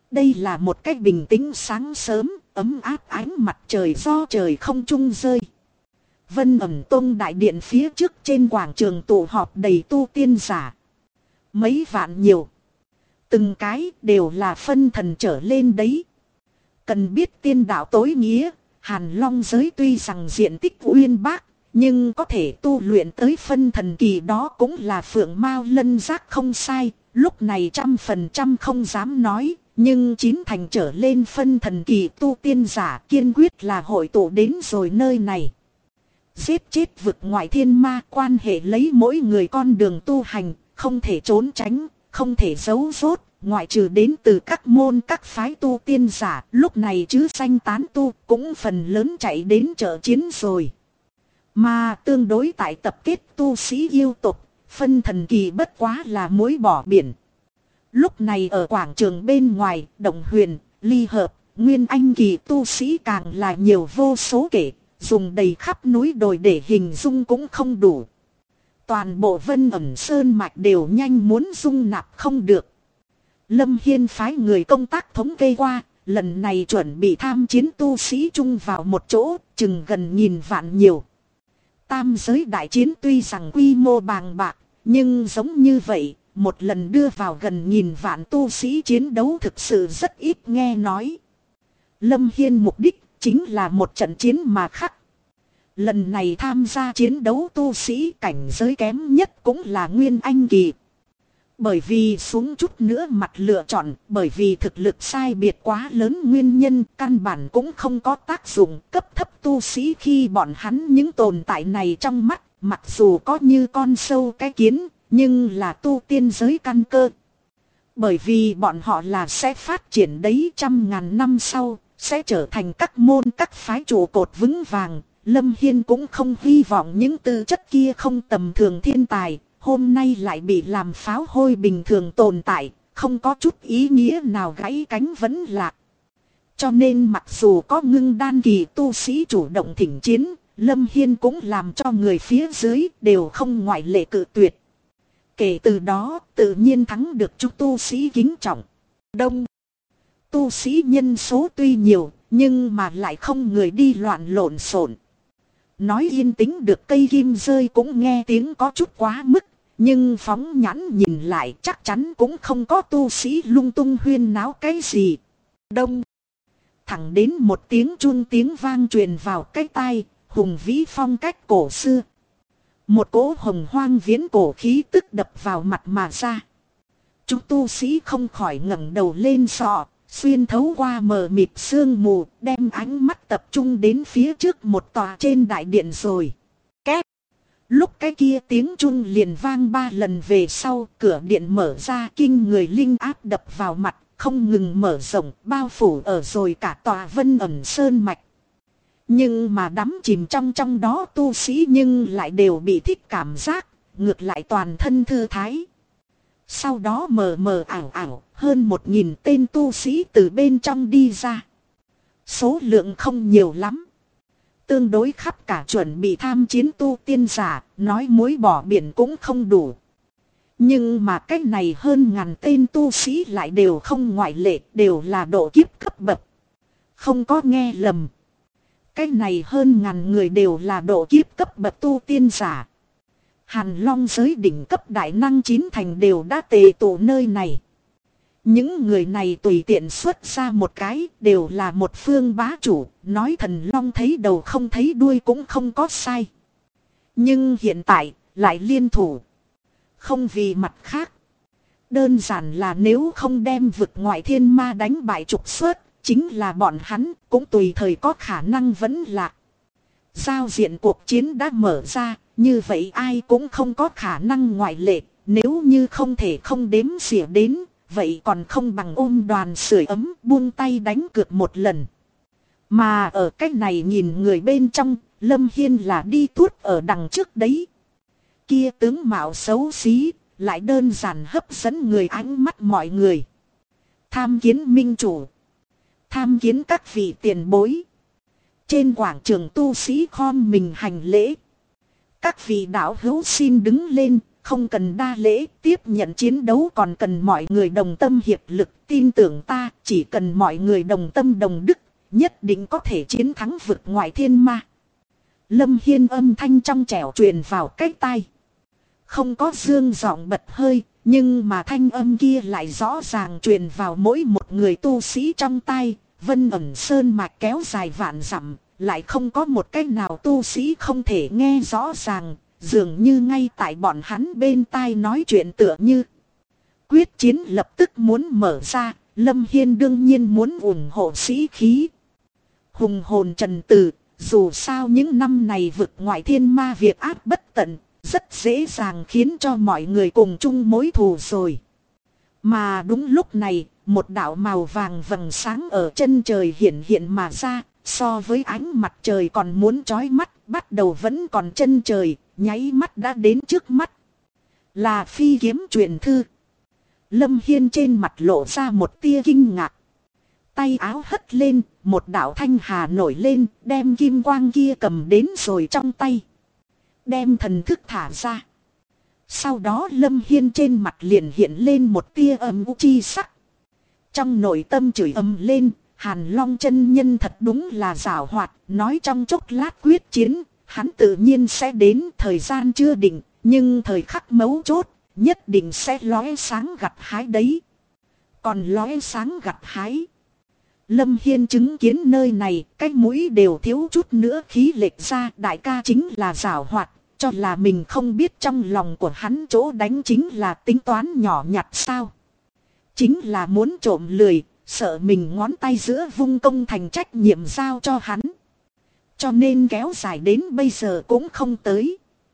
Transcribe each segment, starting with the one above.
Đây là một cách bình tĩnh sáng sớm, ấm áp ánh mặt trời do trời không trung rơi. Vân Ẩm Tông đại điện phía trước trên quảng trường tụ họp đầy tu tiên giả. Mấy vạn nhiều. Từng cái đều là phân thần trở lên đấy. Cần biết tiên đạo tối nghĩa, Hàn Long giới tuy rằng diện tích uyên bác, nhưng có thể tu luyện tới phân thần kỳ đó cũng là phượng mao lân giác không sai. Lúc này 100% không dám nói, nhưng 9 thành trở lên phân thần kỳ tu tiên giả kiên quyết là hội tụ đến rồi nơi này. Giết chết vực ngoại thiên ma, quan hệ lấy mỗi người con đường tu hành, không thể trốn tránh, không thể giấu rốt, ngoại trừ đến từ các môn các phái tu tiên giả, lúc này chứ sanh tán tu cũng phần lớn chạy đến trợ chiến rồi. Mà tương đối tại tập kết tu sĩ yêu tục, phân thần kỳ bất quá là muối bỏ biển. Lúc này ở quảng trường bên ngoài, Động Huyền, Ly Hợp, Nguyên Anh kỳ tu sĩ càng là nhiều vô số kể, dùng đầy khắp núi đồi để hình dung cũng không đủ. Toàn bộ Vân Ẩm Sơn mạch đều nhanh muốn dung nạp không được. Lâm Hiên phái người công tác thống kê qua, lần này chuẩn bị tham chiến tu sĩ chung vào một chỗ, chừng gần 1000 vạn nhiều. Tam giới đại chiến tuy rằng quy mô bàng bạc, nhưng giống như vậy, một lần đưa vào gần 1000 vạn tu sĩ chiến đấu thực sự rất ít nghe nói. Lâm Hiên mục đích chính là một trận chiến mà khắc. Lần này tham gia chiến đấu tu sĩ cảnh giới kém nhất cũng là Nguyên Anh kỳ. Bởi vì xuống chút nữa mặt lựa chọn, bởi vì thực lực sai biệt quá lớn nguyên nhân căn bản cũng không có tác dụng cấp thấp tu sĩ khi bọn hắn những tồn tại này trong mắt, mặc dù có như con sâu cái kiến, nhưng là tu tiên giới căn cơ. Bởi vì bọn họ là sẽ phát triển đấy 100.000 năm sau, sẽ trở thành các môn các phái trụ cột vững vàng. Lâm Hiên cũng không hy vọng những tư chất kia không tầm thường thiên tài, hôm nay lại bị làm pháo hôi bình thường tồn tại, không có chút ý nghĩa nào gãy cánh vẫn lạc. Cho nên mặc dù có ngưng đan kỳ tu sĩ chủ động thỉnh chiến, Lâm Hiên cũng làm cho người phía dưới đều không ngoại lệ cự tuyệt. Kể từ đó tự nhiên thắng được chúng tu sĩ kính trọng. Đông tu sĩ nhân số tuy nhiều, nhưng mà lại không người đi loạn lộn xộn. Nói yên tĩnh được cây kim rơi cũng nghe tiếng có chút quá mức, nhưng phóng nhãn nhìn lại chắc chắn cũng không có tu sĩ lung tung huyên náo cái gì. Đông. Thẳng đến một tiếng chuông tiếng vang truyền vào cái tai, hùng vĩ phong cách cổ xưa. Một cỗ hồng hoang viễn cổ khí tức đập vào mặt mà ra. Chúng tu sĩ không khỏi ngẩng đầu lên sọ, xuyên thấu qua mờ mịt sương mù, đem ánh mắt tập trung đến phía trước một tòa trên đại điện rồi. Két. Lúc cái kia tiếng chuông liền vang 3 lần về sau, cửa điện mở ra, kinh người linh áp đập vào mặt, không ngừng mở rộng, bao phủ ở rồi cả tòa Vân Ẩm Sơn mạch. Nhưng mà đắm chìm trong đó tu sĩ nhưng lại đều bị thích cảm giác, ngược lại toàn thân thư thái. Sau đó mờ mờ ảo ảo, hơn 1000 tên tu sĩ từ bên trong đi ra. Số lượng không nhiều lắm. Tương đối khắp cả chuẩn bị tham chiến tu tiên giả, nói muối bỏ biển cũng không đủ. Nhưng mà cách này hơn 1000 tên tu sĩ lại đều không ngoại lệ, đều là độ kiếp cấp bậc. Không có nghe lầm. Cách này hơn 1000 người đều là độ kiếp cấp bậc tu tiên giả. Hàn Long giới đỉnh cấp đại năng 9 thành đều đã tề tụ nơi này. Những người này tùy tiện xuất ra một cái đều là một phương bá chủ, nói thần long thấy đầu không thấy đuôi cũng không có sai. Nhưng hiện tại lại liên thủ. Không vì mặt khác. Đơn giản là nếu không đem vực ngoại thiên ma đánh bại trục xuất, chính là bọn hắn cũng tùy thời có khả năng vẫn lạc. Giao diện cuộc chiến đã mở ra, như vậy ai cũng không có khả năng ngoại lệ, nếu như không thể không đếm xỉa đến, vậy còn không bằng ôm đoàn sưởi ấm buông tay đánh cược một lần. Mà ở cách này nhìn người bên trong, Lâm Hiên là đi tuốt ở đằng trước đấy. Kia tướng mạo xấu xí, lại đơn giản hấp dẫn người ánh mắt mọi người. Tham kiến minh chủ. Tham kiến các vị tiền bối. Trên quảng trường tu sĩ khom mình hành lễ. Các vị đạo hữu xin đứng lên, không cần đa lễ, tiếp nhận chiến đấu còn cần mọi người đồng tâm hiệp lực, tin tưởng ta, chỉ cần mọi người đồng tâm đồng đức, nhất định có thể chiến thắng vực ngoại thiên ma. Lâm Hiên âm thanh trong trẻo truyền vào cái tai. Không có dương giọng bật hơi, nhưng mà thanh âm kia lại rõ ràng truyền vào mỗi một người tu sĩ trong tai. Vân ẩn sơn mạch kéo dài vạn dặm, lại không có một cách nào tu sĩ không thể nghe rõ ràng, dường như ngay tại bọn hắn bên tai nói chuyện tựa như. Quyết chiến lập tức muốn mở ra, Lâm Hiên đương nhiên muốn ủng hộ sĩ khí. Hùng hồn trần tử, dù sao những năm này vực ngoại thiên ma việc áp bất tận, rất dễ dàng khiến cho mọi người cùng chung mối thù rồi. Mà đúng lúc này, một đạo màu vàng vầng sáng ở chân trời hiện hiện mà ra, so với ánh mặt trời còn muốn chói mắt, bắt đầu vẫn còn chân trời, nháy mắt đã đến trước mắt. Là phi kiếm truyền thư. Lâm Hiên trên mặt lộ ra một tia kinh ngạc. Tay áo hất lên, một đạo thanh hà nổi lên, đem kim quang kia cầm đến rồi trong tay. Đem thần thức thả ra. Sau đó Lâm Hiên trên mặt liền hiện lên một tia âm u chi sắc. Trong nội tâm chửi ầm lên, Hàn Long chân nhân thật đúng là giảo hoạt, nói trong chốc lát quyết chiến, hắn tự nhiên sẽ đến, thời gian chưa định, nhưng thời khắc mấu chốt, nhất định sẽ lóe sáng gặt hái đấy. Còn lóe sáng gặt hái. Lâm Hiên chứng kiến nơi này, cái mũi đều thiếu chút nữa khí lệch ra, đại ca chính là giảo hoạt, cho là mình không biết trong lòng của hắn chỗ đánh chính là tính toán nhỏ nhặt sao. Chính là muốn trộm lười, sợ mình ngón tay giữa vung công thành trách nhiệm giao cho hắn. Cho nên kéo dài đến bây giờ cũng không tới.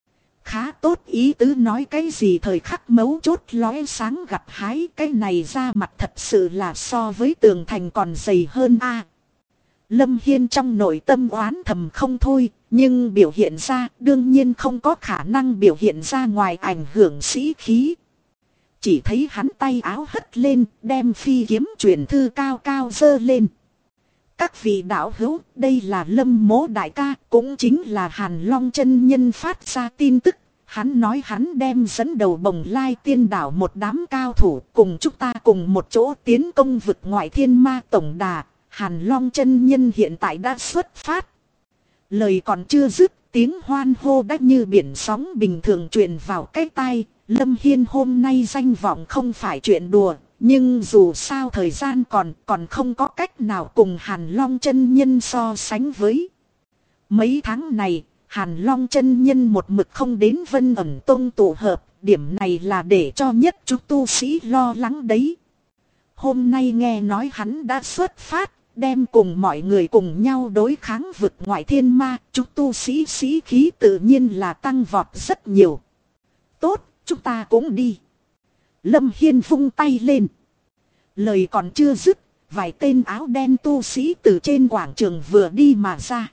Khá tốt, ý tứ nói cái gì thời khắc mấu chốt lóe sáng gặt hái, cái này ra mặt thật sự là so với tường thành còn dày hơn a. Lâm Hiên trong nội tâm oán thầm không thôi, nhưng biểu hiện ra đương nhiên không có khả năng biểu hiện ra ngoài ảnh hưởng sĩ khí. Chỉ thấy hắn tay áo hất lên, đem phi kiếm truyền thư cao cao giơ lên. Các vị đạo hữu, đây là Lâm Mỗ đại ca, cũng chính là Hàn Long chân nhân phát ra tin tức. Hắn nói hắn đem dẫn đầu Bồng Lai Tiên đảo một đám cao thủ, cùng chúng ta cùng một chỗ tiến công vực ngoại thiên ma tổng đà. Hàn Long chân nhân hiện tại đã xuất phát. Lời còn chưa dứt, tiếng hoan hô đã như biển sóng bình thường truyền vào cái tai. Lâm Hiên hôm nay danh vọng không phải chuyện đùa, nhưng dù sao thời gian còn không có cách nào cùng Hàn Long chân nhân so sánh với. Mấy tháng này, Hàn Long chân nhân một mực không đến Vân Ẩn Tông tụ hợp, điểm này là để cho nhất chúng tu sĩ lo lắng đấy. Hôm nay nghe nói hắn đã xuất phát, đem cùng mọi người cùng nhau đối kháng vực ngoại thiên ma, chúng tu sĩ sĩ khí tự nhiên là tăng vọt rất nhiều. Tốt, chúng ta cũng đi. Lâm Hiên vung tay lên. Lời còn chưa dứt, vài tên áo đen tu sĩ từ trên quảng trường vừa đi mà ra.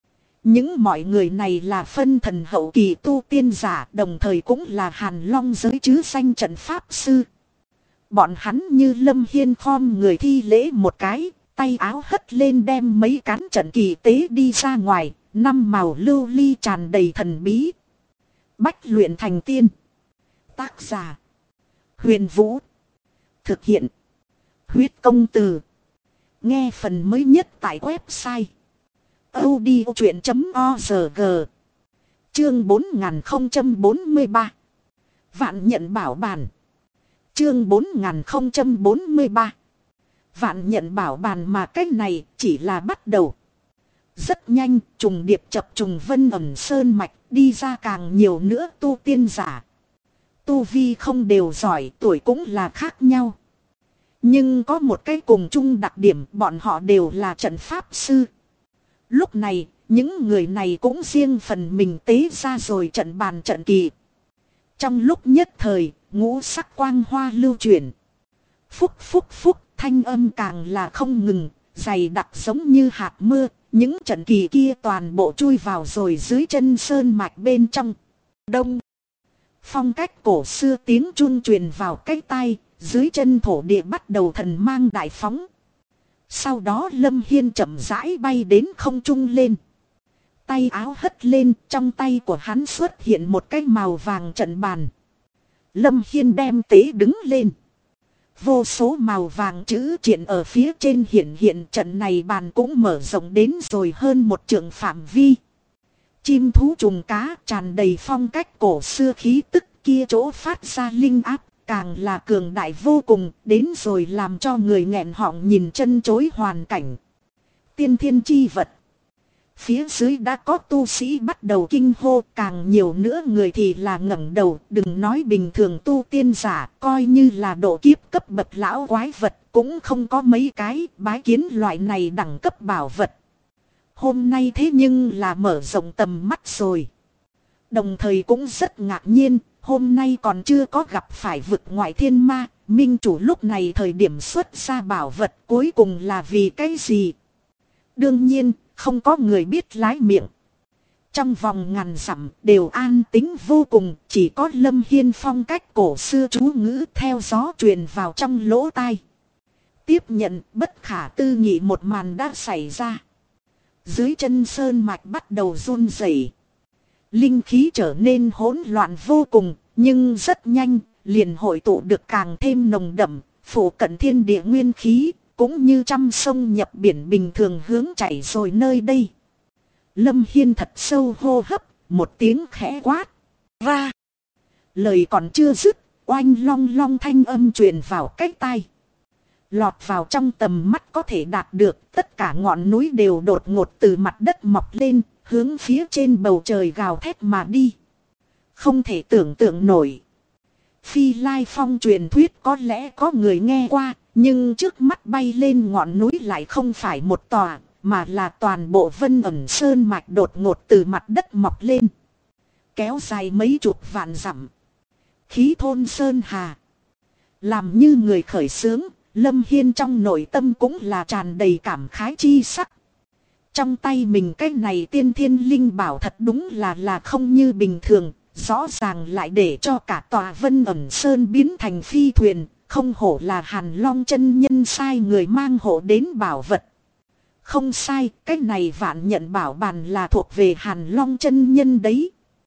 Những mọi người này là phân thần hậu kỳ tu tiên giả, đồng thời cũng là Hàn Long giới chứ danh trận pháp sư. Bọn hắn như Lâm Hiên khom người thi lễ một cái, tay áo hất lên đem mấy cán trận kỳ tế đi ra ngoài, năm màu lưu ly tràn đầy thần bí. Bách luyện thành tiên. Tác giả Huyền Vũ. Thực hiện Huyết Công Từ. Nghe phần mới nhất tại website audiochuyện.org. Chương 4043. Vạn nhận bảo bàn. Chương 4043. Vạn nhận bảo bàn, mà cách này chỉ là bắt đầu. Rất nhanh, trùng điệp chập trùng Vân Ẩn Sơn mạch đi ra càng nhiều nữa tu tiên giả. Tu vi không đều giỏi, tuổi cũng là khác nhau. Nhưng có một cái cùng chung đặc điểm, bọn họ đều là trận pháp sư. Lúc này, những người này cũng riêng phần mình tế ra rồi trận bàn trận kỳ. Trong lúc nhất thời, ngũ sắc quang hoa lưu chuyển. Phúc phúc phúc, thanh âm càng là không ngừng, dày đặc giống như hạt mưa. Những trận kỳ kia toàn bộ chui vào rồi dưới chân sơn mạch bên trong. Đông. Phong cách cổ xưa tiếng chuông truyền vào cái tai, dưới chân thổ địa bắt đầu thần mang đại phóng. Sau đó Lâm Hiên chậm rãi bay đến không trung lên. Tay áo hất lên, trong tay của hắn xuất hiện một cái màu vàng trận bàn. Lâm Hiên đem tế đứng lên. Vô số màu vàng chữ triện ở phía trên hiện trận này bàn cũng mở rộng đến rồi hơn một trượng phạm vi. Chim thú trùng cá tràn đầy phong cách cổ xưa khí tức kia chỗ phát ra linh áp. Càng là cường đại vô cùng đến rồi làm cho người nghẹn họng nhìn chân chối hoàn cảnh. Tiên thiên chi vật. Phía dưới đã có tu sĩ bắt đầu kinh hô, càng nhiều nữa người thì là ngẩng đầu, đừng nói bình thường tu tiên giả, coi như là độ kiếp cấp bậc lão quái vật, cũng không có mấy cái bái kiến loại này đẳng cấp bảo vật. Hôm nay thế nhưng là mở rộng tầm mắt rồi. Đồng thời cũng rất ngạc nhiên, hôm nay còn chưa có gặp phải vực ngoại thiên ma, minh chủ lúc này thời điểm xuất ra bảo vật cuối cùng là vì cái gì? Đương nhiên, không có người biết lái miệng. Trong vòng ngàn dặm đều an tĩnh vô cùng, chỉ có Lâm Hiên phong cách cổ xưa chú ngữ theo gió truyền vào trong lỗ tai. Tiếp nhận bất khả tư nghị một màn đã xảy ra. Dưới chân sơn mạch bắt đầu run rẩy. Linh khí trở nên hỗn loạn vô cùng, nhưng rất nhanh, liền hội tụ được càng thêm nồng đậm, phủ cận thiên địa nguyên khí, cũng như trăm sông nhập biển bình thường hướng chảy rồi nơi đây. Lâm Hiên thật sâu hô hấp, một tiếng khẽ quát. Ra! Lời còn chưa dứt, oanh long long thanh âm truyền vào cái tai. Lọt vào trong tầm mắt có thể đạt được, tất cả ngọn núi đều đột ngột từ mặt đất mọc lên, hướng phía trên bầu trời gào thét mà đi. Không thể tưởng tượng nổi. Phi Lai Phong truyền thuyết có lẽ có người nghe qua, nhưng trước mắt bay lên ngọn núi lại không phải một tòa, mà là toàn bộ Vân Ẩn Sơn mạch đột ngột từ mặt đất mọc lên. Kéo dài mấy chục vạn dặm. Khí thôn Sơn Hà. Làm như người khởi xướng, Lâm Hiên trong nội tâm cũng là tràn đầy cảm khái chi sắc. Trong tay mình cái này tiên thiên linh bảo thật đúng là không như bình thường, rõ ràng lại để cho cả tòa Vân Ẩn Sơn biến thành phi thuyền, không hổ là Hàn Long chân nhân sai người mang hộ đến bảo vật. Không sai, cái này vạn nhận bảo bàn là thuộc về Hàn Long chân nhân đấy.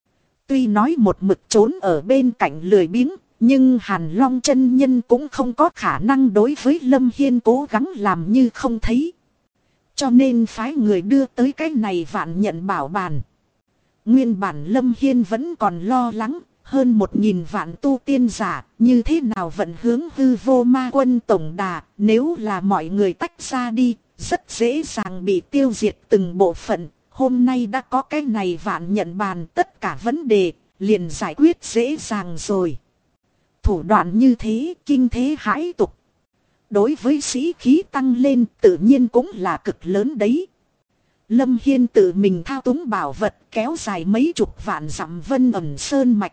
Tuy nói một mực trốn ở bên cạnh lười biếng, nhưng Hàn Long chân nhân cũng không có khả năng đối với Lâm Hiên cố gắng làm như không thấy. Cho nên phái người đưa tới cái này vạn nhận bảo bàn. Nguyên bản Lâm Hiên vẫn còn lo lắng, hơn 1000 vạn tu tiên giả, như thế nào vận hướng hư vô ma quân tổng đà, nếu là mọi người tách ra đi, rất dễ dàng bị tiêu diệt từng bộ phận. Hôm nay đã có cái này vạn nhận bàn, tất cả vấn đề, liền giải quyết dễ dàng rồi. Thủ đoạn như thế, kinh thế hãi tục. Đối với sĩ khí tăng lên tự nhiên cũng là cực lớn đấy. Lâm Hiên tự mình thao túng bảo vật kéo dài mấy chục vạn dặm Vân Ẩn Sơn mạch.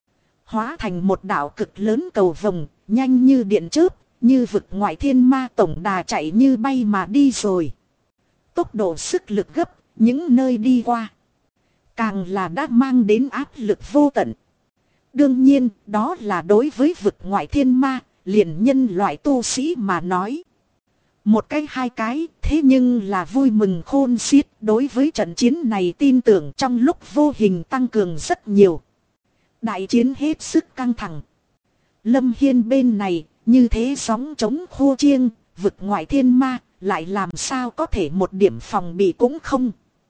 Hóa thành một đảo cực lớn cầu vồng, nhanh như điện chớp, như vực ngoại thiên ma tổng đà chạy như bay mà đi rồi. Tốc độ sức lực gấp, những nơi đi qua. Càng là đã mang đến áp lực vô tận. Đương nhiên, đó là đối với vực ngoại thiên ma, liền nhân loại tu sĩ mà nói. Một cái hai cái, thế nhưng là vui mừng khôn xiết, đối với trận chiến này tin tưởng trong lúc vô hình tăng cường rất nhiều. Đại chiến hết sức căng thẳng. Lâm Hiên bên này, như thế sóng chống khô chiêng, vực ngoại thiên ma, lại làm sao có thể một điểm phòng bị cũng không.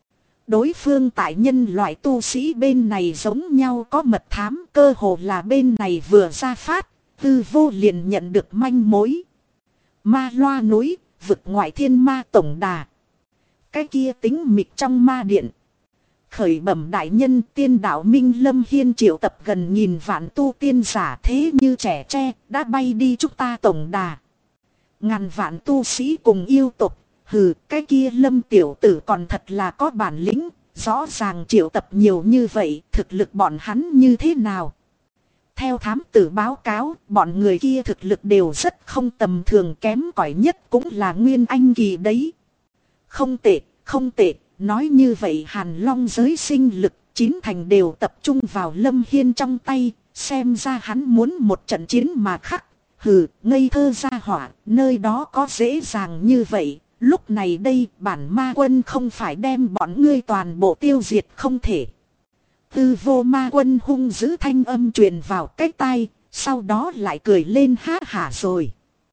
Đối phương tại nhân loại tu sĩ bên này giống nhau có mật thám, cơ hồ là bên này vừa ra phát, Tư Vô liền nhận được manh mối. Ma Loa núi, vực ngoại thiên ma tổng đà. Cái kia tính mịt trong ma điện. Khởi bẩm đại nhân, tiên đạo Minh Lâm Hiên triệu tập gần 1000 vạn tu tiên giả thế như trẻ tre, đã bay đi chúng ta tổng đà. Ngàn vạn tu sĩ cùng yêu tục, hừ, cái kia Lâm tiểu tử còn thật là có bản lĩnh, rõ ràng triệu tập nhiều như vậy, thực lực bọn hắn như thế nào? Theo thám tử báo cáo, bọn người kia thực lực đều rất không tầm thường, kém cỏi nhất cũng là Nguyên Anh kỳ đấy. Không tệ, không tệ, nói như vậy Hàn Long giới sinh lực, 9 thành đều tập trung vào Lâm Hiên trong tay, xem ra hắn muốn một trận chiến mà khắc. Hừ, ngây thơ ra hỏa, nơi đó có dễ dàng như vậy, lúc này đây bản ma quân không phải đem bọn ngươi toàn bộ tiêu diệt không thể. Tư Vô ma quân hung dữ thanh âm truyền vào cái tai, Sau đó lại cười lên ha hả rồi.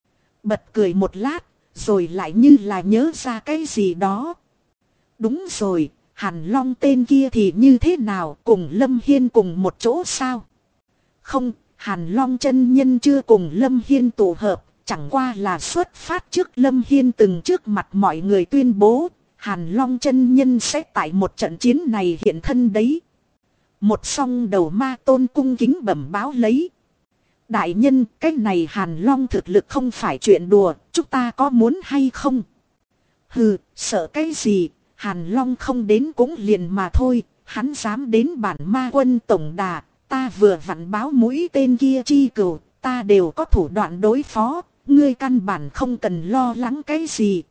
Bật cười một lát, rồi lại như là nhớ ra cái gì đó. Đúng rồi, Hàn Long tên kia thì như thế nào, cùng Lâm Hiên cùng một chỗ sao? Không, Hàn Long chân nhân chưa cùng Lâm Hiên tụ hợp, chẳng qua là xuất phát trước Lâm Hiên từng trước mặt mọi người tuyên bố, Hàn Long chân nhân sẽ tại một trận chiến này hiện thân đấy. Một song đầu ma tôn cung kính bẩm báo lấy. Đại nhân, cái này Hàn Long thực lực không phải chuyện đùa, chúng ta có muốn hay không? Hừ, sợ cái gì, Hàn Long không đến cũng liền mà thôi, hắn dám đến bản ma quân tổng đà, ta vừa vặn báo mũi tên kia chi cửu, ta đều có thủ đoạn đối phó, ngươi căn bản không cần lo lắng cái gì.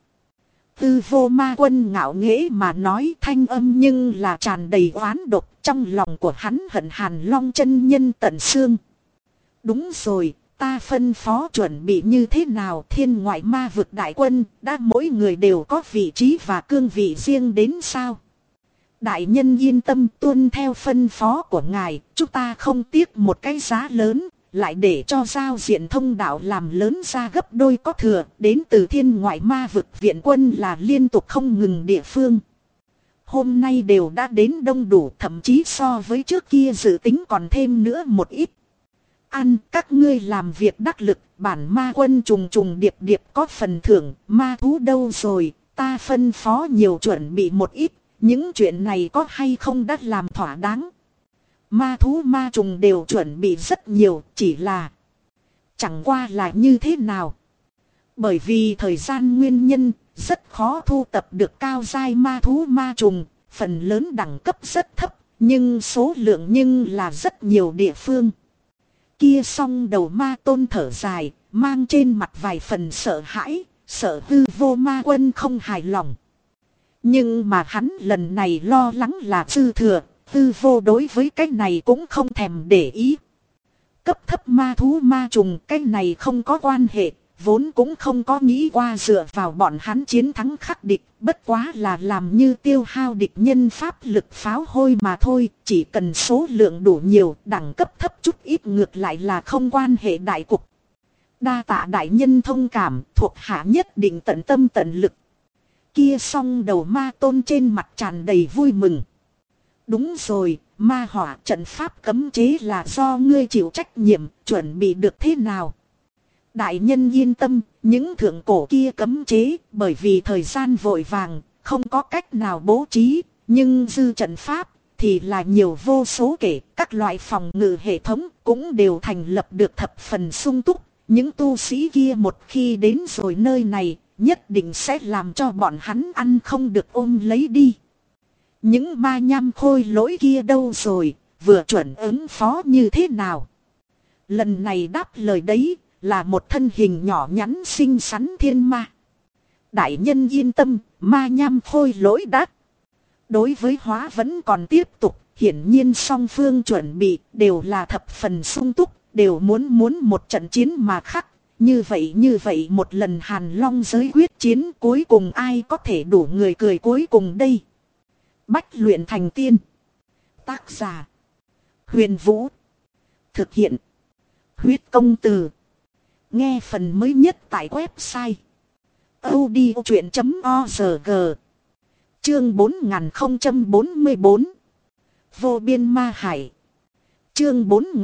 Tư vô ma quân ngạo nghễ mà nói, thanh âm nhưng là tràn đầy oán độc, trong lòng của hắn hận Hàn Long chân nhân tận xương. Đúng rồi, ta phân phó chuẩn bị như thế nào, thiên ngoại ma vực đại quân, đã mỗi người đều có vị trí và cương vị riêng đến sao? Đại nhân yên tâm, tuân theo phân phó của ngài, chúng ta không tiếc một cái giá lớn, lại để cho giao diện thông đạo làm lớn ra gấp đôi có thừa, đến từ thiên ngoại ma vực viện quân là liên tục không ngừng địa phương. Hôm nay đều đã đến đông đủ, thậm chí so với trước kia dự tính còn thêm nữa một ít. Ăn, các ngươi làm việc đắc lực, bản ma quân trùng trùng điệp điệp có phần thưởng, ma thú đâu rồi, ta phân phó nhiều chuẩn bị một ít, những chuyện này có hay không đã làm thỏa đáng. Ma thú ma trùng đều chuẩn bị rất nhiều, chỉ là chẳng qua là như thế nào. Bởi vì thời gian nguyên nhân, rất khó thu tập được cao giai ma thú ma trùng, phần lớn đẳng cấp rất thấp, nhưng số lượng nhưng là rất nhiều địa phương. Kia song đầu ma tôn thở dài, mang trên mặt vài phần sợ hãi, sợ hư vô ma quân không hài lòng. Nhưng mà hắn lần này lo lắng là dư thừa, hư vô đối với cái này cũng không thèm để ý. Cấp thấp ma thú ma trùng cái này không có quan hệ, vốn cũng không có nghĩ qua dựa vào bọn hắn chiến thắng khắc địch, bất quá là làm như tiêu hao địch nhân pháp lực pháo hôi mà thôi, chỉ cần số lượng đủ nhiều, đẳng cấp thấp chút ít ngược lại là không quan hệ đại cục. Đa tạ đại nhân thông cảm, thuộc hạ nhất định tận tâm tận lực. Kia song đầu ma tôn trên mặt tràn đầy vui mừng. Đúng rồi, ma hỏa trận pháp cấm chế là do ngươi chịu trách nhiệm, chuẩn bị được thế nào? Đại nhân yên tâm, những thượng cổ kia cấm chế, bởi vì thời gian vội vàng, không có cách nào bố trí, nhưng dư trận pháp thì là nhiều vô số kể, các loại phòng ngự hệ thống cũng đều thành lập được thập phần sung túc. Những tu sĩ kia một khi đến rồi nơi này, nhất định sẽ làm cho bọn hắn ăn không được ôm lấy đi. Những ma nham khôi lỗi kia đâu rồi, vừa chuẩn ứng phó như thế nào? Lần này đáp lời đấy, là một thân hình nhỏ nhắn xinh xắn thiên ma. Đại nhân yên tâm, ma nham khôi lỗi đắt. Đối với hóa vẫn còn tiếp tục, hiển nhiên song phương chuẩn bị đều là thập phần sung túc, đều muốn một trận chiến mà khắc. Như vậy một lần Hàn Long giới quyết chiến cuối cùng ai có thể đủ người cười cuối cùng đây. Bách luyện thành tiên. Tác giả Huyền Vũ. Thực hiện Huyết Công Từ. Nghe phần mới nhất tại website audiochuyện.org. Chương 4044. Vô biên ma hải. Chương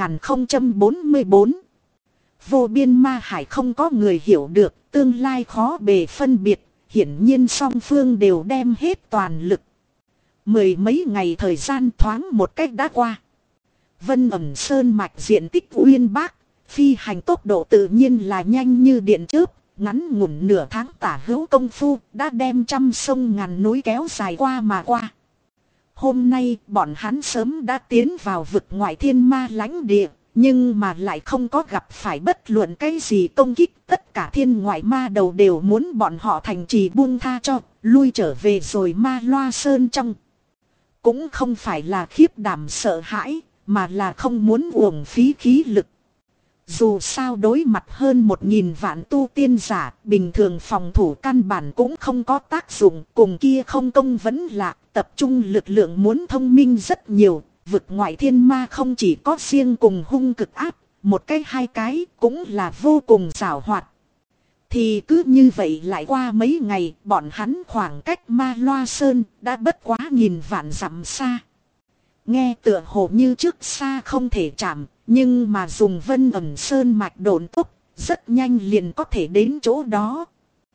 4044. Vô biên ma hải không có người hiểu được, tương lai khó bề phân biệt, hiển nhiên song phương đều đem hết toàn lực. Mười mấy ngày thời gian thoáng một cách đã qua. Vân ẩm sơn mạch diện tích uyên bác, phi hành tốc độ tự nhiên là nhanh như điện chớp, ngắn ngủn nửa tháng tả hữu công phu đã đem trăm sông ngàn núi kéo dài qua mà qua. Hôm nay bọn hắn sớm đã tiến vào vực ngoại thiên ma lãnh địa, nhưng mà lại không có gặp phải bất luận cái gì công kích. Tất cả thiên ngoại ma đầu đều muốn bọn họ thành trì buông tha cho, lui trở về rồi ma loa sơn trong. Cũng không phải là khiếp đảm sợ hãi, mà là không muốn uổng phí khí lực. Dù sao đối mặt hơn 1000 vạn tu tiên giả, bình thường phòng thủ căn bản cũng không có tác dụng, cùng kia không công vẫn lạc, tập trung lực lượng muốn thông minh rất nhiều. Vực ngoại thiên ma không chỉ có riêng cùng hung cực áp, một cái hai cái cũng là vô cùng giàu hoạt. Thì cứ như vậy lại qua mấy ngày, bọn hắn khoảng cách Ma Loa Sơn đã bất quá 1000 vạn dặm xa. Nghe tựa hồ như trước xa không thể chạm, nhưng mà dùng Vân Ẩn Sơn mạch độn tốc, rất nhanh liền có thể đến chỗ đó.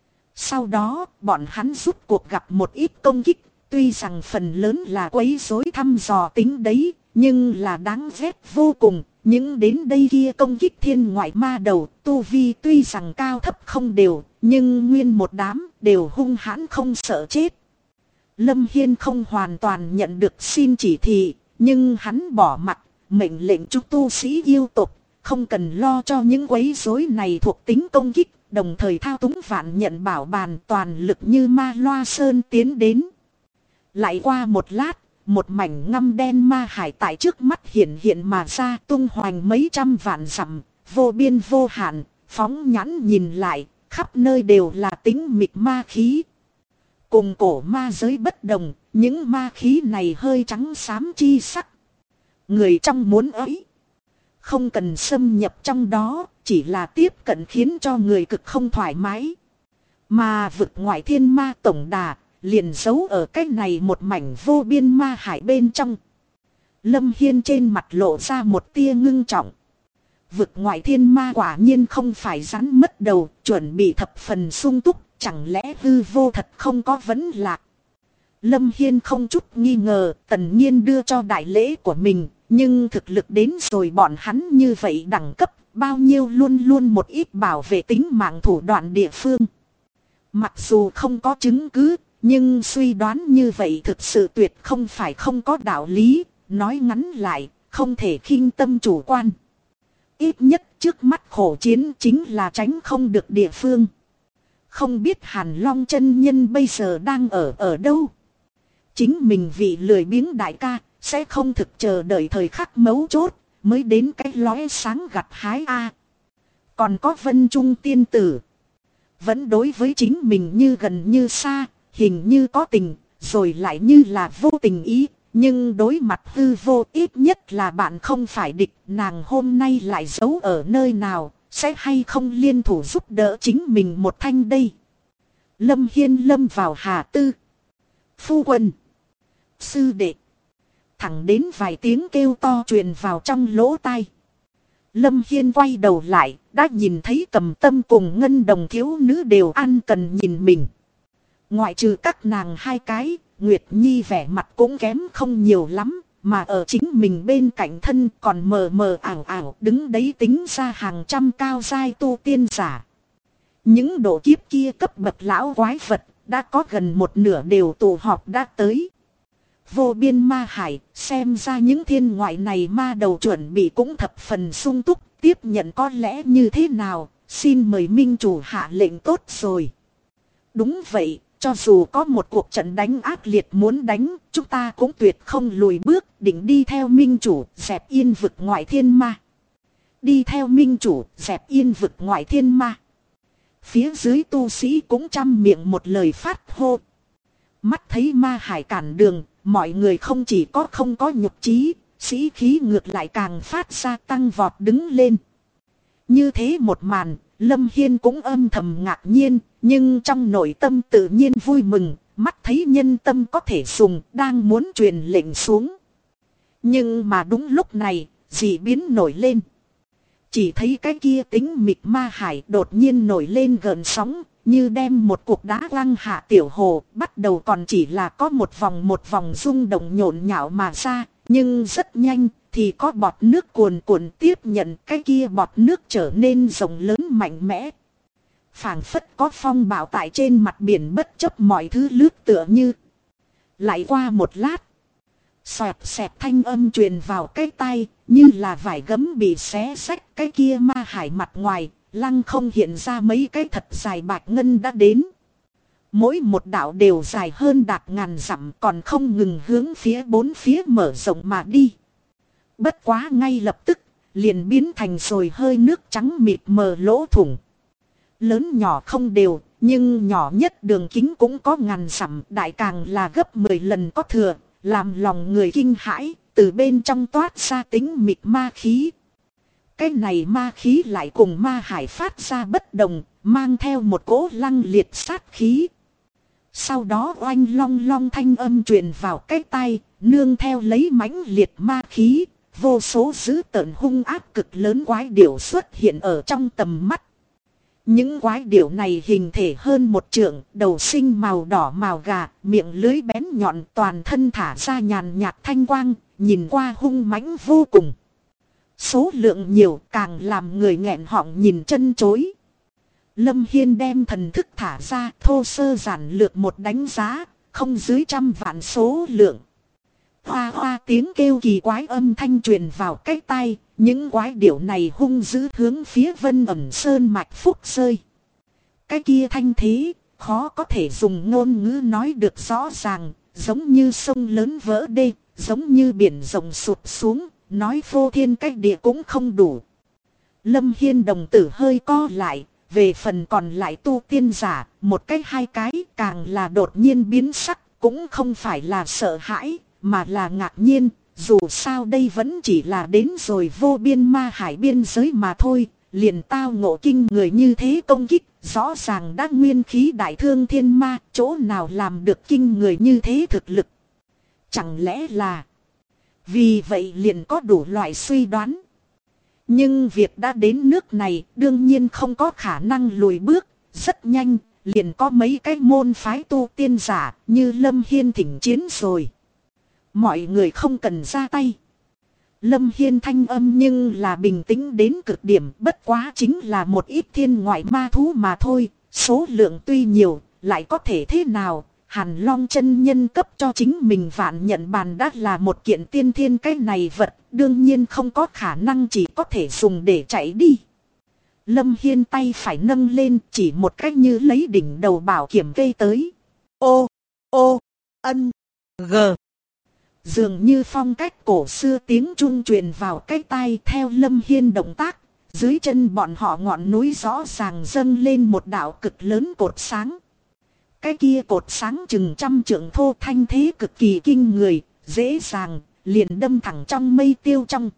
Sau đó, bọn hắn rút cuộc gặp một ít công kích, tuy rằng phần lớn là quấy rối thăm dò tính đấy, nhưng là đáng ghét vô cùng. Những đến đây kia công kích thiên ngoại ma đầu, tu vi tuy rằng cao thấp không đều, nhưng nguyên một đám đều hung hãn không sợ chết. Lâm Hiên không hoàn toàn nhận được xin chỉ thị, nhưng hắn bỏ mặc, mệnh lệnh chúng tu sĩ yêu tục, không cần lo cho những quấy rối này thuộc tính công kích, đồng thời thao túng vạn nhận bảo bàn toàn lực như Ma Loa Sơn tiến đến. Lại qua một lát, một mảnh ngăm đen ma hải tại trước mắt hiện hiện mà ra, tung hoành mấy trăm vạn dặm, vô biên vô hạn, phóng nhãn nhìn lại, khắp nơi đều là tính mịt ma khí. Cùng cổ ma giới bất đồng, những ma khí này hơi trắng xám chi sắc. Người trong muốn ấy, không cần xâm nhập trong đó, chỉ là tiếp cận khiến cho người cực không thoải mái. Mà vực ngoại thiên ma tổng đà liền giấu ở cái này một mảnh vô biên ma hải bên trong. Lâm Hiên trên mặt lộ ra một tia ngưng trọng. Vực ngoại thiên ma quả nhiên không phải rắn mất đầu, chuẩn bị thập phần sung túc, chẳng lẽ hư vô thật không có vấn lạc. Lâm Hiên không chút nghi ngờ, Tần Nhiên đưa cho đại lễ của mình, nhưng thực lực đến rồi bọn hắn như vậy đẳng cấp, bao nhiêu luôn luôn một ít bảo vệ tính mạng thủ đoạn địa phương. Mặc dù không có chứng cứ, nhưng suy đoán như vậy thực sự tuyệt không phải không có đạo lý, nói ngắn lại, không thể khinh tâm chủ quan. Ít nhất trước mắt khổ chiến chính là tránh không được địa phương. Không biết Hàn Long chân nhân bây giờ đang ở đâu? Chính mình vì lười biếng đại ca, sẽ không thực chờ đợi thời khắc mấu chốt, mới đến cái lóe sáng gặt hái a. Còn có Vân Trung tiên tử, vẫn đối với chính mình như gần như xa, hình như có tình, rồi lại như là vô tình ý. Nhưng đối mặt hư vô ít nhất là bạn không phải địch, nàng hôm nay lại giấu ở nơi nào, sẽ hay không liên thủ giúp đỡ chính mình một thanh đây. Lâm Hiên lâm vào hà tư. Phu quân, sư đệ, thẳng đến vài tiếng kêu to truyền vào trong lỗ tai. Lâm Hiên quay đầu lại, đã nhìn thấy Cầm Tâm cùng Ngân Đồng thiếu nữ đều ăn cần nhìn mình. Ngoại trừ các nàng hai cái, Nguyệt Nhi vẻ mặt cũng kém không nhiều lắm, mà ở chính mình bên cạnh thân còn mờ mờ ảo ảo đứng đấy tính ra hàng trăm cao giai tu tiên giả. Những độ kiếp kia cấp bậc lão quái vật, đã có gần một nửa đều tụ họp đã tới. Vô biên ma hải, xem ra những thiên ngoại này ma đầu chuẩn bị cũng thập phần sung túc, tiếp nhận có lẽ như thế nào, xin mời minh chủ hạ lệnh tốt rồi. Đúng vậy. Cho dù có một cuộc trận đánh ác liệt muốn đánh, chúng ta cũng tuyệt không lùi bước, định đi theo minh chủ, dẹp yên vực ngoại thiên ma. Đi theo minh chủ, dẹp yên vực ngoại thiên ma. Phía dưới tu sĩ cũng trăm miệng một lời phát hô. Mắt thấy ma hải cản đường, mọi người không chỉ có không có nhục trí, sĩ khí ngược lại càng phát ra tăng vọt đứng lên. Như thế một màn, Lâm Hiên cũng âm thầm ngạc nhiên, nhưng trong nội tâm tự nhiên vui mừng, mắt thấy nhân tâm có thể dùng, đang muốn truyền lệnh xuống. Nhưng mà đúng lúc này, dị biến nổi lên. Chỉ thấy cái kia tính mịt ma hải đột nhiên nổi lên gợn sóng, như đem một cục đá lăng hạ tiểu hồ, bắt đầu còn chỉ là có một vòng rung động nhộn nhạo mà ra, nhưng rất nhanh thì có bọt nước cuồn cuộn tiếp nhận, cái kia bọt nước trở nên rộng lớn mạnh mẽ. Phảng phất có phong bạo tại trên mặt biển bất chấp mọi thứ lướt tựa như. Lại qua một lát, xoẹt xẹt thanh âm truyền vào cái tai, như là vải gấm bị xé xách, cái kia ma hải mặt ngoài, lăng không hiện ra mấy cái thật dài bạch ngân đã đến. Mỗi một đạo đều dài hơn đạt ngàn dặm, còn không ngừng hướng phía bốn phía mở rộng mà đi. Bất quá ngay lập tức, liền biến thành rồi hơi nước trắng mịt mờ lỗ thủng. Lớn nhỏ không đều, nhưng nhỏ nhất đường kính cũng có ngàn dặm, đại càng là gấp 10 lần có thừa, làm lòng người kinh hãi, từ bên trong toát ra tính mịt ma khí. Cái này ma khí lại cùng ma hải phát ra bất đồng, mang theo một cỗ lăng liệt sát khí. Sau đó oanh long long thanh âm truyền vào cái tai, nương theo lấy mãnh liệt ma khí, vô số dữ tợn hung ác cực lớn quái điểu xuất hiện ở trong tầm mắt. Những quái điểu này hình thể hơn 1 trượng, đầu sinh màu đỏ màu gà, miệng lưới bén nhọn, toàn thân thả ra nhàn nhạt thanh quang, nhìn qua hung mãnh vô cùng. Số lượng nhiều càng làm người nghẹn họng nhìn chân chối. Lâm Hiên đem thần thức thả ra, thô sơ giản lược một đánh giá, không dưới 100 vạn số lượng. Hoa hoa tiếng kêu kỳ quái âm thanh truyền vào cái tai, những quái điểu này hung dữ hướng phía Vân Ẩm Sơn mạch phúc rơi. Cái kia thanh thế, khó có thể dùng ngôn ngữ nói được rõ ràng, giống như sông lớn vỡ đê, giống như biển rộng sụt xuống, nói phô thiên cách địa cũng không đủ. Lâm Hiên đồng tử hơi co lại, về phần còn lại tu tiên giả, một cái hai cái càng là đột nhiên biến sắc, cũng không phải là sợ hãi, mà là ngạc nhiên, dù sao đây vẫn chỉ là đến rồi vô biên ma hải biên giới mà thôi, liền tao ngộ kinh người như thế công kích, rõ ràng đã nguyên khí đại thương thiên ma, chỗ nào làm được kinh người như thế thực lực. Chẳng lẽ là vì vậy liền có đủ loại suy đoán. Nhưng việc đã đến nước này đương nhiên không có khả năng lùi bước, rất nhanh, liền có mấy cái môn phái tu tiên giả như Lâm Hiên thỉnh chiến rồi. Mọi người không cần ra tay. Lâm Hiên thanh âm nhưng là bình tĩnh đến cực điểm, bất quá chính là một ít thiên ngoại ma thú mà thôi, số lượng tuy nhiều, lại có thể thế nào. Hàn Long chân nhân cấp cho chính mình vạn nhận bàn đã là một kiện tiên thiên, cái này vật, đương nhiên không có khả năng chỉ có thể dùng để chạy đi. Lâm Hiên tay phải nâng lên, chỉ một cách như lấy đỉnh đầu bảo kiểm cây tới. Ô, ô, ân, gờ. Dường như phong cách cổ xưa tiếng chuông truyền vào cái tai, theo Lâm Hiên động tác. Dưới chân bọn họ ngọn núi rõ ràng dâng lên một đạo cực lớn cột sáng. Cái kia cột sáng chừng 100 trượng thô, thanh thế cực kỳ kinh người, dễ dàng, liền đâm thẳng trong mây tiêu trong.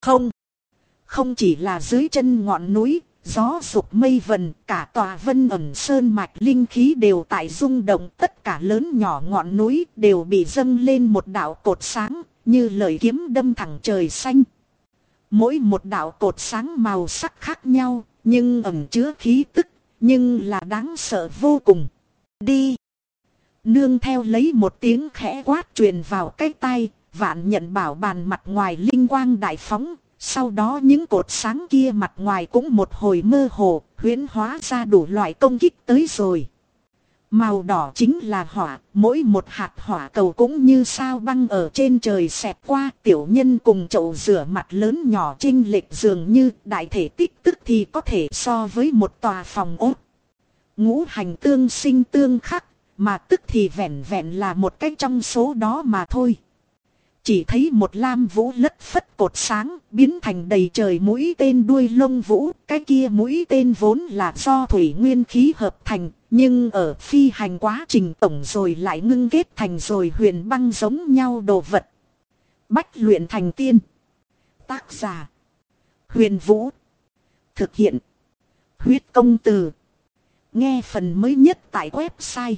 Không chỉ là dưới chân ngọn núi, gió sụp mây vần, cả tòa Vân Ẩm Sơn mạch linh khí đều tại rung động, tất cả lớn nhỏ ngọn núi đều bị dâng lên một đạo cột sáng, như lời kiếm đâm thẳng trời xanh. Mỗi một đạo cột sáng màu sắc khác nhau, nhưng ẩn chứa khí tức, nhưng là đáng sợ vô cùng. Đi! Nương theo lấy một tiếng khẽ quát truyền vào cái tai, vạn nhận bảo bàn mặt ngoài linh quang đại phóng. Sau đó những cột sáng kia mặt ngoài cũng một hồi mơ hồ, huyễn hóa ra đủ loại công kích tới rồi. Màu đỏ chính là hỏa, mỗi một hạt hỏa cầu cũng như sao băng ở trên trời xẹt qua. Tiểu nhân cùng chậu rửa mặt lớn nhỏ chênh lệch dường như đại thể tích tức thì có thể so với một tòa phòng ốt. Ngũ hành tương sinh tương khắc, mà tức thì vẹn vẹn là một cách trong số đó mà thôi. Chỉ thấy một lam vũ lất phất cột sáng biến thành đầy trời mũi tên đuôi lông vũ. Cái kia mũi tên vốn là do thủy nguyên khí hợp thành, nhưng ở phi hành quá trình tổng rồi lại ngưng kết thành rồi huyền băng giống nhau đồ vật. Bách luyện thành tiên. Tác giả: Huyền Vũ. Thực hiện: Huyết Công Từ. Nghe phần mới nhất tại website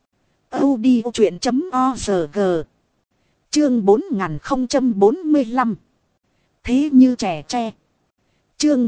audiochuyện.org. Chương 4045. Thế như trẻ tre. Chương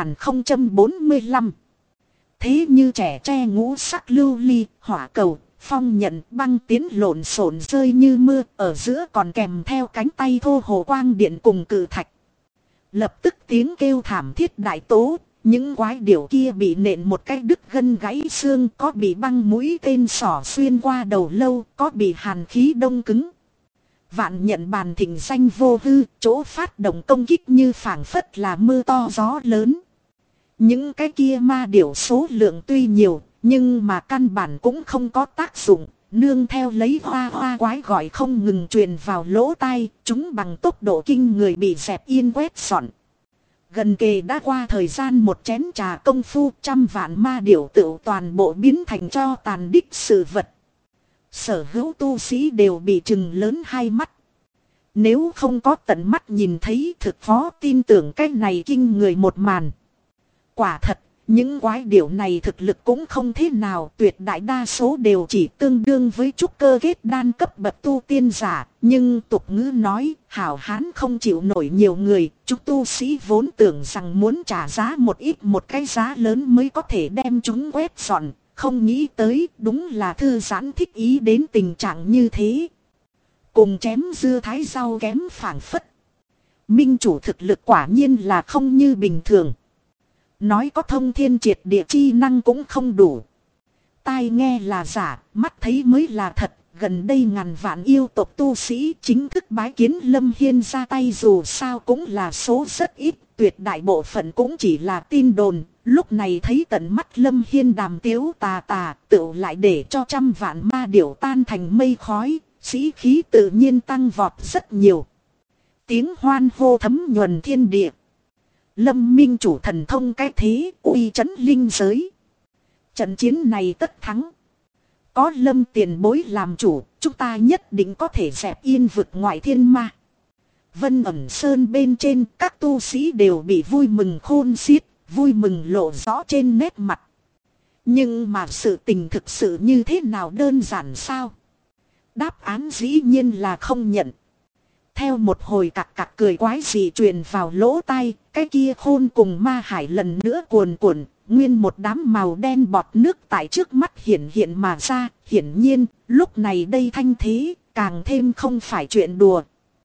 4045. Thế như trẻ tre, ngũ sắc lưu ly, hỏa cầu, phong nhận, băng tiến lộn xộn rơi như mưa, ở giữa còn kèm theo cánh tay thô hồ quang điện cùng cự thạch. Lập tức tiếng kêu thảm thiết đại tố, những quái điểu kia bị nện một cái đứt gân gãy xương, có bị băng mũi tên xỏ xuyên qua đầu lâu, có bị hàn khí đông cứng. Vạn nhận bàn thỉnh danh vô hư, chỗ phát động công kích như phảng phất là mưa to gió lớn. Những cái kia ma điểu số lượng tuy nhiều, nhưng mà căn bản cũng không có tác dụng, nương theo lấy hoa hoa quái gọi không ngừng truyền vào lỗ tai, chúng bằng tốc độ kinh người bị dẹp yên quét dọn. Gần kề đã qua thời gian một chén trà công phu, 100 vạn ma điểu tựu toàn bộ biến thành cho tàn đích sự vật. Sở hữu tu sĩ đều bị trừng lớn hai mắt. Nếu không có tận mắt nhìn thấy thực khó tin tưởng cái này kinh người một màn. Quả thật, những quái điểu này thực lực cũng không thế nào, tuyệt đại đa số đều chỉ tương đương với trúc cơ kết đan cấp bậc tu tiên giả. Nhưng tục ngữ nói, hảo hán không chịu nổi nhiều người, chúng tu sĩ vốn tưởng rằng muốn trả giá một cái giá lớn mới có thể đem chúng quét dọn. Không nghĩ tới đúng là thư giãn thích ý đến tình trạng như thế. Cùng chém dưa thái rau kém phảng phất. Minh chủ thực lực quả nhiên là không như bình thường. Nói có thông thiên triệt địa chi năng cũng không đủ. Tai nghe là giả, mắt thấy mới là thật. Gần đây ngàn vạn yêu tộc tu sĩ chính thức bái kiến Lâm Hiên ra tay, dù sao cũng là số rất ít. Tuyệt đại bộ phận cũng chỉ là tin đồn. Lúc này thấy tận mắt Lâm Hiên đàm tiếu tà tà, tựu lại để cho trăm vạn ma điểu tan thành mây khói. Sĩ khí tự nhiên tăng vọt rất nhiều. Tiếng hoan hô thấm nhuần thiên địa. Lâm minh chủ thần thông cái thế, uy chấn linh giới. Trận chiến này tất thắng. Có Lâm tiền bối làm chủ, chúng ta nhất định có thể dẹp yên vực ngoại thiên ma. Vân ẩn sơn bên trên, các tu sĩ đều bị vui mừng khôn xiết, vui mừng lộ rõ trên nét mặt. Nhưng mà sự tình thực sự như thế nào đơn giản sao? Đáp án dĩ nhiên là không nhận. Theo một hồi cặc cặc cười quái dị truyền vào lỗ tai, cái kia khôn cùng ma hải lần nữa cuồn cuộn, nguyên một đám màu đen bọt nước tại trước mắt hiện hiện mà ra. Hiển nhiên, lúc này đây thanh thế, càng thêm không phải chuyện đùa.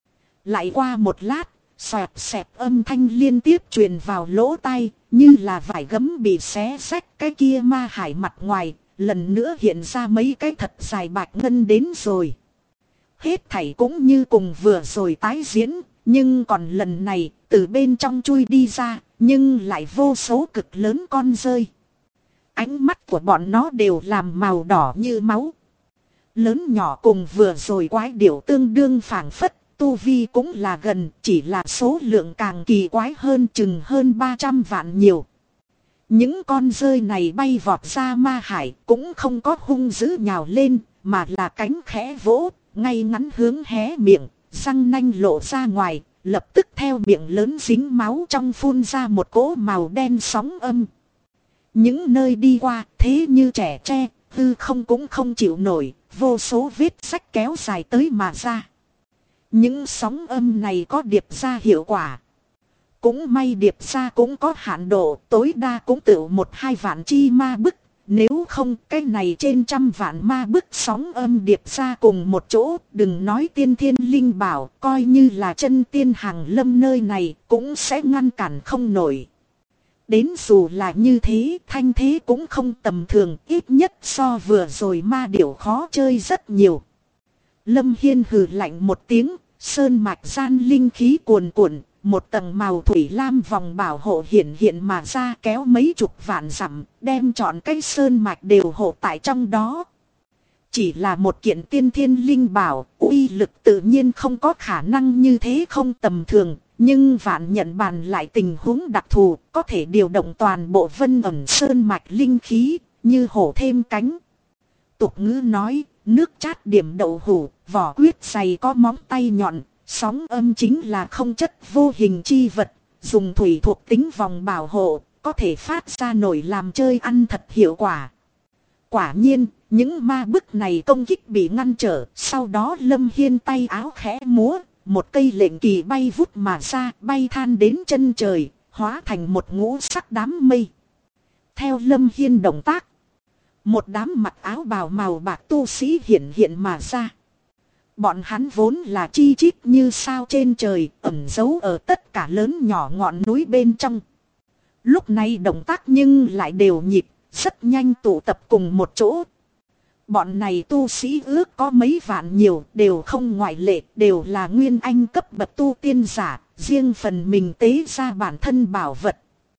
Lại qua một lát, xoẹt xẹt âm thanh liên tiếp truyền vào lỗ tai, như là vải gấm bị xé xách. Cái kia ma hải mặt ngoài, lần nữa hiện ra mấy cái thật dài bạch ngân đến rồi. Hết thảy cũng như cùng vừa rồi tái diễn, nhưng còn lần này, từ bên trong chui đi ra, nhưng lại vô số cực lớn con rơi. Ánh mắt của bọn nó đều làm màu đỏ như máu. Lớn nhỏ cùng vừa rồi quái điểu tương đương phảng phất, tu vi cũng là gần, chỉ là số lượng càng kỳ quái hơn, chừng hơn 300 vạn nhiều. Những con rơi này bay vọt ra ma hải cũng không có hung dữ nhào lên, mà là cánh khẽ vỗ, ngay ngắn hướng hé miệng, răng nanh lộ ra ngoài, lập tức theo miệng lớn dính máu trong phun ra một cỗ màu đen sóng âm. Những nơi đi qua thế như trẻ tre, hư không cũng không chịu nổi, vô số vết rách kéo dài tới mà ra. Những sóng âm này có điệp ra hiệu quả. Cũng may điệp ra cũng có hạn độ, tối đa cũng tự 1-2 vạn chi ma bức. Nếu không cái này trên trăm vạn ma bức sóng âm điệp ra cùng một chỗ, đừng nói tiên thiên linh bảo, coi như là chân tiên hàng lâm nơi này cũng sẽ ngăn cản không nổi. Đến dù là như thế, thanh thế cũng không tầm thường, ít nhất so vừa rồi ma điểu khó chơi rất nhiều. Lâm Hiên hừ lạnh một tiếng, sơn mạch gian linh khí cuồn cuộn. Một tầng màu thủy lam vòng bảo hộ hiện hiện mà ra, kéo mấy chục vạn dặm, đem trọn cái sơn mạch đều hộ tại trong đó. Chỉ là một kiện tiên thiên linh bảo, uy lực tự nhiên không có khả năng như thế không tầm thường. Nhưng vạn nhận bàn lại tình huống đặc thù, có thể điều động toàn bộ vân ẩn sơn mạch linh khí, như hổ thêm cánh. Tục ngữ nói, nước chát điểm đậu hủ, vỏ quyết dày có móng tay nhọn. Sóng âm chính là không chất vô hình chi vật, dùng thủy thuộc tính vòng bảo hộ, có thể phát ra nổi làm chơi ăn thật hiệu quả. Quả nhiên, những ma bức này công kích bị ngăn trở, sau đó Lâm Hiên tay áo khẽ múa, một cây lệnh kỳ bay vút mà ra, bay than đến chân trời, hóa thành một ngũ sắc đám mây. Theo Lâm Hiên động tác, một đám mặc áo bào màu bạc tu sĩ hiện hiện mà ra. Bọn hắn vốn là chi chít như sao trên trời, ẩn giấu ở tất cả lớn nhỏ ngọn núi bên trong. Lúc này động tác nhưng lại đều nhịp, rất nhanh tụ tập cùng một chỗ. Bọn này tu sĩ ước có mấy vạn nhiều, đều không ngoại lệ, đều là nguyên anh cấp bậc tu tiên giả, riêng phần mình tế ra bản thân bảo vật.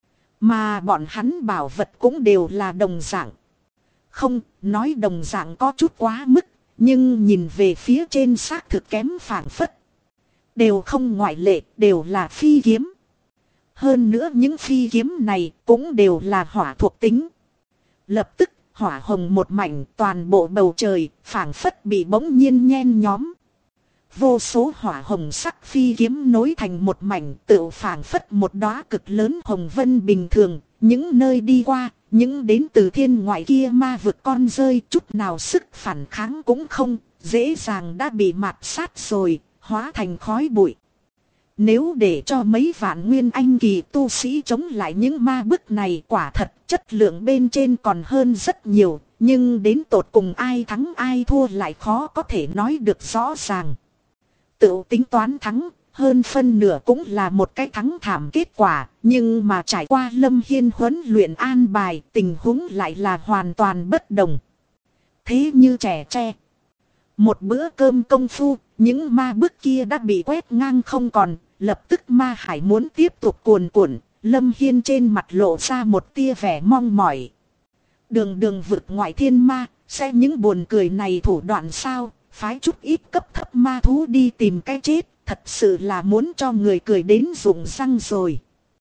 Mà bọn hắn bảo vật cũng đều là đồng dạng. Không, nói đồng dạng có chút quá mức. Nhưng nhìn về phía trên xác thực kém phảng phất. Đều không ngoại lệ, đều là phi kiếm. Hơn nữa những phi kiếm này cũng đều là hỏa thuộc tính. Lập tức hỏa hồng một mảnh, toàn bộ bầu trời phảng phất bị bỗng nhiên nhen nhóm. vô số hỏa hồng sắc phi kiếm nối thành một mảnh, tựu phảng phất một đóa cực lớn hồng vân bình thường. Những nơi đi qua, những đến từ thiên ngoại kia ma vực con rơi chút nào sức phản kháng cũng không, dễ dàng đã bị mạt sát rồi, hóa thành khói bụi. Nếu để cho mấy vạn nguyên anh kỳ tu sĩ chống lại những ma bức này, quả thật chất lượng bên trên còn hơn rất nhiều. Nhưng đến tột cùng ai thắng ai thua lại khó có thể nói được rõ ràng. Tự tính toán thắng, hơn phân nửa cũng là một cái thắng thảm kết quả. Nhưng mà trải qua Lâm Hiên huấn luyện an bài, tình huống lại là hoàn toàn bất đồng. Thế như trẻ tre. Một bữa cơm công phu, những ma bức kia đã bị quét ngang không còn. Lập tức ma hải muốn tiếp tục cuồn cuộn. Lâm Hiên trên mặt lộ ra một tia vẻ mong mỏi. Đường vực ngoại thiên ma, sẽ những buồn cười này thủ đoạn sao, phái chút ít cấp thấp ma thú đi tìm cái chết, thật sự là muốn cho người cười đến rụng răng rồi.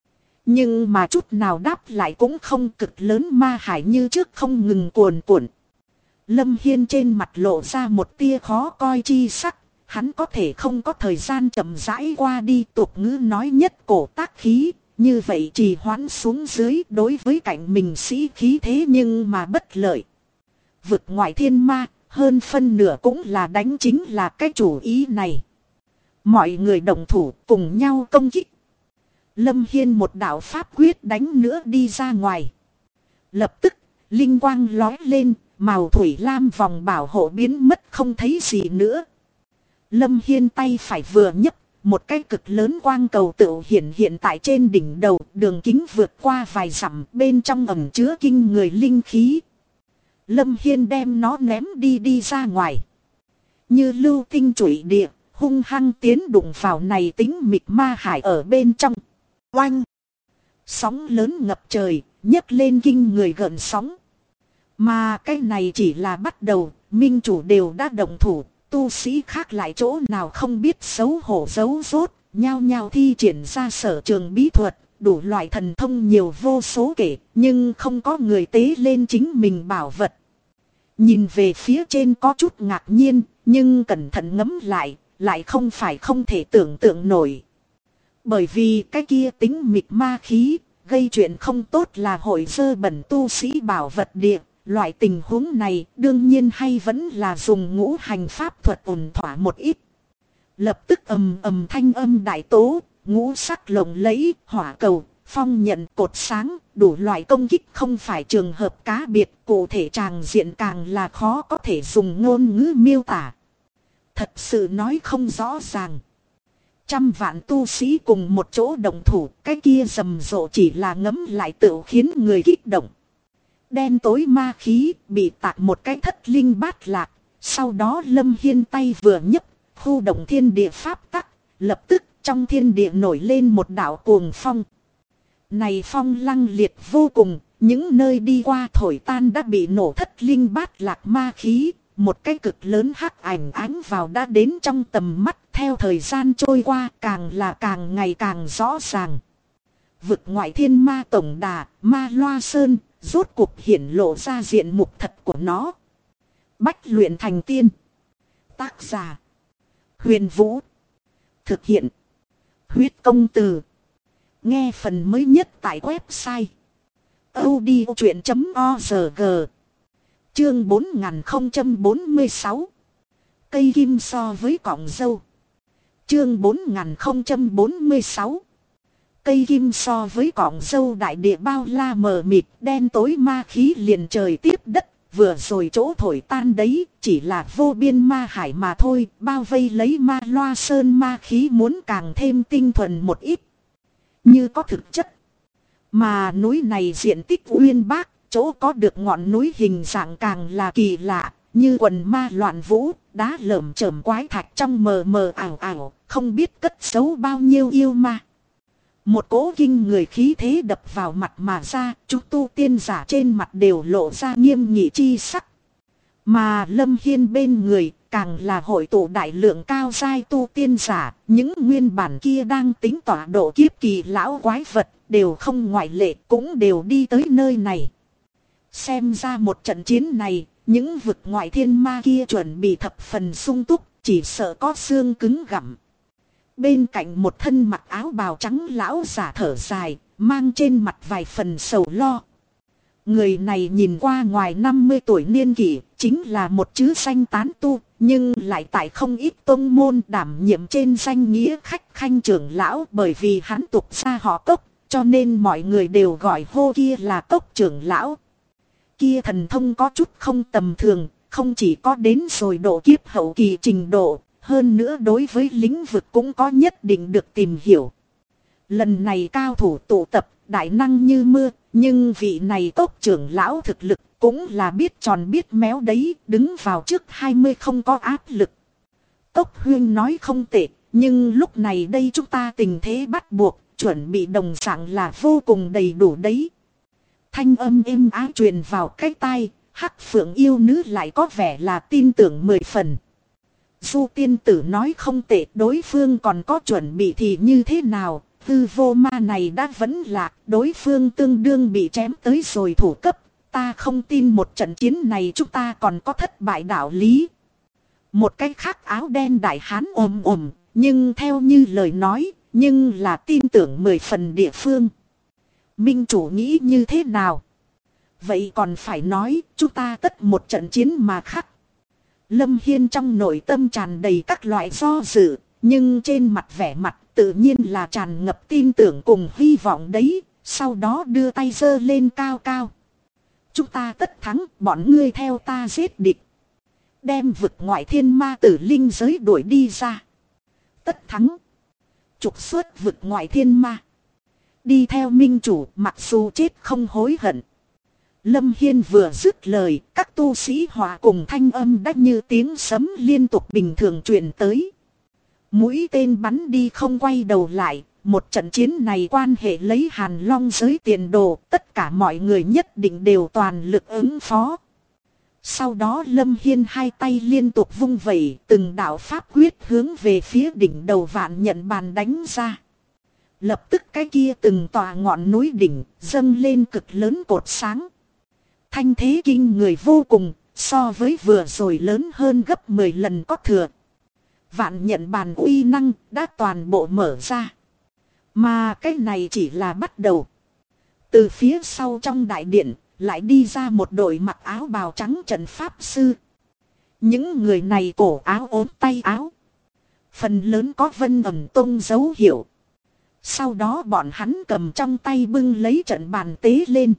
Nhưng mà chút nào đáp lại cũng không, cực lớn ma hải như trước không ngừng cuồn cuộn. Lâm Hiên trên mặt lộ ra một tia khó coi chi sắc, hắn có thể không có thời gian chậm rãi qua đi, tục ngữ nói nhất cổ tác khí. Như vậy trì hoãn xuống dưới đối với cạnh mình sĩ khí thế nhưng mà bất lợi. Vực ngoại thiên ma, hơn phân nửa cũng là đánh chính là cái chủ ý này. Mọi người đồng thủ cùng nhau công kích. Lâm Hiên một đạo pháp quyết đánh nữa đi ra ngoài. Lập tức, linh quang lói lên, màu thủy lam vòng bảo hộ biến mất không thấy gì nữa. Lâm Hiên tay phải vừa nhấc. Một cái cực lớn quang cầu tựu hiện tại trên đỉnh đầu, đường kính vượt qua vài dặm, bên trong ẩn chứa kinh người linh khí. Lâm Hiên đem nó ném đi ra ngoài. Như lưu tinh chủy địa, hung hăng tiến đụng vào này tính mịt ma hải ở bên trong. Oanh! Sóng lớn ngập trời, nhấc lên kinh người gợn sóng. Mà cái này chỉ là bắt đầu, minh chủ đều đã động thủ. Tu sĩ khác lại chỗ nào không biết xấu hổ giấu rốt, nhao nhao thi triển ra sở trường bí thuật, đủ loại thần thông nhiều vô số kể, nhưng không có người tế lên chính mình bảo vật. Nhìn về phía trên có chút ngạc nhiên, nhưng cẩn thận ngẫm lại không phải không thể tưởng tượng nổi. Bởi vì cái kia tính mịt ma khí, gây chuyện không tốt là hội dơ bẩn tu sĩ bảo vật địa. Loại tình huống này đương nhiên hay vẫn là dùng ngũ hành pháp thuật ổn thỏa một ít. Lập tức ầm thanh âm đại tố, ngũ sắc lộng lẫy, hỏa cầu, phong nhận cột sáng, đủ loại công kích không phải trường hợp cá biệt, cụ thể tràng diện càng là khó có thể dùng ngôn ngữ miêu tả. Thật sự nói không rõ ràng. Trăm vạn tu sĩ cùng một chỗ động thủ, cái kia rầm rộ chỉ là ngấm lại tự khiến người kích động. Đen tối ma khí bị tạc một cái thất linh bát lạc. Sau đó Lâm Hiên tay vừa nhấc, khu động thiên địa pháp tắc. Lập tức trong thiên địa nổi lên một đạo cuồng phong. Này phong lăng liệt vô cùng. Những nơi đi qua thổi tan đã bị nổ thất linh bát lạc ma khí. Một cái cực lớn hắc ảnh ánh vào đã đến trong tầm mắt. Theo thời gian trôi qua càng ngày càng rõ ràng. Vực ngoại thiên ma tổng đà, ma loa sơn. Rốt cuộc hiển lộ ra diện mục thật của nó. Bách luyện thành tiên. Tác giả: Huyền Vũ. Thực hiện: Huyết Công Từ. Nghe phần mới nhất tại website audiochuyện.org. Chương 4046. Cây kim so với cọng dâu. Chương 4046. Cây kim so với cọng dâu, đại địa bao la mờ mịt, đen tối ma khí liền trời tiếp đất, vừa rồi chỗ thổi tan đấy, chỉ là vô biên ma hải mà thôi, bao vây lấy ma loa sơn ma khí muốn càng thêm tinh thuần một ít. Như có thực chất. Mà núi này diện tích uyên bác, chỗ có được ngọn núi hình dạng càng là kỳ lạ, như quần ma loạn vũ, đá lởm chởm quái thạch trong mờ mờ ảo ảo, không biết cất giấu bao nhiêu yêu ma. Một cỗ kinh người khí thế đập vào mặt mà ra, chúng tu tiên giả trên mặt đều lộ ra nghiêm nghị chi sắc. Mà Lâm Hiên bên người, càng là hội tụ đại lượng cao giai tu tiên giả, những nguyên bản kia đang tính tỏa độ kiếp kỳ lão quái vật, đều không ngoại lệ, cũng đều đi tới nơi này. Xem ra một trận chiến này, những vực ngoại thiên ma kia chuẩn bị thập phần sung túc, chỉ sợ có xương cứng gặm. Bên cạnh một thân mặc áo bào trắng lão giả thở dài, mang trên mặt vài phần sầu lo. Người này nhìn qua ngoài 50 tuổi niên kỷ, chính là một chữ danh tán tu, nhưng lại tại không ít tông môn đảm nhiệm trên danh nghĩa khách khanh trưởng lão, bởi vì hắn tục ra họ Cốc, cho nên mọi người đều gọi hô kia là Cốc trưởng lão. Kia thần thông có chút không tầm thường, không chỉ có đến rồi độ kiếp hậu kỳ trình độ, hơn nữa đối với lĩnh vực cũng có nhất định được tìm hiểu. Lần này cao thủ tụ tập, đại năng như mưa, nhưng vị này Cốc trưởng lão thực lực cũng là biết tròn biết méo đấy, đứng vào trước 20 không có áp lực. Cốc huynh nói không tệ, nhưng lúc này đây chúng ta tình thế bắt buộc, chuẩn bị đồng dạng là vô cùng đầy đủ đấy. Thanh âm êm ái truyền vào cái tai, Hắc Phượng yêu nữ lại có vẻ là tin tưởng 10 phần. Du tiên tử nói không tệ, đối phương còn có chuẩn bị thì như thế nào? Tư vô ma này đã vẫn lạc, đối phương tương đương bị chém tới rồi thủ cấp. Ta không tin một trận chiến này chúng ta còn có thất bại đạo lý. Một cái khác áo đen đại hán ồm, nhưng theo như lời nói, nhưng là tin tưởng 10 phần địa phương. Minh chủ nghĩ như thế nào? Vậy còn phải nói, chúng ta tất một trận chiến mà khắc. Lâm Hiên trong nội tâm tràn đầy các loại do dự, nhưng trên mặt vẻ mặt tự nhiên là tràn ngập tin tưởng cùng hy vọng đấy, sau đó đưa tay giơ lên cao cao. Chúng ta tất thắng, bọn ngươi theo ta giết địch. Đem vực ngoại thiên ma tử linh giới đuổi đi ra. Tất thắng. Trục xuất vực ngoại thiên ma. Đi theo minh chủ, mặc dù chết không hối hận. Lâm Hiên vừa dứt lời, các tu sĩ hòa cùng thanh âm đách như tiếng sấm liên tục bình thường truyền tới. Mũi tên bắn đi không quay đầu lại, một trận chiến này quan hệ lấy Hàn Long giới tiền đồ, tất cả mọi người nhất định đều toàn lực ứng phó. Sau đó Lâm Hiên hai tay liên tục vung vẩy, từng đạo pháp quyết hướng về phía đỉnh đầu Vạn Nhận Bàn đánh ra. Lập tức cái kia từng tòa ngọn núi đỉnh dâng lên cực lớn cột sáng. Thanh thế kinh người vô cùng, so với vừa rồi lớn hơn gấp 10 lần có thừa. Vạn Nhận Bàn uy năng đã toàn bộ mở ra. Mà cái này chỉ là bắt đầu. Từ phía sau trong đại điện, lại đi ra một đội mặc áo bào trắng trận pháp sư. Những người này cổ áo ốm tay áo. Phần lớn có Vân Ẩn Tông dấu hiệu. Sau đó bọn hắn cầm trong tay bưng lấy trận bàn tế lên.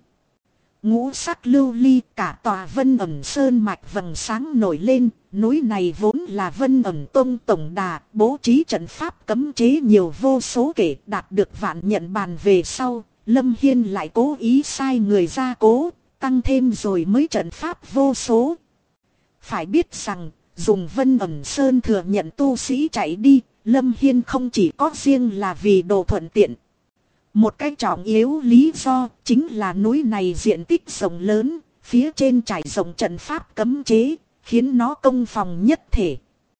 Ngũ sắc lưu ly, cả tòa Vân Ẩn Sơn mạch vầng sáng nổi lên. Núi này vốn là Vân Ẩn Tông tổng đà, bố trí trận pháp cấm chế nhiều vô số kể, đạt được Vạn Nhận Bàn về sau. Lâm Hiên lại cố ý sai người ra cố, tăng thêm rồi mới trận pháp vô số. Phải biết rằng, dùng Vân Ẩn Sơn thừa nhận tu sĩ chạy đi, Lâm Hiên không chỉ có riêng là vì đồ thuận tiện. Một cái trọng yếu lý do chính là núi này diện tích rộng lớn, phía trên trải rộng trận pháp cấm chế, khiến nó công phòng nhất thể.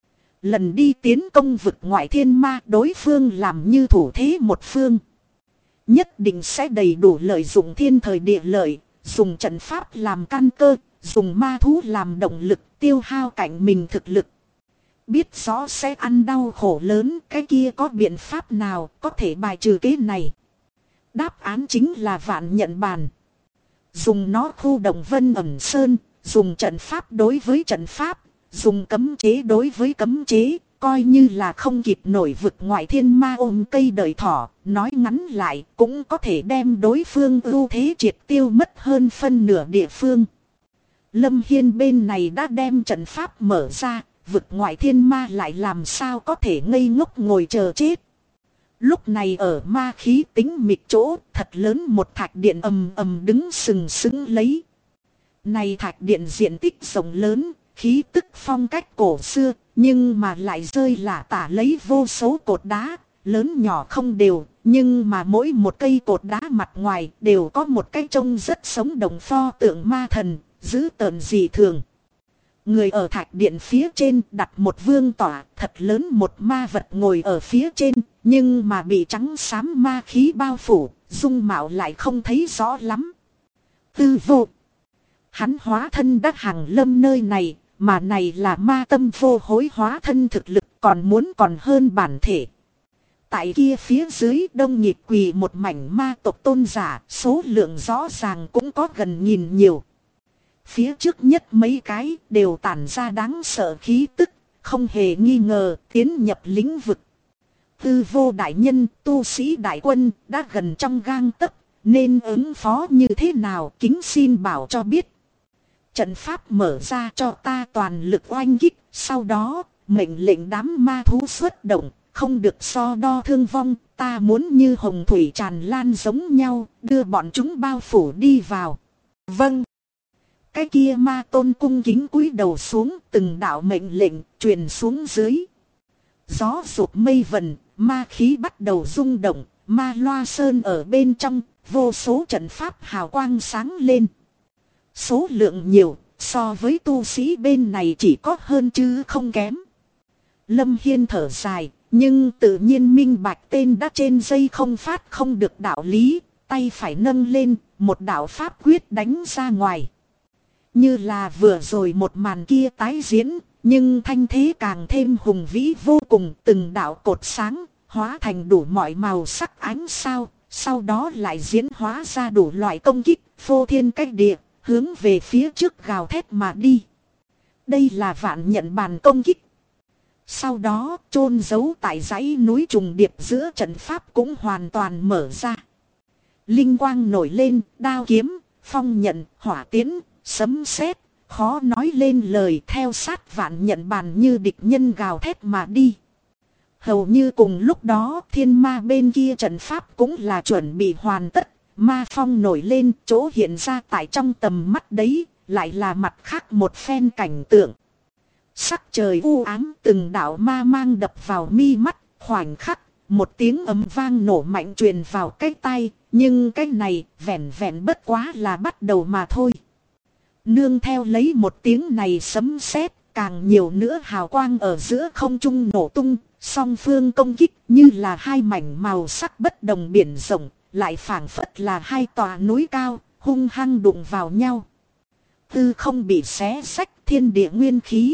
Lần đi tiến công vực ngoại thiên ma, đối phương làm như thủ thế một phương. Nhất định sẽ đầy đủ lợi dụng thiên thời địa lợi, dùng trận pháp làm căn cơ, dùng ma thú làm động lực, tiêu hao cạnh mình thực lực. Biết rõ sẽ ăn đau khổ lớn, cái kia có biện pháp nào có thể bài trừ kế này? Đáp án chính là Vạn Nhận Bàn. Dùng nó khu động Vân Ẩn Sơn, dùng trận pháp đối với trận pháp, dùng cấm chế đối với cấm chế, coi như là không kịp nổi vực ngoại thiên ma ôm cây đợi thỏ, nói ngắn lại cũng có thể đem đối phương ưu thế triệt tiêu mất hơn phân nửa địa phương. Lâm Hiên bên này đã đem trận pháp mở ra, vực ngoại thiên ma lại làm sao có thể ngây ngốc ngồi chờ chết. Lúc này ở ma khí tính mịt chỗ, thật lớn một thạch điện ầm ầm đứng sừng sững lấy. Này thạch điện diện tích rộng lớn, khí tức phong cách cổ xưa, nhưng mà lại rơi lả tả lấy vô số cột đá, lớn nhỏ không đều, nhưng mà mỗi một cây cột đá mặt ngoài đều có một cái trông rất sống động pho tượng ma thần, dữ tợn dị thường. Người ở thạch điện phía trên đặt một vương tỏa, thật lớn một ma vật ngồi ở phía trên, nhưng mà bị trắng xám ma khí bao phủ, dung mạo lại không thấy rõ lắm. Tư vô. Hắn hóa thân đắc hàng lâm nơi này, mà này là ma tâm vô hối hóa thân thực lực còn hơn bản thể. Tại kia phía dưới đông nghịt quỳ một mảnh ma tộc tôn giả, số lượng rõ ràng cũng có gần 1000 nhiều. Phía trước nhất mấy cái đều tản ra đáng sợ khí tức, không hề nghi ngờ tiến nhập lĩnh vực. Tư vô đại nhân, tu sĩ đại quân đã gần trong gang tấc, nên ứng phó như thế nào kính xin bảo cho biết. Trận pháp mở ra cho ta toàn lực oanh kích, sau đó mệnh lệnh đám ma thú xuất động, không được so đo thương vong, ta muốn như hồng thủy tràn lan giống nhau, đưa bọn chúng bao phủ đi vào. Vâng. Cái kia ma tôn cung kính cúi đầu xuống, từng đạo mệnh lệnh truyền xuống dưới. Gió sụp mây vần, ma khí bắt đầu rung động, ma loa sơn ở bên trong, vô số trận pháp hào quang sáng lên. Số lượng nhiều, so với tu sĩ bên này chỉ có hơn chứ không kém. Lâm Hiên thở dài, nhưng tự nhiên minh bạch tên đã trên dây không phát không được đạo lý, tay phải nâng lên, một đạo pháp quyết đánh ra ngoài. Như là vừa rồi một màn kia tái diễn, nhưng thanh thế càng thêm hùng vĩ vô cùng, từng đạo cột sáng, hóa thành đủ mọi màu sắc ánh sao, sau đó lại diễn hóa ra đủ loại công kích, phô thiên cách địa, hướng về phía trước gào thét mà đi. Đây là vạn nhận bàn công kích. Sau đó, chôn giấu tại dãy núi trùng điệp giữa trận pháp cũng hoàn toàn mở ra. Linh quang nổi lên, đao kiếm, phong nhận, hỏa tiến, sấm sét, khó nói lên lời, theo sát vạn nhận bàn như địch nhân gào thét mà đi. Hầu như cùng lúc đó, thiên ma bên kia trận pháp cũng là chuẩn bị hoàn tất. Ma phong nổi lên, chỗ hiện ra tại trong tầm mắt đấy, lại là mặt khác một phen cảnh tượng. Sắc trời u ám, từng đạo ma mang đập vào mi mắt, khoảnh khắc, một tiếng ầm vang nổ mạnh truyền vào cái tai, nhưng cái này vẹn vẹn bất quá là bắt đầu mà thôi. Nương theo lấy một tiếng này sấm sét, càng nhiều nữa hào quang ở giữa không trung nổ tung, song phương công kích như là hai mảnh màu sắc bất đồng biển rộng, lại phảng phất là hai tòa núi cao, hung hăng đụng vào nhau. Tư không bị xé xách, thiên địa nguyên khí.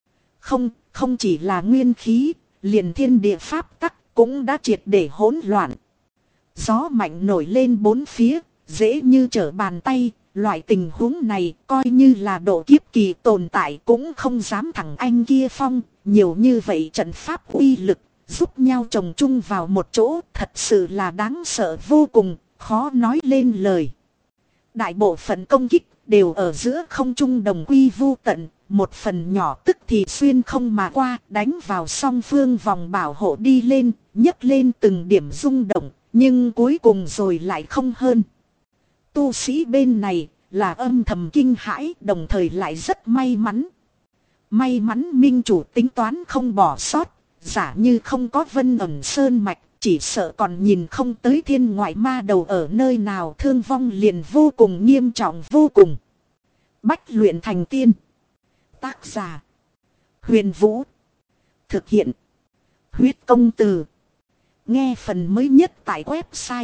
Không chỉ là nguyên khí, liền thiên địa pháp tắc cũng đã triệt để hỗn loạn. Gió mạnh nổi lên bốn phía, dễ như trở bàn tay, loại tình huống này coi như là độ kiếp kỳ tồn tại cũng không dám thẳng anh kia phong, nhiều như vậy trận pháp uy lực, giúp nhau chồng chung vào một chỗ, thật sự là đáng sợ vô cùng, khó nói lên lời. Đại bộ phận công kích đều ở giữa không trung đồng quy vu tận, một phần nhỏ tức thì xuyên không mà qua, đánh vào song phương vòng bảo hộ đi lên, nhấc lên từng điểm rung động, nhưng cuối cùng rồi lại không hơn. Tu sĩ bên này là âm thầm kinh hãi, đồng thời lại rất may mắn. May mắn minh chủ tính toán không bỏ sót, giả như không có Vân Ẩn Sơn Mạch, chỉ sợ còn nhìn không tới thiên ngoại ma đầu ở nơi nào, thương vong liền vô cùng nghiêm trọng vô cùng. Bách luyện thành tiên. Tác giả: Huyền Vũ. Thực hiện: Huyết Công Từ. Nghe phần mới nhất tại website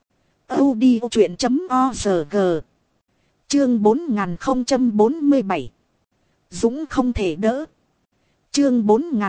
audiochuyện.org. Chương 4047. Dũng không thể đỡ. Chương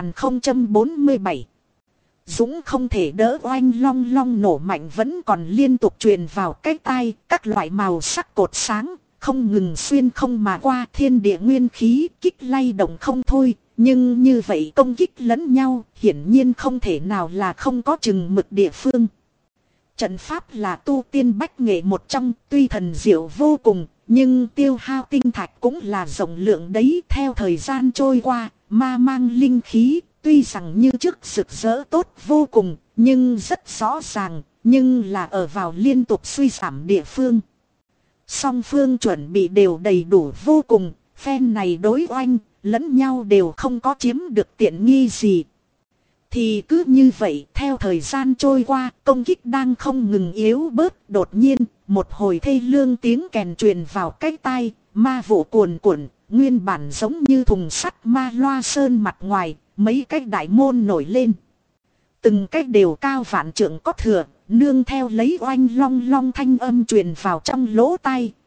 4047. Dũng không thể đỡ, oanh long long nổ mạnh vẫn còn liên tục truyền vào cái tai, các loại màu sắc cột sáng không ngừng xuyên không mà qua, thiên địa nguyên khí kích lay động không thôi, nhưng như vậy công kích lẫn nhau hiển nhiên không thể nào là không có chừng mực địa phương. Trận pháp là tu tiên bách nghệ một trong, tuy thần diệu vô cùng, nhưng tiêu hao tinh thạch cũng là rộng lượng đấy. Theo thời gian trôi qua, ma mang linh khí tuy rằng như trước rực rỡ tốt vô cùng, nhưng rất rõ ràng, nhưng là ở vào liên tục suy giảm địa phương. Song phương chuẩn bị đều đầy đủ vô cùng, phen này đối oanh, lẫn nhau đều không có chiếm được tiện nghi gì. Thì cứ như vậy, theo thời gian trôi qua, công kích đang không ngừng yếu bớt, đột nhiên, một hồi thê lương tiếng kèn truyền vào cái tai, ma vụ cuồn cuộn, nguyên bản giống như thùng sắt ma loa sơn mặt ngoài, mấy cái đại môn nổi lên. Từng cái đều cao vạn trượng có thừa, nương theo lấy oanh long long thanh âm truyền vào trong lỗ tai,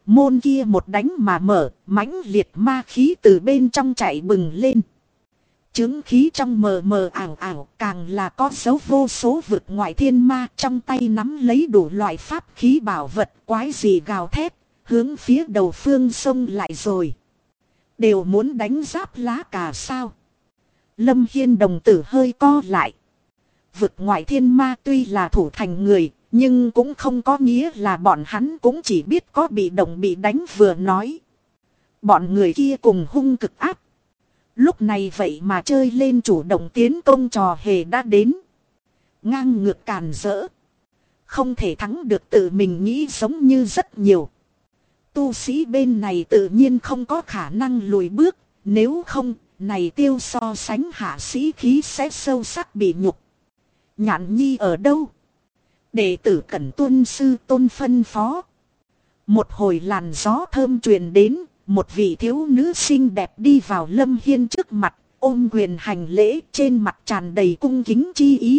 môn kia một đánh mà mở, mãnh liệt ma khí từ bên trong chạy bừng lên. Chứng khí trong mờ mờ ảo ảo, càng là có dấu vô số vực ngoại thiên ma, trong tay nắm lấy đủ loại pháp khí bảo vật quái gì gào thét, hướng phía đầu phương xông lại rồi. Đều muốn đánh giáp lá cà sao? Lâm Hiên đồng tử hơi co lại. Vực ngoại thiên ma tuy là thủ thành người, nhưng cũng không có nghĩa là bọn hắn cũng chỉ biết có bị động bị đánh vừa nói. Bọn người kia cùng hung cực áp. Lúc này vậy mà chơi lên chủ động tiến công, trò hề đã đến. Ngang ngược càn rỡ. Không thể thắng được tự mình nghĩ giống như rất nhiều. Tu sĩ bên này tự nhiên không có khả năng lùi bước. Nếu không, này tiêu so sánh hạ sĩ khí sẽ sâu sắc bị nhục. Nhạn nhi ở đâu? Đệ tử Cẩn Tuân sư tôn phân phó. Một hồi làn gió thơm truyền đến. Một vị thiếu nữ xinh đẹp đi vào Lâm Hiên trước mặt, ôm quyền hành lễ, trên mặt tràn đầy cung kính chi ý.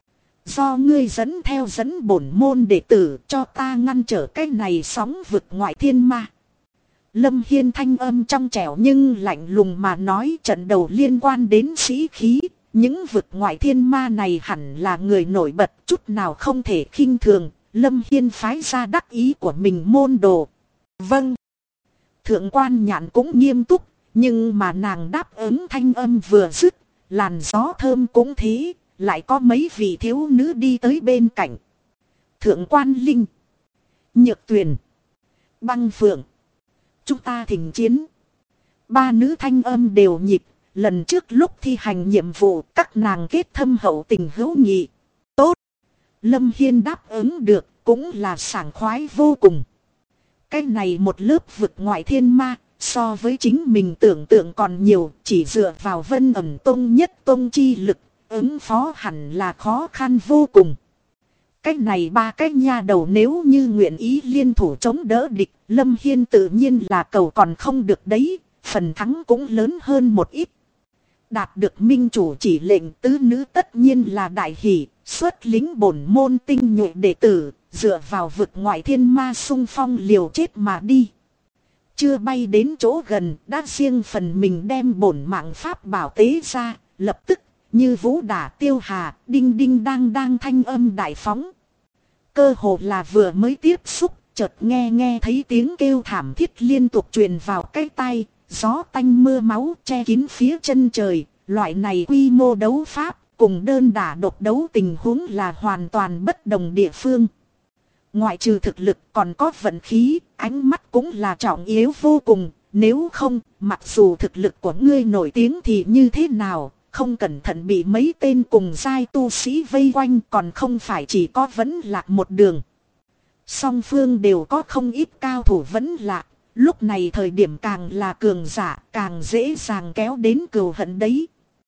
Do ngươi dẫn theo dẫn bổn môn đệ tử, cho ta ngăn trở cái này sóng vực ngoại thiên ma. Lâm Hiên thanh âm trong trẻo nhưng lạnh lùng mà nói, trận đầu liên quan đến sĩ khí. Những vực ngoại thiên ma này hẳn là người nổi bật, chút nào không thể khinh thường. Lâm Hiên phái ra đắc ý của mình môn đồ. Vâng. Thượng quan Nhạn cũng nghiêm túc, nhưng mà nàng đáp ứng thanh âm vừa dứt, làn gió thơm cũng thế, lại có mấy vị thiếu nữ đi tới bên cạnh. Thượng quan Linh, Nhược Tuyền, Băng Phượng, chúng ta thỉnh chiến. Ba nữ thanh âm đều nhịp, lần trước lúc thi hành nhiệm vụ các nàng kết thâm hậu tình hữu nghị. Tốt, Lâm Hiên đáp ứng được, cũng là sảng khoái vô cùng. Cái này một lớp vực ngoại thiên ma, so với chính mình tưởng tượng còn nhiều, chỉ dựa vào Vân Ẩn Tông nhất tông chi lực, ứng phó hẳn là khó khăn vô cùng. Cái này ba cái nha đầu nếu như nguyện ý liên thủ chống đỡ địch, Lâm Hiên tự nhiên là cầu còn không được đấy, phần thắng cũng lớn hơn một ít. Đạt được minh chủ chỉ lệnh, tứ nữ tất nhiên là đại hỷ, xuất lính bổn môn tinh nhuệ đệ tử. Dựa vào vực ngoại thiên ma xung phong liều chết mà đi. Chưa bay đến chỗ gần, đã riêng phần mình đem bổn mạng pháp bảo tế ra, lập tức như vũ đả tiêu hà, đinh đinh đang thanh âm đại phóng. Cơ hồ là vừa mới tiếp xúc, chợt nghe thấy tiếng kêu thảm thiết liên tục truyền vào cái tai, gió tanh mưa máu che kín phía chân trời, loại này quy mô đấu pháp cùng đơn đả độc đấu tình huống là hoàn toàn bất đồng địa phương. Ngoại trừ thực lực còn có vận khí, ánh mắt cũng là trọng yếu vô cùng. Nếu không, mặc dù thực lực của ngươi nổi tiếng thì như thế nào, không cẩn thận bị mấy tên cùng giai tu sĩ vây quanh còn không phải chỉ có vấn lạc một đường. Song phương đều có không ít cao thủ vấn lạc, lúc này thời điểm càng là cường giả càng dễ dàng kéo đến cừu hận đấy.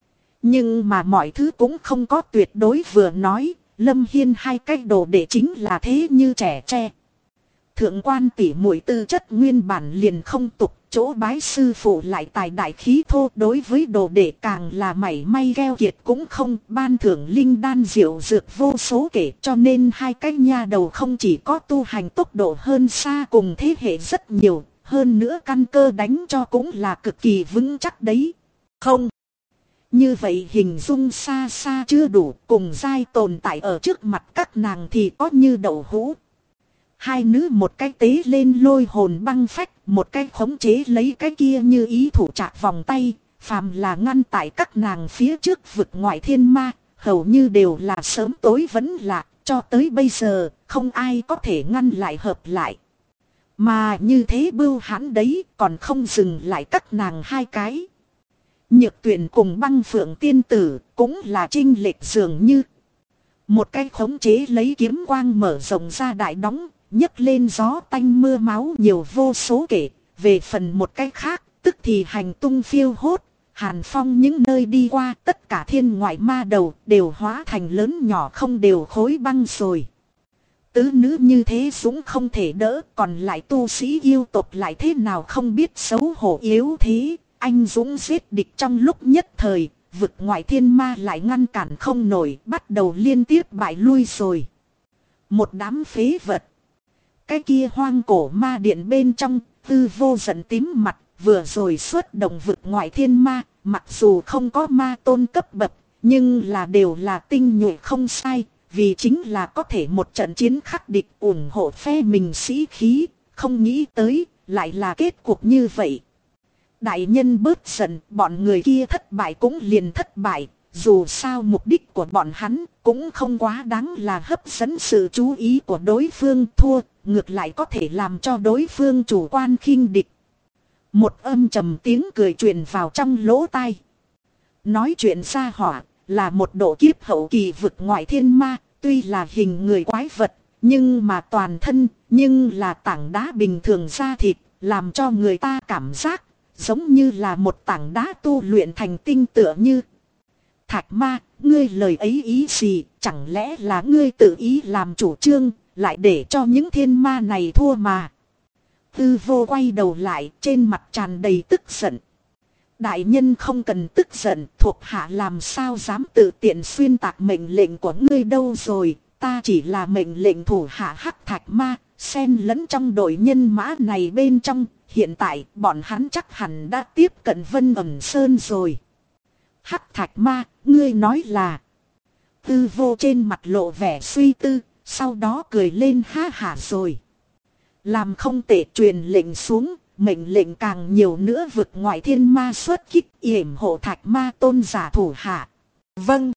Nhưng mà mọi thứ cũng không có tuyệt đối vừa nói. Lâm Hiên hai cách đồ đệ chính là thế như trẻ tre. Thượng quan tỷ muội tư chất nguyên bản liền không tục, chỗ bái sư phụ lại tài đại khí thô, đối với đồ đệ càng là mảy may gheo kiệt cũng không, ban thưởng linh đan diệu dược vô số kể, cho nên hai cái nha đầu không chỉ có tu hành tốc độ hơn xa cùng thế hệ rất nhiều, hơn nữa căn cơ đánh cho cũng là cực kỳ vững chắc đấy. Không. Như vậy hình dung xa xa chưa đủ, cùng giai tồn tại ở trước mặt các nàng thì có như đậu hũ. Hai nữ một cái tế lên lôi hồn băng phách, một cái khống chế lấy cái kia như ý thủ trạc vòng tay, phàm là ngăn tại các nàng phía trước vực ngoại thiên ma, hầu như đều là sớm tối vẫn lạc, cho tới bây giờ, không ai có thể ngăn lại hợp lại. Mà như thế bưu hãn đấy, còn không dừng lại các nàng hai cái. Nhược Tuyền cùng Băng Phượng tiên tử cũng là chênh lệch dường như. Một cái khống chế lấy kiếm quang mở rộng ra đại đóng, nhấc lên gió tanh mưa máu nhiều vô số kể. Về phần một cái khác, tức thì hành tung phiêu hốt, hàn phong những nơi đi qua, tất cả thiên ngoại ma đầu đều hóa thành lớn nhỏ không đều khối băng rồi. Tứ nữ như thế dũng không thể đỡ, còn lại tu sĩ yêu tộc lại thế nào không biết xấu hổ yếu thế. Anh dũng giết địch trong lúc nhất thời, vực ngoại thiên ma lại ngăn cản không nổi, bắt đầu liên tiếp bại lui rồi. Một đám phế vật. Cái kia hoang cổ ma điện bên trong, Tư Vô giận tím mặt, vừa rồi xuất động vực ngoại thiên ma, mặc dù không có ma tôn cấp bậc, nhưng là đều là tinh nhuệ không sai, vì chính là có thể một trận chiến khắc địch ủng hộ phe mình sĩ khí, không nghĩ tới, lại là kết cục như vậy. Đại nhân bớt giận, bọn người kia thất bại cũng liền thất bại, dù sao mục đích của bọn hắn cũng không quá đáng là hấp dẫn sự chú ý của đối phương, thua, ngược lại có thể làm cho đối phương chủ quan khinh địch. Một âm trầm tiếng cười truyền vào trong lỗ tai. Nói chuyện ra hỏa là một độ kiếp hậu kỳ vực ngoại thiên ma, tuy là hình người quái vật, nhưng mà toàn thân, nhưng là tảng đá bình thường da thịt, làm cho người ta cảm giác giống như là một tảng đá tu luyện thành tinh tựa như. Thạch ma, ngươi lời ấy ý gì, chẳng lẽ là ngươi tự ý làm chủ trương, lại để cho những thiên ma này thua mà. Tư Vô quay đầu lại, trên mặt tràn đầy tức giận. Đại nhân không cần tức giận, thuộc hạ làm sao dám tự tiện xuyên tạc mệnh lệnh của ngươi đâu rồi, ta chỉ là mệnh lệnh thủ hạ Hắc Thạch ma, xen lẫn trong đội nhân mã này bên trong, hiện tại bọn hắn chắc hẳn đã tiếp cận Vân Ẩn Sơn rồi. Hắc Thạch ma, ngươi nói là. Tư Vô trên mặt lộ vẻ suy tư, sau đó cười lên ha hả rồi. Làm không tệ, truyền lệnh xuống, mệnh lệnh càng nhiều nữa vực ngoại thiên ma xuất kích yểm hộ Thạch ma tôn giả thủ hạ. Vâng.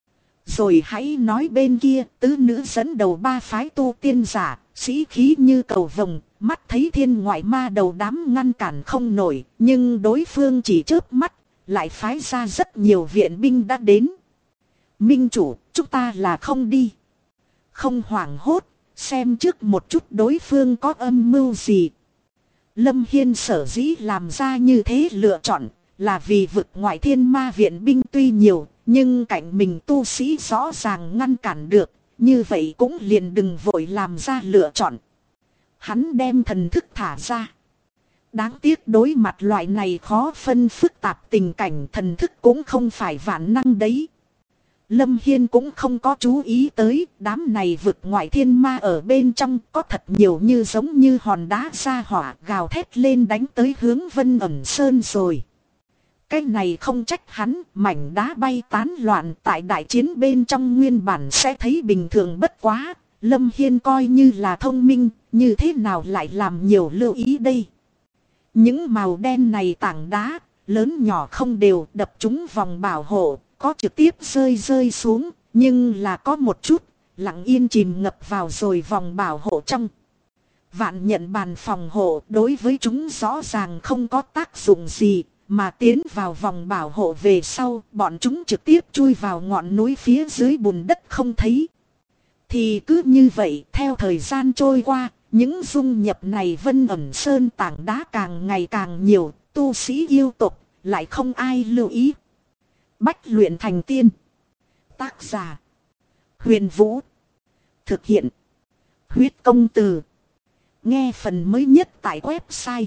Rồi hãy nói bên kia, tứ nữ dẫn đầu ba phái tu tiên giả, sĩ khí như cầu vồng, mắt thấy thiên ngoại ma đầu đám ngăn cản không nổi, nhưng đối phương chỉ chớp mắt, lại phái ra rất nhiều viện binh đã đến. Minh chủ, chúng ta là không đi. Không hoảng hốt, xem trước một chút đối phương có âm mưu gì. Lâm Hiên sở dĩ làm ra như thế lựa chọn, là vì vực ngoại thiên ma viện binh tuy nhiều, nhưng cạnh mình tu sĩ rõ ràng ngăn cản được, như vậy cũng liền đừng vội làm ra lựa chọn. Hắn đem thần thức thả ra. Đáng tiếc đối mặt loại này khó phân phức tạp tình cảnh, thần thức cũng không phải vạn năng đấy. Lâm Hiên cũng không có chú ý tới đám này vực ngoại thiên ma ở bên trong có thật nhiều như giống như hòn đá ra hỏa gào thét lên đánh tới hướng Vân Ẩn Sơn rồi. Cái này không trách hắn, mảnh đá bay tán loạn tại đại chiến bên trong nguyên bản sẽ thấy bình thường bất quá. Lâm Hiên coi như là thông minh, như thế nào lại làm nhiều lưu ý đây. Những màu đen này tảng đá, lớn nhỏ không đều đập trúng vòng bảo hộ, có trực tiếp rơi xuống, nhưng là có một chút, lặng yên chìm ngập vào rồi vòng bảo hộ trong. Vạn nhận bàn phòng hộ đối với chúng rõ ràng không có tác dụng gì, mà tiến vào vòng bảo hộ về sau, bọn chúng trực tiếp chui vào ngọn núi phía dưới bùn đất không thấy. Thì cứ như vậy, theo thời gian trôi qua, những dung nhập này Vân Ẩn Sơn tảng đá càng ngày càng nhiều, tu sĩ yêu tục, lại không ai lưu ý. Bách luyện thành tiên. Tác giả: Huyền Vũ. Thực hiện: Huyết Công Từ. Nghe phần mới nhất tại website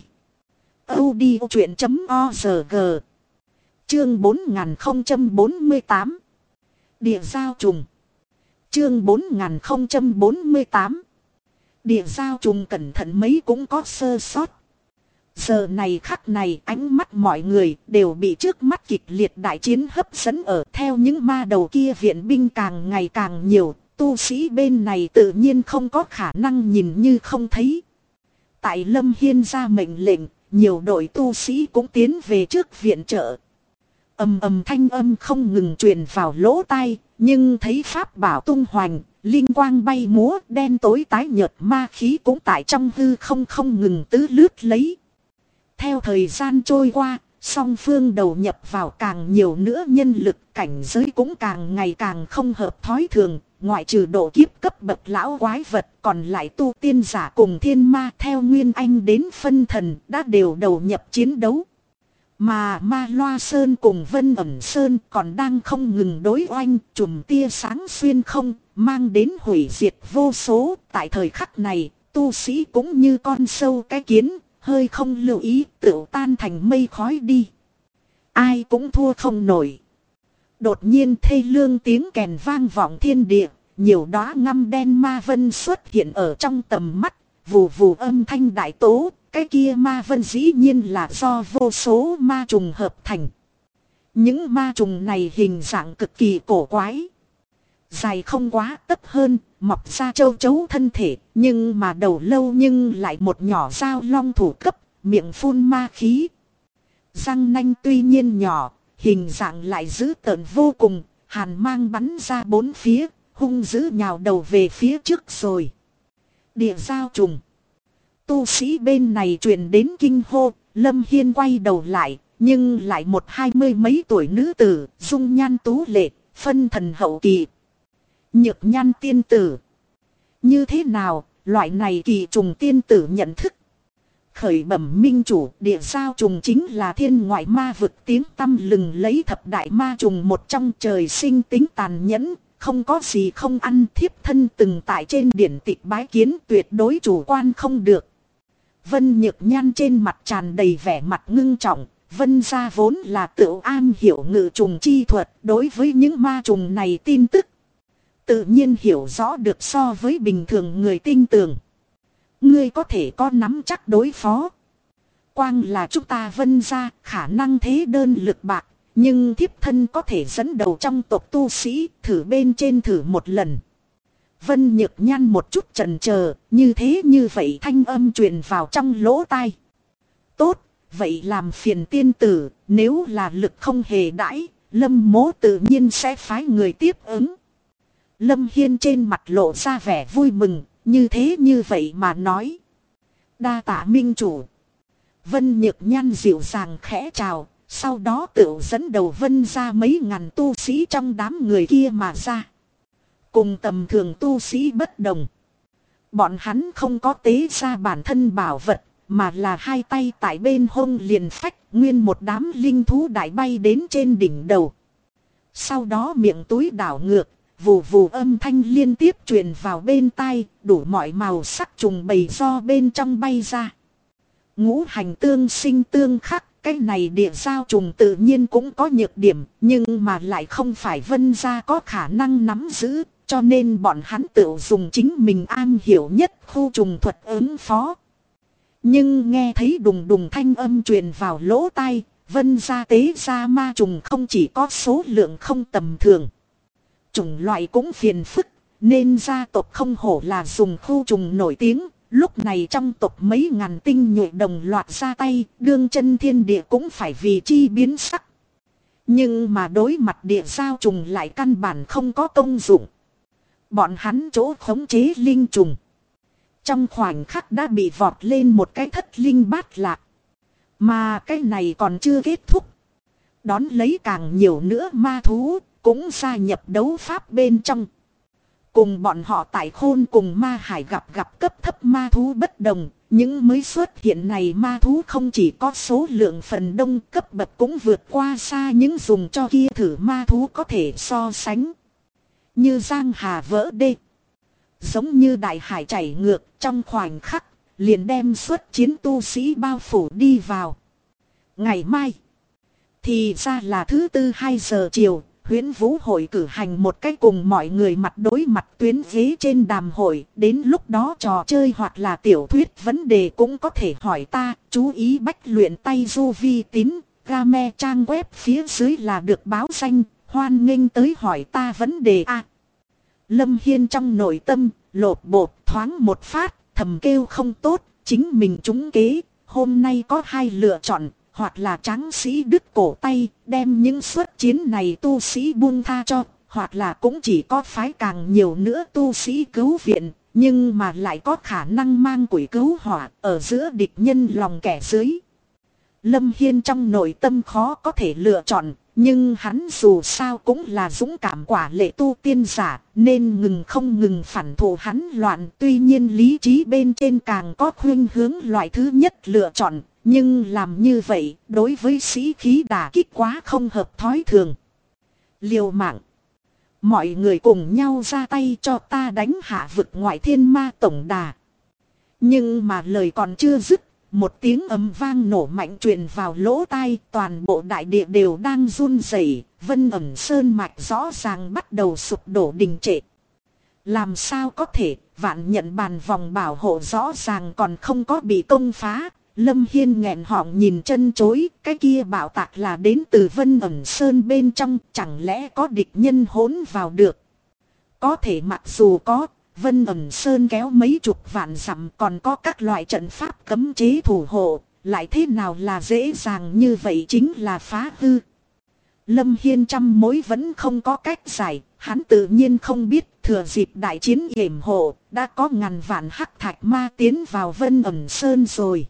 audiochuyện.org. Chương 4048. Địa giao trùng. Chương 4048. Địa giao trùng cẩn thận mấy cũng có sơ sót. Giờ này khắc này ánh mắt mọi người đều bị trước mắt kịch liệt đại chiến hấp dẫn ở, theo những ma đầu kia viện binh càng ngày càng nhiều, tu sĩ bên này tự nhiên không có khả năng nhìn như không thấy. Tại Lâm Hiên ra mệnh lệnh, nhiều đội tu sĩ cũng tiến về trước viện trợ. Ầm ầm thanh âm không ngừng truyền vào lỗ tai, nhưng thấy pháp bảo tung hoành, linh quang bay múa, đen tối tái nhợt ma khí cũng tại trong hư không ngừng tứ lướt lấy. Theo thời gian trôi qua, song phương đầu nhập vào càng nhiều nữa nhân lực, cảnh giới cũng càng ngày càng không hợp thói thường, ngoại trừ độ kiếp cấp bậc lão quái vật, còn lại tu tiên giả cùng thiên ma theo Nguyên Anh đến phân thần đã đều đầu nhập chiến đấu. Mà Ma Loa Sơn cùng Vân Ẩn Sơn còn đang không ngừng đối oanh, chùm tia sáng xuyên không, mang đến hủy diệt vô số. Tại thời khắc này, tu sĩ cũng như con sâu cái kiến, hơi không lưu ý tựu tan thành mây khói đi. Ai cũng thua không nổi. Đột nhiên thê lương tiếng kèn vang vọng thiên địa, nhiều đóa ngăm đen ma vân xuất hiện ở trong tầm mắt, vù vù âm thanh đại tố, cái kia ma vân dĩ nhiên là do vô số ma trùng hợp thành. Những ma trùng này hình dạng cực kỳ cổ quái. Dài không quá tấp hơn, mọc ra châu chấu thân thể, nhưng mà đầu lâu nhưng lại một nhỏ dao long thủ cấp, miệng phun ma khí. Răng nanh tuy nhiên nhỏ, hình dạng lại dữ tợn vô cùng, hàn mang bắn ra bốn phía, hung dữ nhào đầu về phía trước rồi. Địa giao trùng. Tu sĩ bên này truyền đến kinh hô, Lâm Hiên quay đầu lại, nhưng lại một 20 mấy tuổi nữ tử, dung nhan tú lệ, phân thần hậu kỳ. Nhược nhan tiên tử. Như thế nào, loại này kỳ trùng tiên tử nhận thức. Khởi bẩm minh chủ, địa giao trùng chính là thiên ngoại ma vực tiếng tăm lừng lấy thập đại ma trùng một trong, trời sinh tính tàn nhẫn, không có gì không ăn. Thiếp thân từng tại trên điển tịch bái kiến, tuyệt đối chủ quan không được. Vân Nhược Nhan trên mặt tràn đầy vẻ mặt ngưng trọng. Vân gia vốn là tự an hiểu ngự trùng chi thuật, đối với những ma trùng này tin tức tự nhiên hiểu rõ được so với bình thường người tin tưởng. Ngươi có thể có nắm chắc đối phó. Quang là chúng ta Vân gia khả năng thế đơn lực bạc, nhưng thiếp thân có thể dẫn đầu trong tộc tu sĩ, thử bên trên thử một lần. Vân Nhược Nhan một chút chần chờ, như thế như vậy thanh âm truyền vào trong lỗ tai. Tốt, vậy làm phiền tiên tử, nếu là lực không hề đãi, Lâm mỗ tự nhiên sẽ phái người tiếp ứng. Lâm Hiên trên mặt lộ ra vẻ vui mừng, như thế như vậy mà nói. Đa tạ minh chủ. Vân Nhược Nhan dịu dàng khẽ chào, sau đó tự dẫn đầu Vân ra mấy ngàn tu sĩ trong đám người kia mà ra. Cùng tầm thường tu sĩ bất đồng. Bọn hắn không có tế ra bản thân bảo vật, mà là hai tay tại bên hông liền phách, nguyên một đám linh thú đại bay đến trên đỉnh đầu. Sau đó miệng túi đảo ngược, vù vù âm thanh liên tiếp truyền vào bên tai, đủ mọi màu sắc trùng bầy do bên trong bay ra. Ngũ hành tương sinh tương khắc, cái này địa giao trùng tự nhiên cũng có nhược điểm, nhưng mà lại không phải Vân gia có khả năng nắm giữ, cho nên bọn hắn tự dùng chính mình am hiểu nhất khu trùng thuật ứng phó. Nhưng nghe thấy đùng đùng thanh âm truyền vào lỗ tai, Vân gia tế gia ma trùng không chỉ có số lượng không tầm thường. Chủng loại cũng phiền phức, nên gia tộc không hổ là dùng khu trùng nổi tiếng. Lúc này trong tộc mấy ngàn tinh nhuệ đồng loạt ra tay, đương chân thiên địa cũng phải vì chi biến sắc. Nhưng mà đối mặt địa giao trùng lại căn bản không có công dụng. Bọn hắn chỗ khống chế linh trùng, trong khoảnh khắc đã bị vọt lên một cái thất linh bát lạc. Mà cái này còn chưa kết thúc. Đón lấy càng nhiều nữa ma thú cũng gia nhập đấu pháp bên trong. Cùng bọn họ tại khôn cùng ma hải gặp cấp thấp ma thú bất đồng. Những mới xuất hiện này ma thú không chỉ có số lượng phần đông, cấp bậc cũng vượt qua xa những dùng cho kia thử ma thú có thể so sánh. Như giang hà vỡ đê, giống như đại hải chảy ngược, trong khoảnh khắc liền đem xuất chiến tu sĩ bao phủ đi vào. Ngày mai thì ra là thứ tư 2 giờ chiều, Huyễn Vũ hội cử hành một cái cùng mọi người mặt đối mặt tuyến ghế trên đàm hội. Đến lúc đó trò chơi hoặc là tiểu thuyết vấn đề cũng có thể hỏi ta. Chú ý bách luyện tay du vi tín, game trang web phía dưới là được báo danh. Hoan nghênh tới hỏi ta vấn đề a. Lâm Hiên trong nội tâm lột bột thoáng một phát, thầm kêu không tốt, chính mình trúng kế. Hôm nay có hai lựa chọn, hoặc là tráng sĩ đứt cổ tay, đem những xuất chiến này tu sĩ buông tha cho, hoặc là cũng chỉ có phái càng nhiều nữa tu sĩ cứu viện, nhưng mà lại có khả năng mang quỷ cứu hỏa ở giữa địch nhân lòng kẻ dưới. Lâm Hiên trong nội tâm khó có thể lựa chọn, nhưng hắn dù sao cũng là dũng cảm quả lệ tu tiên giả, nên không ngừng phản thủ hắn loạn. Tuy nhiên lý trí bên trên càng có khuynh hướng loại thứ nhất lựa chọn, nhưng làm như vậy đối với sĩ khí đả kích quá không hợp thói thường. Liều mạng, mọi người cùng nhau ra tay cho ta đánh hạ vực ngoại thiên ma tổng đà. Nhưng mà lời còn chưa dứt, một tiếng ầm vang nổ mạnh truyền vào lỗ tai, toàn bộ đại địa đều đang run rẩy, Vân Ẩn Sơn mạch rõ ràng bắt đầu sụp đổ đình trệ. Làm sao có thể, vạn nhận bàn vòng bảo hộ rõ ràng còn không có bị công phá. Lâm Hiên nghẹn họng nhìn chân chối, cái kia bảo tạc là đến từ Vân Ẩn Sơn bên trong, chẳng lẽ có địch nhân hỗn vào được. Có thể mặc dù có, Vân Ẩn Sơn kéo mấy chục vạn dặm còn có các loại trận pháp cấm chế thủ hộ, lại thế nào là dễ dàng như vậy chính là phá hư. Lâm Hiên trăm mối vẫn không có cách giải, hắn tự nhiên không biết thừa dịp đại chiến yểm hộ, đã có ngàn vạn hắc thạch ma tiến vào Vân Ẩn Sơn rồi.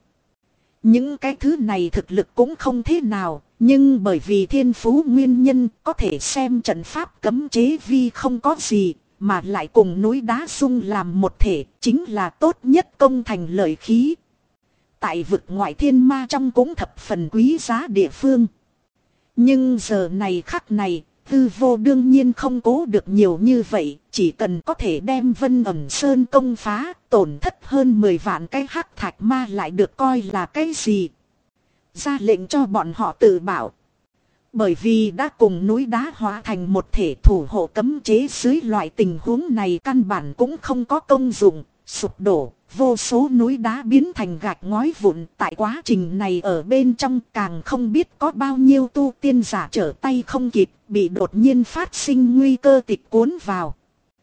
Những cái thứ này thực lực cũng không thế nào, nhưng bởi vì thiên phú nguyên nhân có thể xem trận pháp cấm chế vi không có gì, mà lại cùng núi đá xung làm một thể, chính là tốt nhất công thành lợi khí. Tại vực ngoại thiên ma trong cũng thập phần quý giá địa phương. Nhưng giờ này khắc này, Tư Vô đương nhiên không cố được nhiều như vậy, chỉ cần có thể đem Vân Ẩn Sơn công phá, tổn thất hơn 10 vạn cái hắc thạch ma lại được coi là cái gì. Ra lệnh cho bọn họ tự bảo. Bởi vì đã cùng núi đá hóa thành một thể, thủ hộ cấm chế dưới loại tình huống này căn bản cũng không có công dụng, sụp đổ. Vô số núi đá biến thành gạch ngói vụn, tại quá trình này ở bên trong càng không biết có bao nhiêu tu tiên giả trở tay không kịp, bị đột nhiên phát sinh nguy cơ tịch cuốn vào.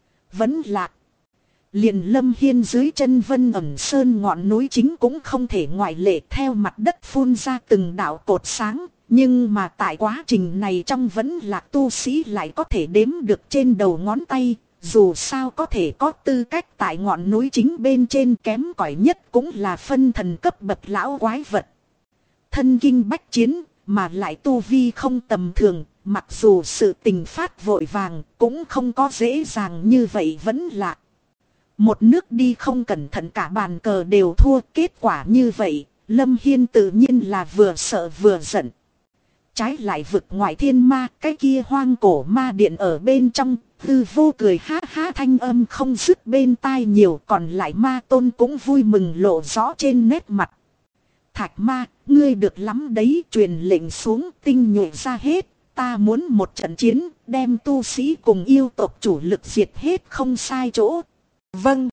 Vẫn lạc. Liền Lâm Hiên dưới chân Vân Ẩn Sơn ngọn núi chính cũng không thể ngoại lệ, theo mặt đất phun ra từng đạo cột sáng. Nhưng mà tại quá trình này trong vẫn lạc tu sĩ lại có thể đếm được trên đầu ngón tay. Dù sao có thể có tư cách tại ngọn núi chính bên trên, kém cỏi nhất cũng là phân thần cấp bậc lão quái vật. Thân kinh bách chiến, mà lại tu vi không tầm thường, mặc dù sự tình phát vội vàng, cũng không có dễ dàng như vậy vẫn lạc. Một nước đi không cẩn thận cả bàn cờ đều thua, kết quả như vậy, Lâm Hiên tự nhiên là vừa sợ vừa giận. Trái lại vực ngoại thiên ma, cái kia hoang cổ ma điện ở bên trong, Tư Vô cười ha ha thanh âm không dứt bên tai nhiều, còn lại ma tôn cũng vui mừng lộ rõ trên nét mặt. Thạch ma, ngươi được lắm đấy, truyền lệnh xuống, tinh nhuệ ra hết, ta muốn một trận chiến, đem tu sĩ cùng yêu tộc chủ lực diệt hết không sai chỗ. Vâng.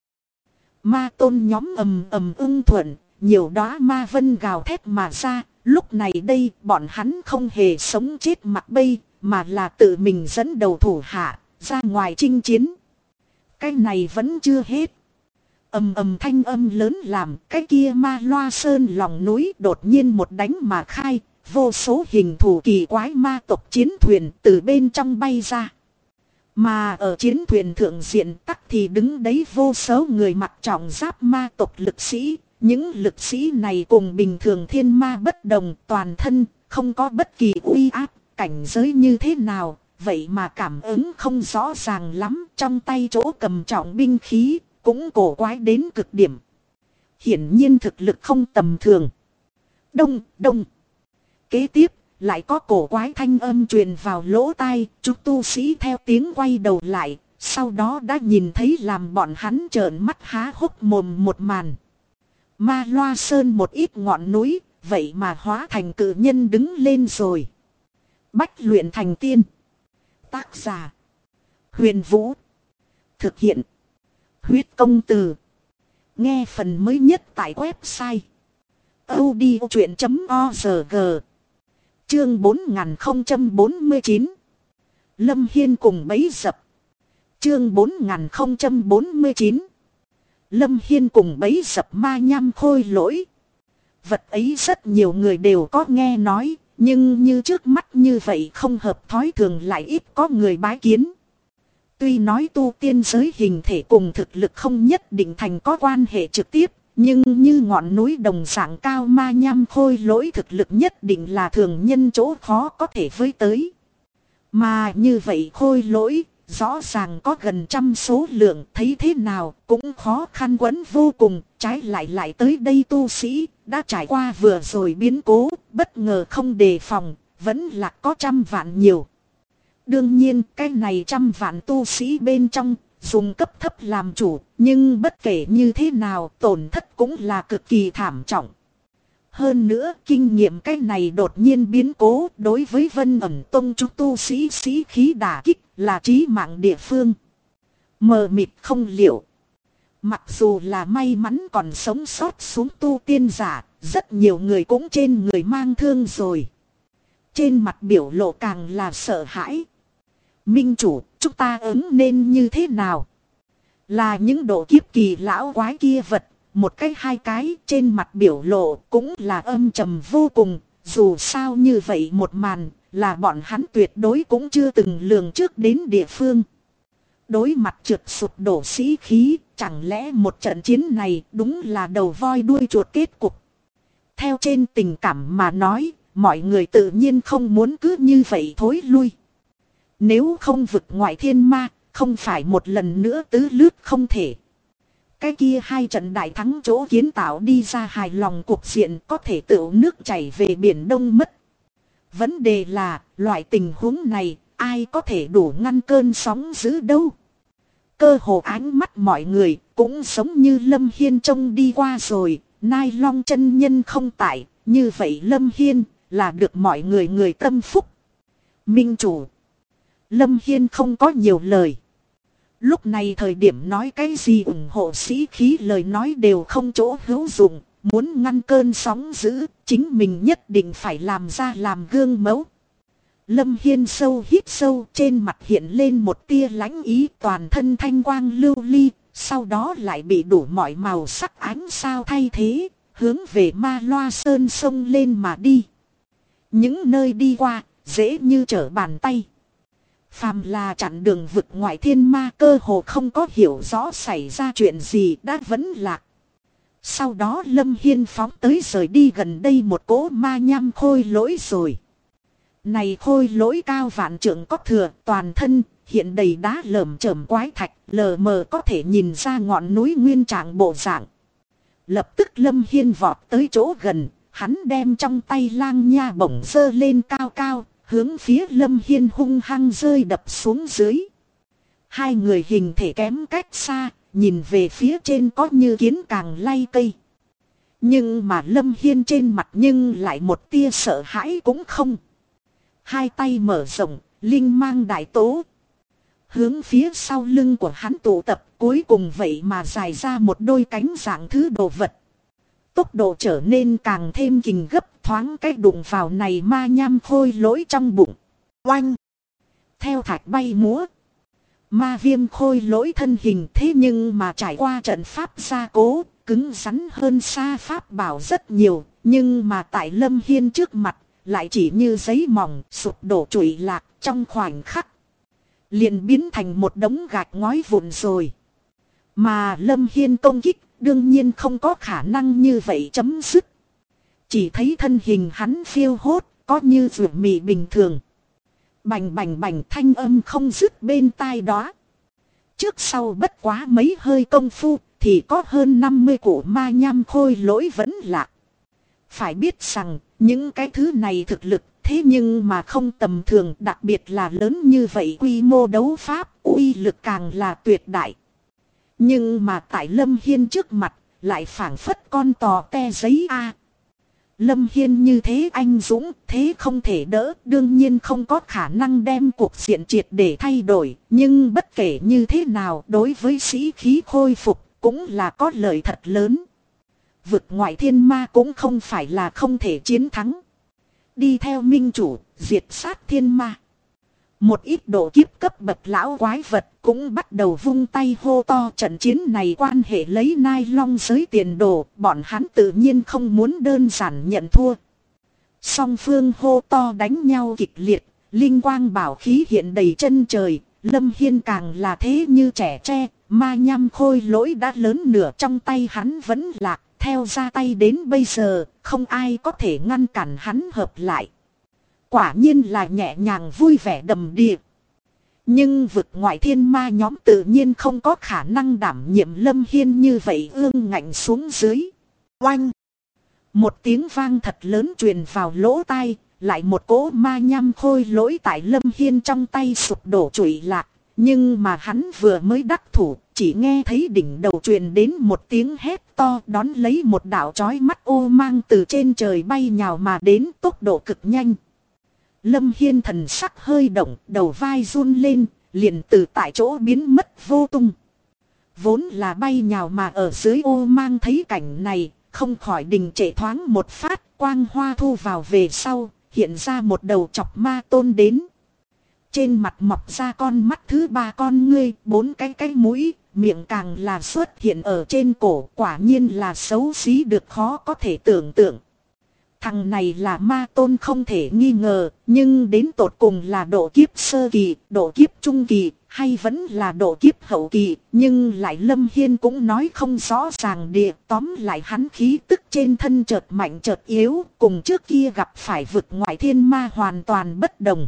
Ma tôn nhóm ầm ầm ưng thuận, nhiều đóa ma vân gào thét mà ra. Lúc này đây bọn hắn không hề sống chết mặc bây, mà là tự mình dẫn đầu thủ hạ, ra ngoài chinh chiến. Cái này vẫn chưa hết. Ầm ầm thanh âm lớn làm cái kia ma loa sơn lòng núi đột nhiên một đánh mà khai, vô số hình thù kỳ quái ma tộc chiến thuyền từ bên trong bay ra. Mà ở chiến thuyền thượng diện tắc thì đứng đấy vô số người mặc trọng giáp ma tộc lực sĩ. Những lực sĩ này cùng bình thường thiên ma bất đồng, toàn thân không có bất kỳ uy áp, cảnh giới như thế nào, vậy mà cảm ứng không rõ ràng lắm, trong tay chỗ cầm trọng binh khí, cũng cổ quái đến cực điểm. Hiển nhiên thực lực không tầm thường. Đông, đông. Kế tiếp, lại có cổ quái thanh âm truyền vào lỗ tai, chúng tu sĩ theo tiếng quay đầu lại, sau đó đã nhìn thấy làm bọn hắn trợn mắt há hốc mồm một màn. Ma Loa Sơn một ít ngọn núi, vậy mà hóa thành cự nhân đứng lên rồi. Bách luyện thành tiên. Tác giả: Huyền Vũ. Thực hiện: Huyết Công Từ. Nghe phần mới nhất tại website audiochuyện.org. Chương 4049. Lâm Hiên cùng bẫy dập. Chương 4049. Lâm Hiên cùng bẫy dập ma nham khôi lỗi. Vật ấy rất nhiều người đều có nghe nói, nhưng như trước mắt như vậy không hợp thói thường lại ít có người bái kiến. Tuy nói tu tiên giới hình thể cùng thực lực không nhất định thành có quan hệ trực tiếp, nhưng như ngọn núi đồng dạng cao ma nham khôi lỗi thực lực nhất định là thường nhân chỗ khó có thể với tới. Mà như vậy khôi lỗi rõ ràng có gần trăm số lượng, thấy thế nào cũng khó khăn quẫn vô cùng, trái lại tới đây tu sĩ, đã trải qua vừa rồi biến cố, bất ngờ không đề phòng, vẫn là có trăm vạn nhiều. Đương nhiên cái này trăm vạn tu sĩ bên trong, dùng cấp thấp làm chủ, nhưng bất kể như thế nào tổn thất cũng là cực kỳ thảm trọng. Hơn nữa kinh nghiệm cái này đột nhiên biến cố đối với Vân Ẩn Tông chúng tu sĩ khí đả kích là chí mạng địa phương. Mờ mịt không liệu. Mặc dù là may mắn còn sống sót xuống tu tiên giả, rất nhiều người cũng trên người mang thương rồi. Trên mặt biểu lộ càng là sợ hãi. Minh chủ, chúng ta ứng nên như thế nào? Là những độ kiếp kỳ lão quái kia vật, một cái hai cái trên mặt biểu lộ cũng là âm trầm vô cùng. Dù sao như vậy một màn là bọn hắn tuyệt đối cũng chưa từng lường trước đến địa phương. Đối mặt trượt sụp đổ sĩ khí, chẳng lẽ một trận chiến này đúng là đầu voi đuôi chuột kết cục. Theo trên tình cảm mà nói, mọi người tự nhiên không muốn cứ như vậy thối lui. Nếu không vực ngoại thiên ma, không phải một lần nữa tứ lướt không thể. Cái kia hai trận đại thắng chỗ kiến tạo đi ra hài lòng cục diện có thể tựu nước chảy về biển Đông mất. Vấn đề là, loại tình huống này, ai có thể đủ ngăn cơn sóng dữ đâu. Cơ hồ ánh mắt mọi người cũng giống như Lâm Hiên trông đi qua rồi, Nai Long chân nhân không tại, như vậy Lâm Hiên là được mọi người tâm phúc. Minh chủ. Lâm Hiên không có nhiều lời. Lúc này thời điểm nói cái gì ủng hộ sĩ khí lời nói đều không chỗ hữu dụng, muốn ngăn cơn sóng dữ, chính mình nhất định phải làm ra làm gương mẫu. Lâm Hiên sâu hít sâu, trên mặt hiện lên một tia lãnh ý, toàn thân thanh quang lưu ly, sau đó lại bị đủ mọi màu sắc ánh sao thay thế, hướng về Ma Loa Sơn sông lên mà đi. Những nơi đi qua, dễ như trở bàn tay. Phàm là chặn đường vực ngoại thiên ma cơ hồ không có hiểu rõ xảy ra chuyện gì đã vẫn lạc. Sau đó Lâm Hiên phóng tới rời đi gần đây một cỗ ma nham khôi lỗi rồi. Này khôi lỗi cao vạn trượng có thừa, toàn thân hiện đầy đá lởm chởm quái thạch, lờ mờ có thể nhìn ra ngọn núi nguyên trạng bộ dạng. Lập tức Lâm Hiên vọt tới chỗ gần, hắn đem trong tay lang nha bổng giơ lên cao cao, hướng phía Lâm Hiên hung hăng rơi đập xuống dưới. Hai người hình thể kém cách xa, nhìn về phía trên có như kiến càng lay cây. Nhưng mà Lâm Hiên trên mặt nhưng lại một tia sợ hãi cũng không. Hai tay mở rộng, linh mang đại tố. Hướng phía sau lưng của hắn tụ tập, cuối cùng vậy mà dài ra một đôi cánh dạng thứ đồ vật. Tốc độ trở nên càng thêm kình gấp, thoáng cái đụng vào này ma nham khôi lỗi trong bụng. Oanh! Theo thạch bay múa. Ma viêm khôi lỗi thân hình thế nhưng mà trải qua trận pháp gia cố, cứng rắn hơn xa pháp bảo rất nhiều. Nhưng mà tại Lâm Hiên trước mặt, lại chỉ như giấy mỏng sụp đổ trụi lạc trong khoảnh khắc. Liền biến thành một đống gạch ngói vụn rồi. Mà Lâm Hiên công kích đương nhiên không có khả năng như vậy chấm dứt. Chỉ thấy thân hình hắn phiêu hốt, có như rượu mì bình thường. Bành bành bành thanh âm không dứt bên tai đó. Trước sau bất quá mấy hơi công phu, thì có hơn 50 cụ ma nham khôi lỗi vẫn lạc. Phải biết rằng, những cái thứ này thực lực, thế nhưng mà không tầm thường, đặc biệt là lớn như vậy quy mô đấu pháp, uy lực càng là tuyệt đại. Nhưng mà tại Lâm Hiên trước mặt, lại phảng phất con tò te giấy a. Lâm Hiên như thế anh dũng, thế không thể đỡ, đương nhiên không có khả năng đem cuộc diện triệt để thay đổi. Nhưng bất kể như thế nào, đối với sĩ khí khôi phục, cũng là có lợi thật lớn. Vực ngoại thiên ma cũng không phải là không thể chiến thắng. Đi theo minh chủ, diệt sát thiên ma. Một ít độ kiếp cấp bậc lão quái vật cũng bắt đầu vung tay hô to, trận chiến này quan hệ lấy Nai Long giới tiền đồ, bọn hắn tự nhiên không muốn đơn giản nhận thua. Song phương hô to đánh nhau kịch liệt, linh quang bảo khí hiện đầy chân trời, Lâm Hiên càng là thế như trẻ tre, ma nham khôi lỗi đã lớn nửa trong tay hắn vẫn lạc, theo ra tay đến bây giờ, không ai có thể ngăn cản hắn hợp lại. Quả nhiên là nhẹ nhàng vui vẻ đầm đìa. Nhưng vực ngoại thiên ma nhóm tự nhiên không có khả năng đảm nhiệm Lâm Hiên như vậy ương ngạnh xuống dưới. Oanh! Một tiếng vang thật lớn truyền vào lỗ tai, lại một cỗ ma nham khôi lỗi tại Lâm Hiên trong tay sụp đổ trụi lạc. Nhưng mà hắn vừa mới đắc thủ, chỉ nghe thấy đỉnh đầu truyền đến một tiếng hét to, đón lấy một đạo chói mắt ô mang từ trên trời bay nhào mà đến, tốc độ cực nhanh. Lâm Hiên thần sắc hơi động, đầu vai run lên, liền từ tại chỗ biến mất vô tung. Vốn là bay nhào mà ở dưới ô mang thấy cảnh này, không khỏi đình trệ thoáng một phát, quang hoa thu vào về sau, hiện ra một đầu chọc ma tôn đến. Trên mặt mọc ra con mắt thứ ba con ngươi, 4 cái mũi, miệng càng là xuất hiện ở trên cổ, quả nhiên là xấu xí được khó có thể tưởng tượng. Thằng này là ma tôn không thể nghi ngờ, nhưng đến tột cùng là độ kiếp sơ kỳ, độ kiếp trung kỳ, hay vẫn là độ kiếp hậu kỳ, nhưng lại Lâm Hiên cũng nói không rõ ràng địa. Tóm lại hắn khí tức trên thân chợt mạnh chợt yếu, cùng trước kia gặp phải vực ngoại thiên ma hoàn toàn bất đồng.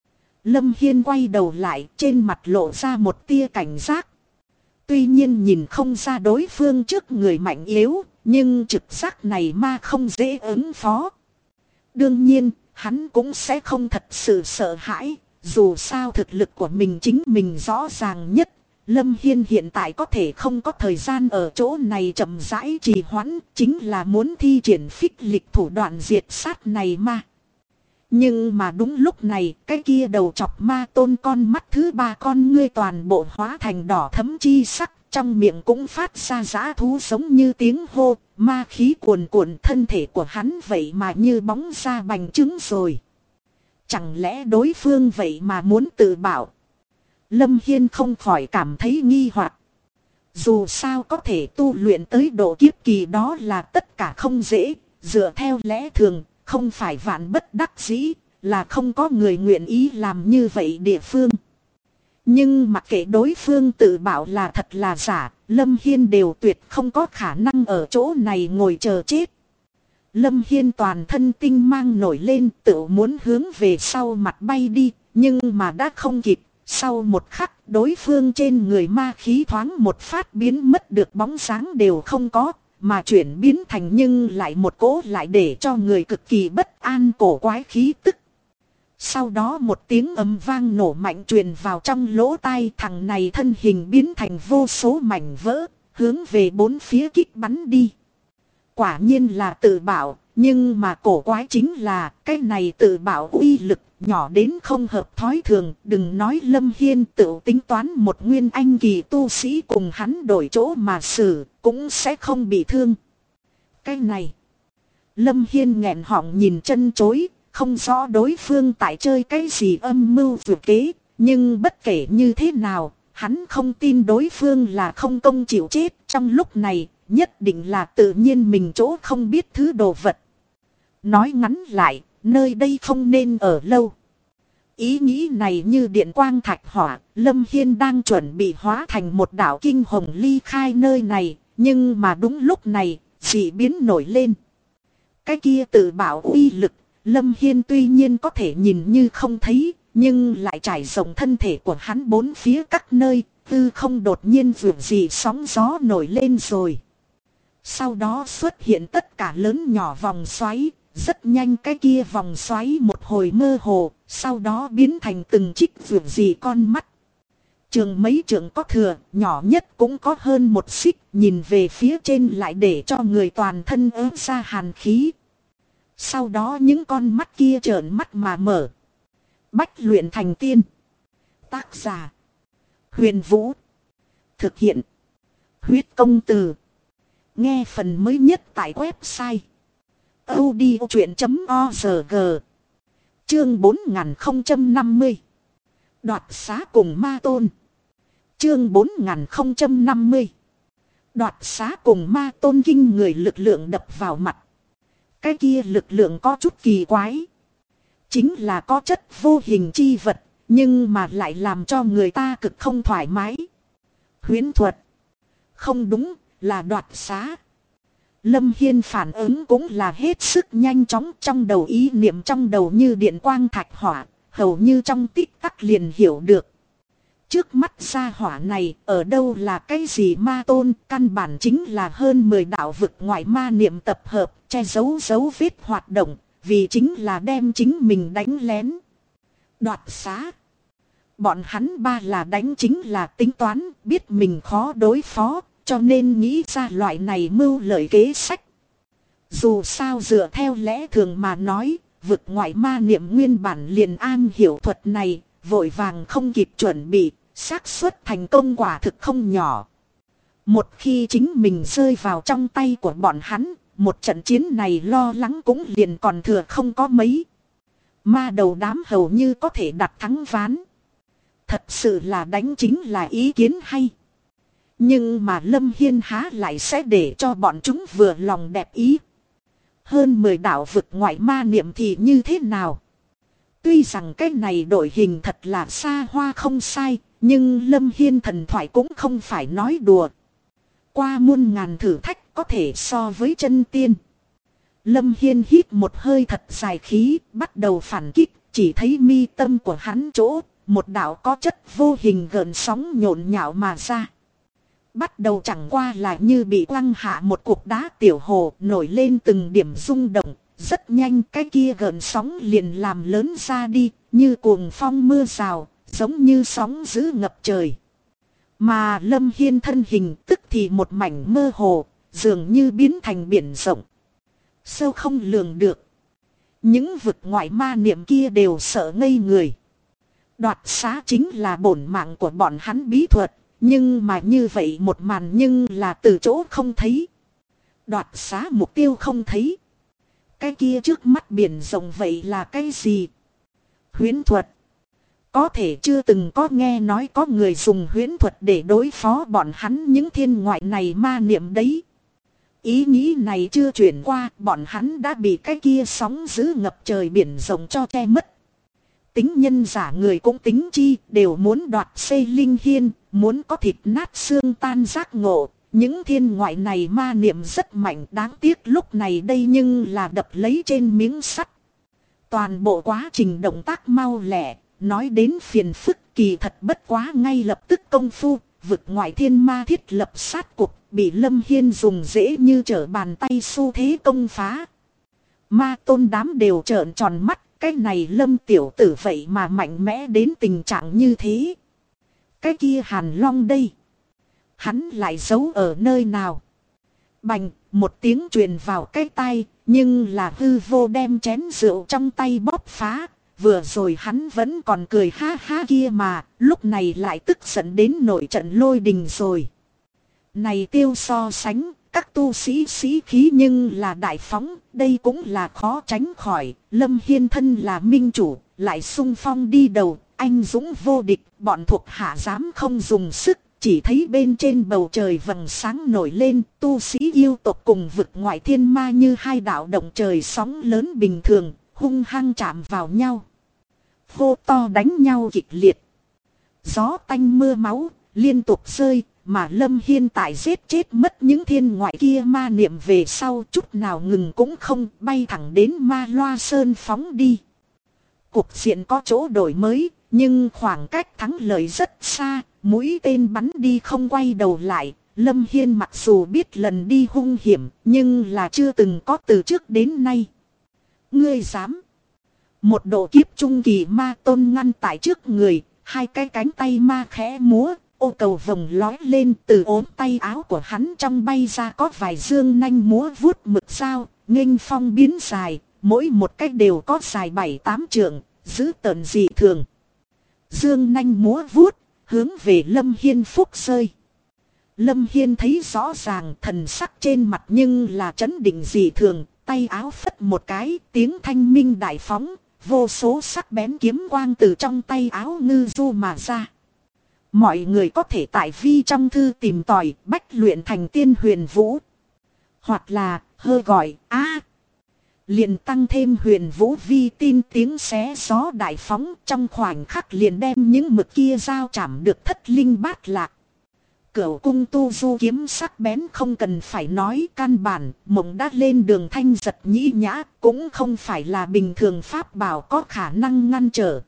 Lâm Hiên quay đầu lại, trên mặt lộ ra một tia cảnh giác. Tuy nhiên nhìn không ra đối phương trước người mạnh yếu, nhưng trực giác này ma không dễ ứng phó. Đương nhiên, hắn cũng sẽ không thật sự sợ hãi, dù sao thực lực của mình chính mình rõ ràng nhất. Lâm Hiên hiện tại có thể không có thời gian ở chỗ này chậm rãi trì hoãn, chính là muốn thi triển phích lịch thủ đoạn diệt sát này ma. Nhưng mà đúng lúc này, cái kia đầu chọc ma tôn con mắt thứ ba con ngươi toàn bộ hóa thành đỏ thẫm chi sắc, trong miệng cũng phát ra dã thú giống như tiếng hô, ma khí cuồn cuộn, thân thể của hắn vậy mà như bóng ra bành trướng rồi. Chẳng lẽ đối phương vậy mà muốn tự bảo? Lâm Hiên không khỏi cảm thấy nghi hoặc. Dù sao có thể tu luyện tới độ kiếp kỳ đó là tất cả không dễ, dựa theo lẽ thường, không phải vạn bất đắc dĩ, là không có người nguyện ý làm như vậy địa phương. Nhưng mặc kệ đối phương tự bảo là thật là giả, Lâm Hiên đều tuyệt không có khả năng ở chỗ này ngồi chờ chết. Lâm Hiên toàn thân tinh mang nổi lên, tự muốn hướng về sau mặt bay đi, nhưng mà đã không kịp. Sau một khắc, đối phương trên người ma khí thoáng một phát biến mất được bóng sáng đều không có, mà chuyển biến thành nhưng lại một cỗ lại để cho người cực kỳ bất an cổ quái khí tức. Sau đó một tiếng ầm vang nổ mạnh truyền vào trong lỗ tai, thằng này thân hình biến thành vô số mảnh vỡ, hướng về bốn phía kích bắn đi. Quả nhiên là tự bảo, nhưng mà cổ quái chính là cái này tự bảo uy lực nhỏ đến không hợp thói thường. Đừng nói Lâm Hiên tự tính toán một nguyên anh kỳ tu sĩ cùng hắn đổi chỗ mà xử, cũng sẽ không bị thương. Cái này, Lâm Hiên nghẹn họng nhìn chân chối, không rõ đối phương tại chơi cái gì âm mưu vượt kế, nhưng bất kể như thế nào, hắn không tin đối phương là không công chịu chết. Trong lúc này, nhất định là tự nhiên mình chỗ không biết thứ đồ vật. Nói ngắn lại, nơi đây không nên ở lâu. Ý nghĩ này như điện quang thạch hỏa, Lâm Hiên đang chuẩn bị hóa thành một đạo kinh hồng ly khai nơi này, nhưng mà đúng lúc này, dị biến nổi lên. Cái kia tự bảo uy lực, Lâm Hiên tuy nhiên có thể nhìn như không thấy, nhưng lại trải rộng thân thể của hắn bốn phía các nơi, tư không đột nhiên vượt gì sóng gió nổi lên rồi. Sau đó xuất hiện tất cả lớn nhỏ vòng xoáy, rất nhanh cái kia vòng xoáy một hồi mơ hồ, sau đó biến thành từng chiếc vượt gì con mắt. Trường mấy trường có thừa, nhỏ nhất cũng có hơn một xích, nhìn về phía trên lại để cho người toàn thân ớt ra hàn khí. Sau đó những con mắt kia trợn mắt mà mở. Bách luyện thành tiên. Tác giả: Huyền Vũ. Thực hiện: Huyết Công Từ. Nghe phần mới nhất tại website audiochuyện.org. Chương 4050. Đoạt xá cùng ma tôn. Chương 4050. Đoạt xá cùng ma tôn, kinh người lực lượng đập vào mặt. Cái kia lực lượng có chút kỳ quái. Chính là có chất vô hình chi vật, nhưng mà lại làm cho người ta cực không thoải mái. Huyễn thuật. Không đúng, là đoạt xá. Lâm Hiên phản ứng cũng là hết sức nhanh chóng, trong đầu ý niệm trong đầu như điện quang thạch hỏa, hầu như trong tích tắc liền hiểu được. Trước mắt gia hỏa này ở đâu là cái gì ma tôn, căn bản chính là hơn 10 đạo vực ngoại ma niệm tập hợp, che giấu dấu vết hoạt động, vì chính là đem chính mình đánh lén. Đoạt xá. Bọn hắn ba là đánh chính là tính toán, biết mình khó đối phó, cho nên nghĩ ra loại này mưu lợi kế sách. Dù sao dựa theo lẽ thường mà nói, vực ngoại ma niệm nguyên bản liền an hiểu thuật này, vội vàng không kịp chuẩn bị, xác suất thành công quả thực không nhỏ. Một khi chính mình rơi vào trong tay của bọn hắn, một trận chiến này lo lắng cũng liền còn thừa không có mấy. Ma đầu đám hầu như có thể đặt thắng ván. Thật sự là đánh chính là ý kiến hay. Nhưng mà Lâm Hiên há lại sẽ để cho bọn chúng vừa lòng đẹp ý. Hơn 10 đạo vực ngoại ma niệm thì như thế nào? Tuy rằng cái này đội hình thật là xa hoa không sai, nhưng Lâm Hiên thần thoại cũng không phải nói đùa. Qua muôn ngàn thử thách có thể so với chân tiên. Lâm Hiên hít một hơi thật dài khí, bắt đầu phản kích, chỉ thấy mi tâm của hắn chỗ, một đạo có chất vô hình gợn sóng nhộn nhạo mà ra. Bắt đầu chẳng qua là như bị quăng hạ một cục đá tiểu hồ nổi lên từng điểm rung động, rất nhanh cái kia gợn sóng liền làm lớn ra đi, như cuồng phong mưa rào, giống như sóng dữ ngập trời. Mà Lâm Hiên thân hình tức thì một mảnh mơ hồ, dường như biến thành biển rộng. Sâu không lường được. Những vực ngoại ma niệm kia đều sợ ngây người. Đoạt xá chính là bổn mạng của bọn hắn bí thuật, nhưng mà như vậy một màn nhưng là từ chỗ không thấy. Đoạt xá mục tiêu không thấy. Cái kia trước mắt biển rộng vậy là cái gì? Huyễn thuật. Có thể chưa từng có nghe nói có người dùng huyễn thuật để đối phó bọn hắn những thiên ngoại này ma niệm đấy. Ý nghĩ này chưa chuyển qua, bọn hắn đã bị cái kia sóng dữ ngập trời biển rộng cho che mất. Tính nhân giả người cũng tính chi, đều muốn đoạt xây linh hiên, muốn có thịt nát xương tan giác ngộ. Những thiên ngoại này ma niệm rất mạnh, đáng tiếc lúc này đây nhưng là đập lấy trên miếng sắt. Toàn bộ quá trình động tác mau lẹ, nói đến phiền phức kỳ thật bất quá ngay lập tức công phu, vực ngoại thiên ma thiết lập sát cục, bị Lâm Hiên dùng dễ như trở bàn tay xu thế công phá. Ma tôn đám đều trợn tròn mắt, cái này Lâm tiểu tử vậy mà mạnh mẽ đến tình trạng như thế. Cái kia Hàn Long đây, hắn lại giấu ở nơi nào? Bành, một tiếng truyền vào cái tai, nhưng là hư vô đem chén rượu trong tay bóp phá. Vừa rồi hắn vẫn còn cười ha ha kia mà, lúc này lại tức giận đến nổi trận lôi đình rồi. Này tiêu so sánh, các tu sĩ sĩ khí nhưng là đại phóng, đây cũng là khó tránh khỏi. Lâm Hiên thân là minh chủ, lại xung phong đi đầu, anh dũng vô địch, bọn thuộc hạ dám không dùng sức. Chỉ thấy bên trên bầu trời vầng sáng nổi lên, tu sĩ yêu tộc cùng vực ngoại thiên ma như hai đạo động trời sóng lớn bình thường, hung hăng chạm vào nhau. Hô to đánh nhau kịch liệt. Gió tanh mưa máu, liên tục rơi, mà Lâm Hiên tại giết chết mất những thiên ngoại kia ma niệm về sau chút nào ngừng cũng không, bay thẳng đến Ma Loa Sơn phóng đi. Cục diện có chỗ đổi mới, nhưng khoảng cách thắng lợi rất xa, mũi tên bắn đi không quay đầu lại. Lâm Hiên mặc dù biết lần đi hung hiểm, nhưng là chưa từng có từ trước đến nay. Ngươi dám? Một độ kiếp trung kỳ ma tôn ngăn tại trước người, hai cái cánh tay ma khẽ múa, ô cầu vồng lói lên, từ ốm tay áo của hắn trong bay ra có vài dương nanh múa vuốt mực sao, nghênh phong biến dài, mỗi một cách đều có dài 7-8 trượng, giữ tợn dị thường. Dương nanh múa vuốt, hướng về Lâm Hiên phúc rơi. Lâm Hiên thấy rõ ràng thần sắc trên mặt nhưng là trấn định dị thường, tay áo phất một cái, tiếng thanh minh đại phóng, vô số sắc bén kiếm quang từ trong tay áo ngư du mà ra. Mọi người có thể tại vi trong thư tìm tòi bách luyện thành tiên huyền vũ. Hoặc là hơ gọi liền tăng thêm huyền vũ vi tin tiếng xé gió đại phóng, trong khoảnh khắc liền đem những mực kia giao chạm được thất linh bát lạc. Cửu cung tu du kiếm sắc bén không cần phải nói, căn bản mộng đã lên đường thanh giật nhĩ nhã, cũng không phải là bình thường pháp bảo có khả năng ngăn trở.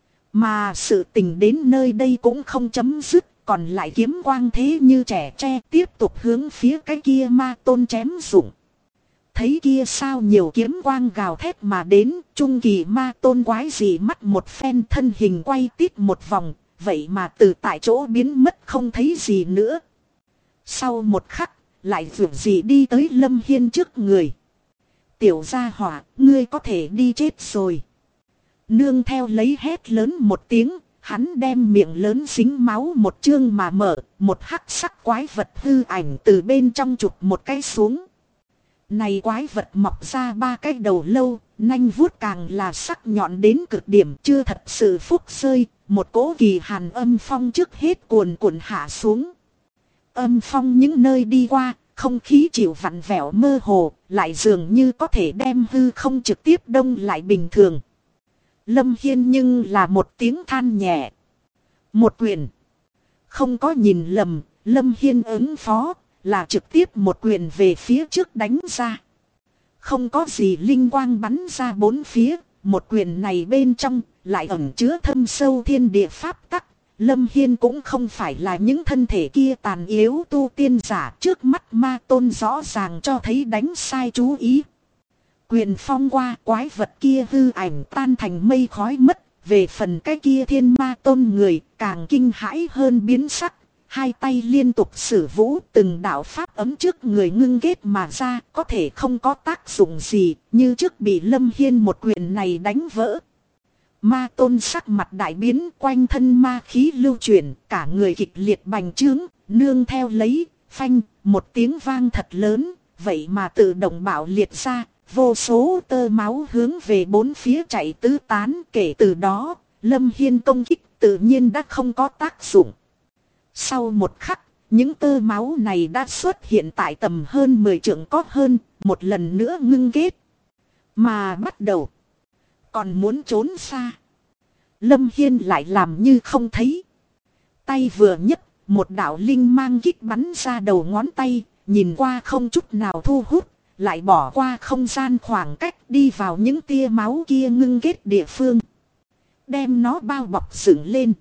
Mà sự tình đến nơi đây cũng không chấm dứt, còn lại kiếm quang thế như trẻ tre tiếp tục hướng phía cái kia ma tôn chém dụng. Thấy kia sao nhiều kiếm quang gào thét mà đến, trung kỳ ma tôn quái dị mắt một phen, thân hình quay tít một vòng, vậy mà từ tại chỗ biến mất không thấy gì nữa. Sau một khắc, lại vượt dị đi tới Lâm Hiên trước người. Tiểu gia hỏa, ngươi có thể đi chết rồi. Nương theo lấy hét lớn một tiếng, hắn đem miệng lớn dính máu một chương mà mở, một hắc sắc quái vật hư ảnh từ bên trong chụp một cái xuống. Này quái vật mọc ra 3 cái đầu lâu, nanh vuốt càng là sắc nhọn đến cực điểm, chưa thật sự phúc rơi, một cỗ kỳ hàn âm phong trước hết cuồn cuộn hạ xuống. Âm phong những nơi đi qua, không khí chịu vặn vẹo mơ hồ, lại dường như có thể đem hư không trực tiếp đông lại bình thường. Lâm Hiên nhưng là một tiếng than nhẹ. Một quyền. Không có nhìn lầm, Lâm Hiên ứng phó, là trực tiếp một quyền về phía trước đánh ra. Không có gì linh quang bắn ra bốn phía, một quyền này bên trong, lại ẩn chứa thâm sâu thiên địa pháp tắc. Lâm Hiên cũng không phải là những thân thể kia tàn yếu tu tiên giả, trước mắt ma tôn rõ ràng cho thấy đánh sai chú ý. Quyền phong qua, quái vật kia hư ảnh tan thành mây khói mất, về phần cái kia thiên ma tôn người càng kinh hãi hơn biến sắc. Hai tay liên tục sử vũ, từng đạo pháp ấm trước người ngưng kết mà ra, có thể không có tác dụng gì, như trước bị Lâm Hiên một quyền này đánh vỡ. Ma tôn sắc mặt đại biến, quanh thân ma khí lưu chuyển, cả người kịch liệt bành trướng, nương theo lấy, phanh, một tiếng vang thật lớn, vậy mà tự động bạo liệt ra, vô số tơ máu hướng về bốn phía chạy tứ tán. Kể từ đó, Lâm Hiên công kích tự nhiên đã không có tác dụng. Sau một khắc, những tơ máu này đã xuất hiện tại tầm hơn 10 trượng có hơn, một lần nữa ngưng kết. Mà bắt đầu, còn muốn trốn xa, Lâm Hiên lại làm như không thấy. Tay vừa nhấc, một đạo linh mang kích bắn ra đầu ngón tay, nhìn qua không chút nào thu hút, lại bỏ qua không gian khoảng cách đi vào những tia máu kia ngưng kết địa phương. Đem nó bao bọc dựng lên.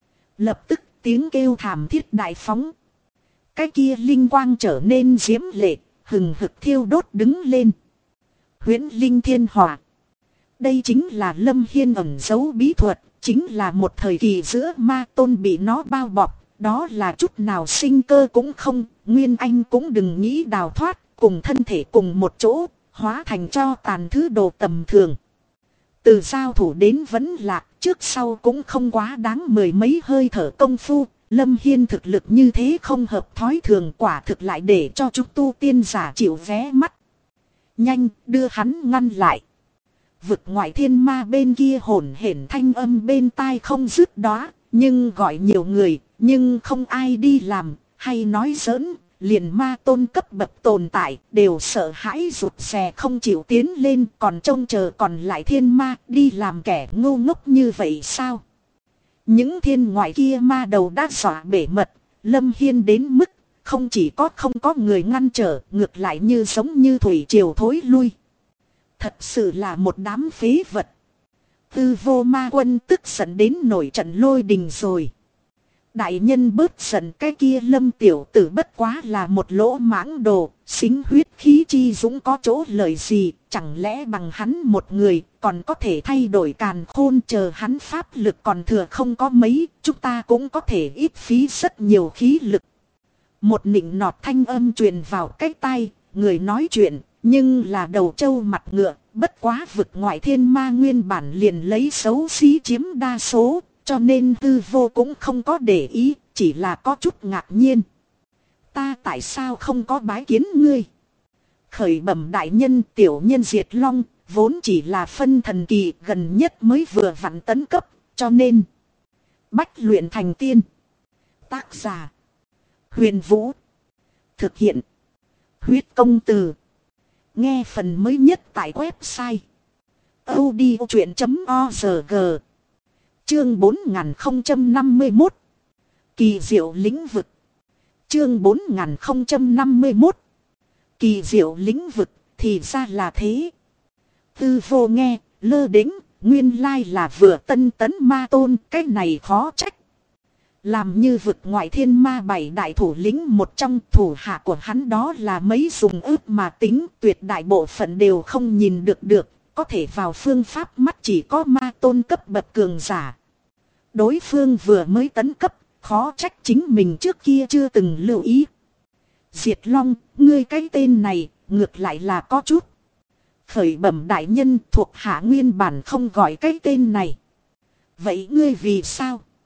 Lập tức tiếng kêu thảm thiết đại phóng. Cái kia linh quang trở nên diễm lệ, hừng hực thiêu đốt đứng lên. Huyễn linh thiên hỏa. Đây chính là Lâm Hiên ẩn giấu bí thuật, chính là một thời kỳ giữa ma tôn bị nó bao bọc, đó là chút nào sinh cơ cũng không, Nguyên Anh cũng đừng nghĩ đào thoát, cùng thân thể cùng một chỗ, hóa thành cho tàn thứ đồ tầm thường. Từ giao thủ đến vẫn lạc, trước sau cũng không quá đáng mười mấy hơi thở công phu, Lâm Hiên thực lực như thế không hợp thói thường, quả thực lại để cho chúng tu tiên giả chịu vé mắt. Nhanh, đưa hắn ngăn lại. Vực ngoại thiên ma bên kia hỗn hển thanh âm bên tai không dứt đó, nhưng gọi nhiều người, nhưng không ai đi làm, hay nói giỡn, liền ma tôn cấp bậc tồn tại, đều sợ hãi rụt rè không chịu tiến lên, còn trông chờ còn lại thiên ma đi làm kẻ ngu ngốc như vậy sao? Những thiên ngoại kia ma đầu đã dọa bể mật, Lâm Hiên đến mức không chỉ không có người ngăn trở, ngược lại như giống như thủy triều thối lui. Thật sự là một đám phế vật. Tư vô ma quân tức giận đến nổi trận lôi đình rồi. Đại nhân bớt giận, cái kia Lâm tiểu tử bất quá là một lỗ mãng đồ, xính huyết khí chi dũng có chỗ lợi gì, chẳng lẽ bằng hắn một người còn có thể thay đổi càn khôn, chờ hắn pháp lực còn thừa không có mấy, chúng ta cũng có thể ít phí rất nhiều khí lực. Một nịnh nọt thanh âm truyền vào cái tai, người nói chuyện nhưng là đầu trâu mặt ngựa, bất quá vực ngoại thiên ma nguyên bản liền lấy xấu xí chiếm đa số, cho nên Tư vô cũng không có để ý, chỉ là có chút ngạc nhiên. Ta tại sao không có bái kiến ngươi? Khởi bẩm đại nhân, tiểu nhân Diệt Long, vốn chỉ là phân thần kỳ, gần nhất mới vừa vặn tấn cấp, cho nên bách luyện thành tiên. Tác giả Huyền Vũ. Thực hiện Huyết Công Từ. Nghe phần mới nhất tại website audiochuyện.org. Chương 4051. Kỳ diệu lĩnh vực. Chương 4051. Kỳ diệu lĩnh vực, thì ra là thế. Tư vô nghe, lơ đễnh, nguyên lai là vừa tân tấn ma tôn, cái này khó trách. Làm như vực ngoại thiên ma bảy đại thủ lĩnh một trong, thủ hạ của hắn đó là mấy dùng ước mà tính, tuyệt đại bộ phận đều không nhìn được, có thể vào phương pháp mắt chỉ có ma tôn cấp bậc cường giả. Đối phương vừa mới tấn cấp, khó trách chính mình trước kia chưa từng lưu ý. Diệt Long, ngươi cái tên này, ngược lại là có chút. Khởi bẩm đại nhân, thuộc hạ nguyên bản không gọi cái tên này. Vậy ngươi vì sao?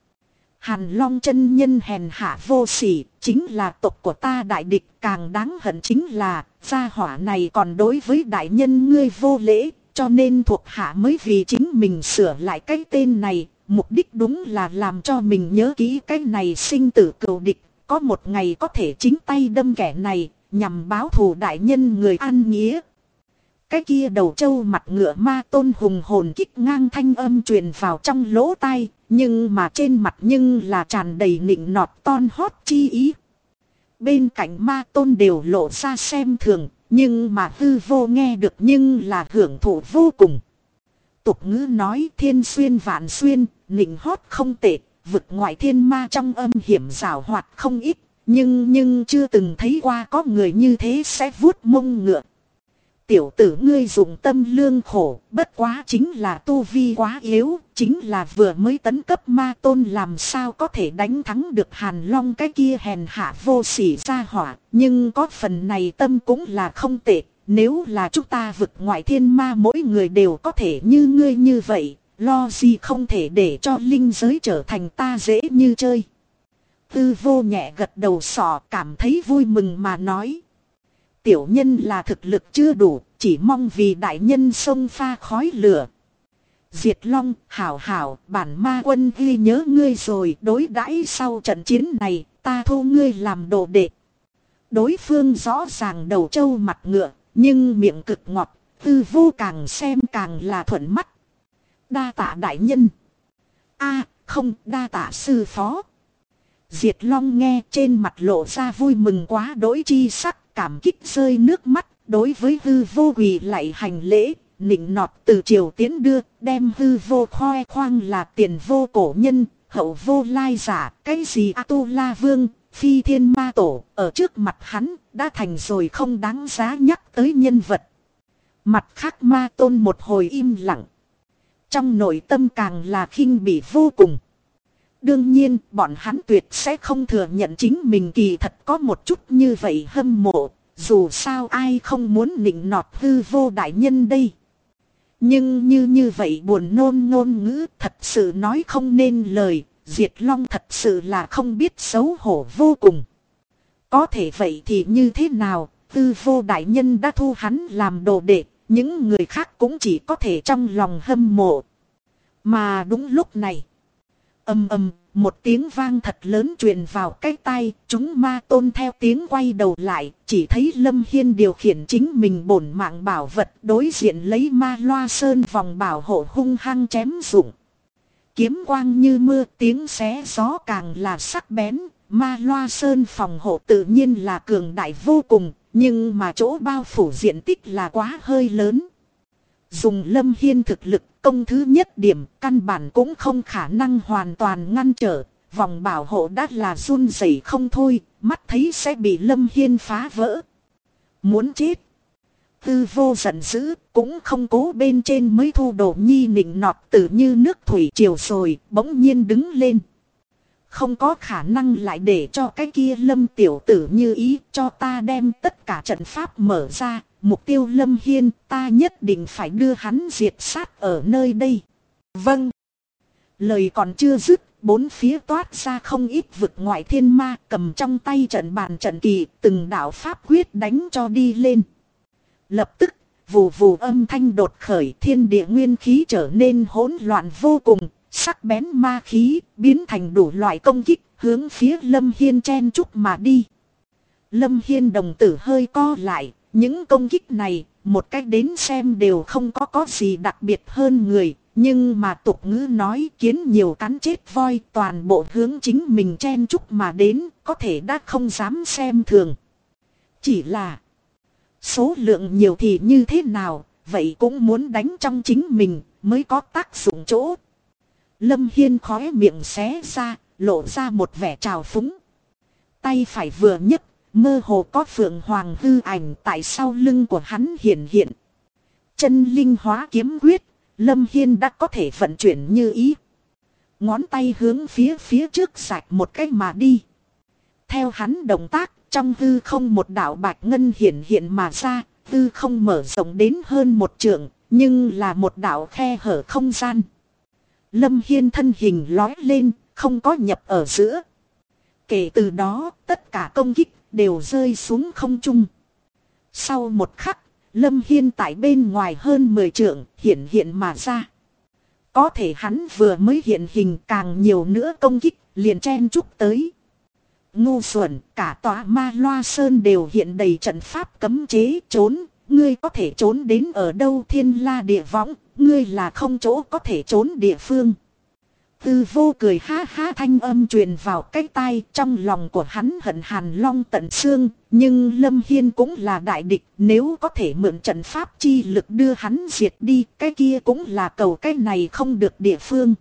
Hàn Long chân nhân hèn hạ vô sỉ, chính là tộc của ta đại địch, càng đáng hận chính là gia hỏa này còn đối với đại nhân ngươi vô lễ, cho nên thuộc hạ mới vì chính mình sửa lại cái tên này, mục đích đúng là làm cho mình nhớ kỹ cái này sinh tử cừu địch, có một ngày có thể chính tay đâm kẻ này, nhằm báo thù đại nhân người an nghĩa. Cái kia đầu trâu mặt ngựa ma tôn hùng hồn kích ngang thanh âm truyền vào trong lỗ tai, nhưng mà trên mặt nhưng là tràn đầy nịnh nọt ton hót chi ý. Bên cạnh ma tôn đều lộ ra xem thường, nhưng mà Hư Vô nghe được nhưng là hưởng thụ vô cùng. Tục ngữ nói thiên xuyên vạn xuyên, nịnh hót không tệ, vực ngoại thiên ma trong âm hiểm giảo hoạt không ít, nhưng chưa từng thấy qua có người như thế sẽ vuốt mông ngựa. Tiểu tử ngươi dùng tâm lương khổ, bất quá chính là tu vi quá yếu, chính là vừa mới tấn cấp ma tôn làm sao có thể đánh thắng được Hàn Long cái kia hèn hạ vô sỉ ra hỏa, nhưng có phần này tâm cũng là không tệ, nếu là chúng ta vực ngoại thiên ma mỗi người đều có thể như ngươi như vậy, lo gì không thể để cho linh giới trở thành ta dễ như chơi. Tư Vô nhẹ gật đầu sọ cảm thấy vui mừng mà nói. Tiểu nhân là thực lực chưa đủ, chỉ mong vì đại nhân xông pha khói lửa. Diệt Long, hảo hảo, bản ma quân ghi nhớ ngươi rồi, đối đãi sau trận chiến này, ta thu ngươi làm đồ đệ. Đối phương rõ ràng đầu trâu mặt ngựa, nhưng miệng cực ngọt, Tư Vô càng xem càng là thuận mắt. Đa tạ đại nhân. Không, đa tạ sư phó. Diệt Long nghe trên mặt lộ ra vui mừng quá đỗi chi sắc, cảm kích rơi nước mắt, đối với Hư Vô quỳ lạy hành lễ, nịnh nọt từ triều tiến đưa, đem Hư Vô khoe khoang là tiền vô cổ nhân, hậu vô lai giả, cái gì A-tu-la vương, phi thiên ma tổ, ở trước mặt hắn, đã thành rồi không đáng giá nhắc tới nhân vật. Mặt khác ma tôn một hồi im lặng. Trong nội tâm càng là khinh bỉ vô cùng. Đương nhiên, bọn hắn tuyệt sẽ không thừa nhận chính mình kỳ thật có một chút như vậy hâm mộ, dù sao ai không muốn nịnh nọt Hư Vô đại nhân đây. Nhưng như vậy buồn nôn ngôn ngữ thật sự nói không nên lời, Diệt Long thật sự là không biết xấu hổ vô cùng. Có thể vậy thì như thế nào, Hư Vô đại nhân đã thu hắn làm đồ đệ, những người khác cũng chỉ có thể trong lòng hâm mộ. Mà đúng lúc này, một tiếng vang thật lớn truyền vào cái tai, chúng ma tôn theo tiếng quay đầu lại, chỉ thấy Lâm Hiên điều khiển chính mình bổn mạng bảo vật đối diện lấy Ma Loa Sơn vòng bảo hộ hung hăng chém dụng. Kiếm quang như mưa, tiếng xé gió càng là sắc bén, Ma Loa Sơn phòng hộ tự nhiên là cường đại vô cùng, nhưng mà chỗ bao phủ diện tích là quá hơi lớn. Dùng Lâm Hiên thực lực công thứ nhất điểm căn bản cũng không khả năng hoàn toàn ngăn trở, vòng bảo hộ đã là run rẩy không thôi, mắt thấy sẽ bị Lâm Hiên phá vỡ. Muốn chết. Hư Vô giận dữ, cũng không cố bên trên mới thu đồ nhi nịnh nọt tự như nước thủy triều rồi, bỗng nhiên đứng lên. Không có khả năng lại để cho cái kia Lâm tiểu tử như ý, cho ta đem tất cả trận pháp mở ra. Mục tiêu Lâm Hiên, ta nhất định phải đưa hắn diệt sát ở nơi đây. Vâng. Lời còn chưa dứt, bốn phía toát ra không ít vực ngoại thiên ma, cầm trong tay trận bàn trận kỳ, từng đạo pháp quyết đánh cho đi lên. Lập tức, vù vù âm thanh đột khởi, thiên địa nguyên khí trở nên hỗn loạn vô cùng, sắc bén ma khí biến thành đủ loại công kích, hướng phía Lâm Hiên chen chúc mà đi. Lâm Hiên đồng tử hơi co lại. Những công kích này, một cách đến xem đều không có gì đặc biệt hơn người, nhưng mà tục ngữ nói kiến nhiều cắn chết voi, toàn bộ hướng chính mình chen chúc mà đến, có thể đã không dám xem thường. Chỉ là số lượng nhiều thì như thế nào, vậy cũng muốn đánh trong chính mình mới có tác dụng chỗ. Lâm Hiên khóe miệng xé ra, lộ ra một vẻ trào phúng. Tay phải vừa nhấc, mơ hồ có phượng hoàng hư ảnh tại sau lưng của hắn hiện hiện. Chân linh hóa kiếm quyết, Lâm Hiên đã có thể vận chuyển như ý. Ngón tay hướng phía trước sạch một cái mà đi. Theo hắn động tác, trong hư không một đạo bạch ngân hiện hiện mà ra, hư không mở rộng đến hơn một trượng, nhưng là một đạo khe hở không gian. Lâm Hiên thân hình lói lên, không có nhập ở giữa. Kể từ đó, tất cả công kích đều rơi xuống không trung. Sau một khắc, Lâm Hiên tại bên ngoài hơn 10 trượng hiện hiện mà ra. Có thể hắn vừa mới hiện hình, càng nhiều nữa công kích liền chen chúc tới. Ngu xuẩn, cả tòa Ma Loa Sơn đều hiện đầy trận pháp cấm chế trốn. Ngươi có thể trốn đến ở đâu? Thiên La Địa Võng, ngươi là không chỗ có thể trốn địa phương. Tư Vô cười ha ha, thanh âm truyền vào cái tai. Trong lòng của hắn hận Hàn Long tận xương. Nhưng Lâm Hiên cũng là đại địch. Nếu có thể mượn trận pháp chi lực đưa hắn diệt đi, cái kia cũng là cầu cái này không được địa phương.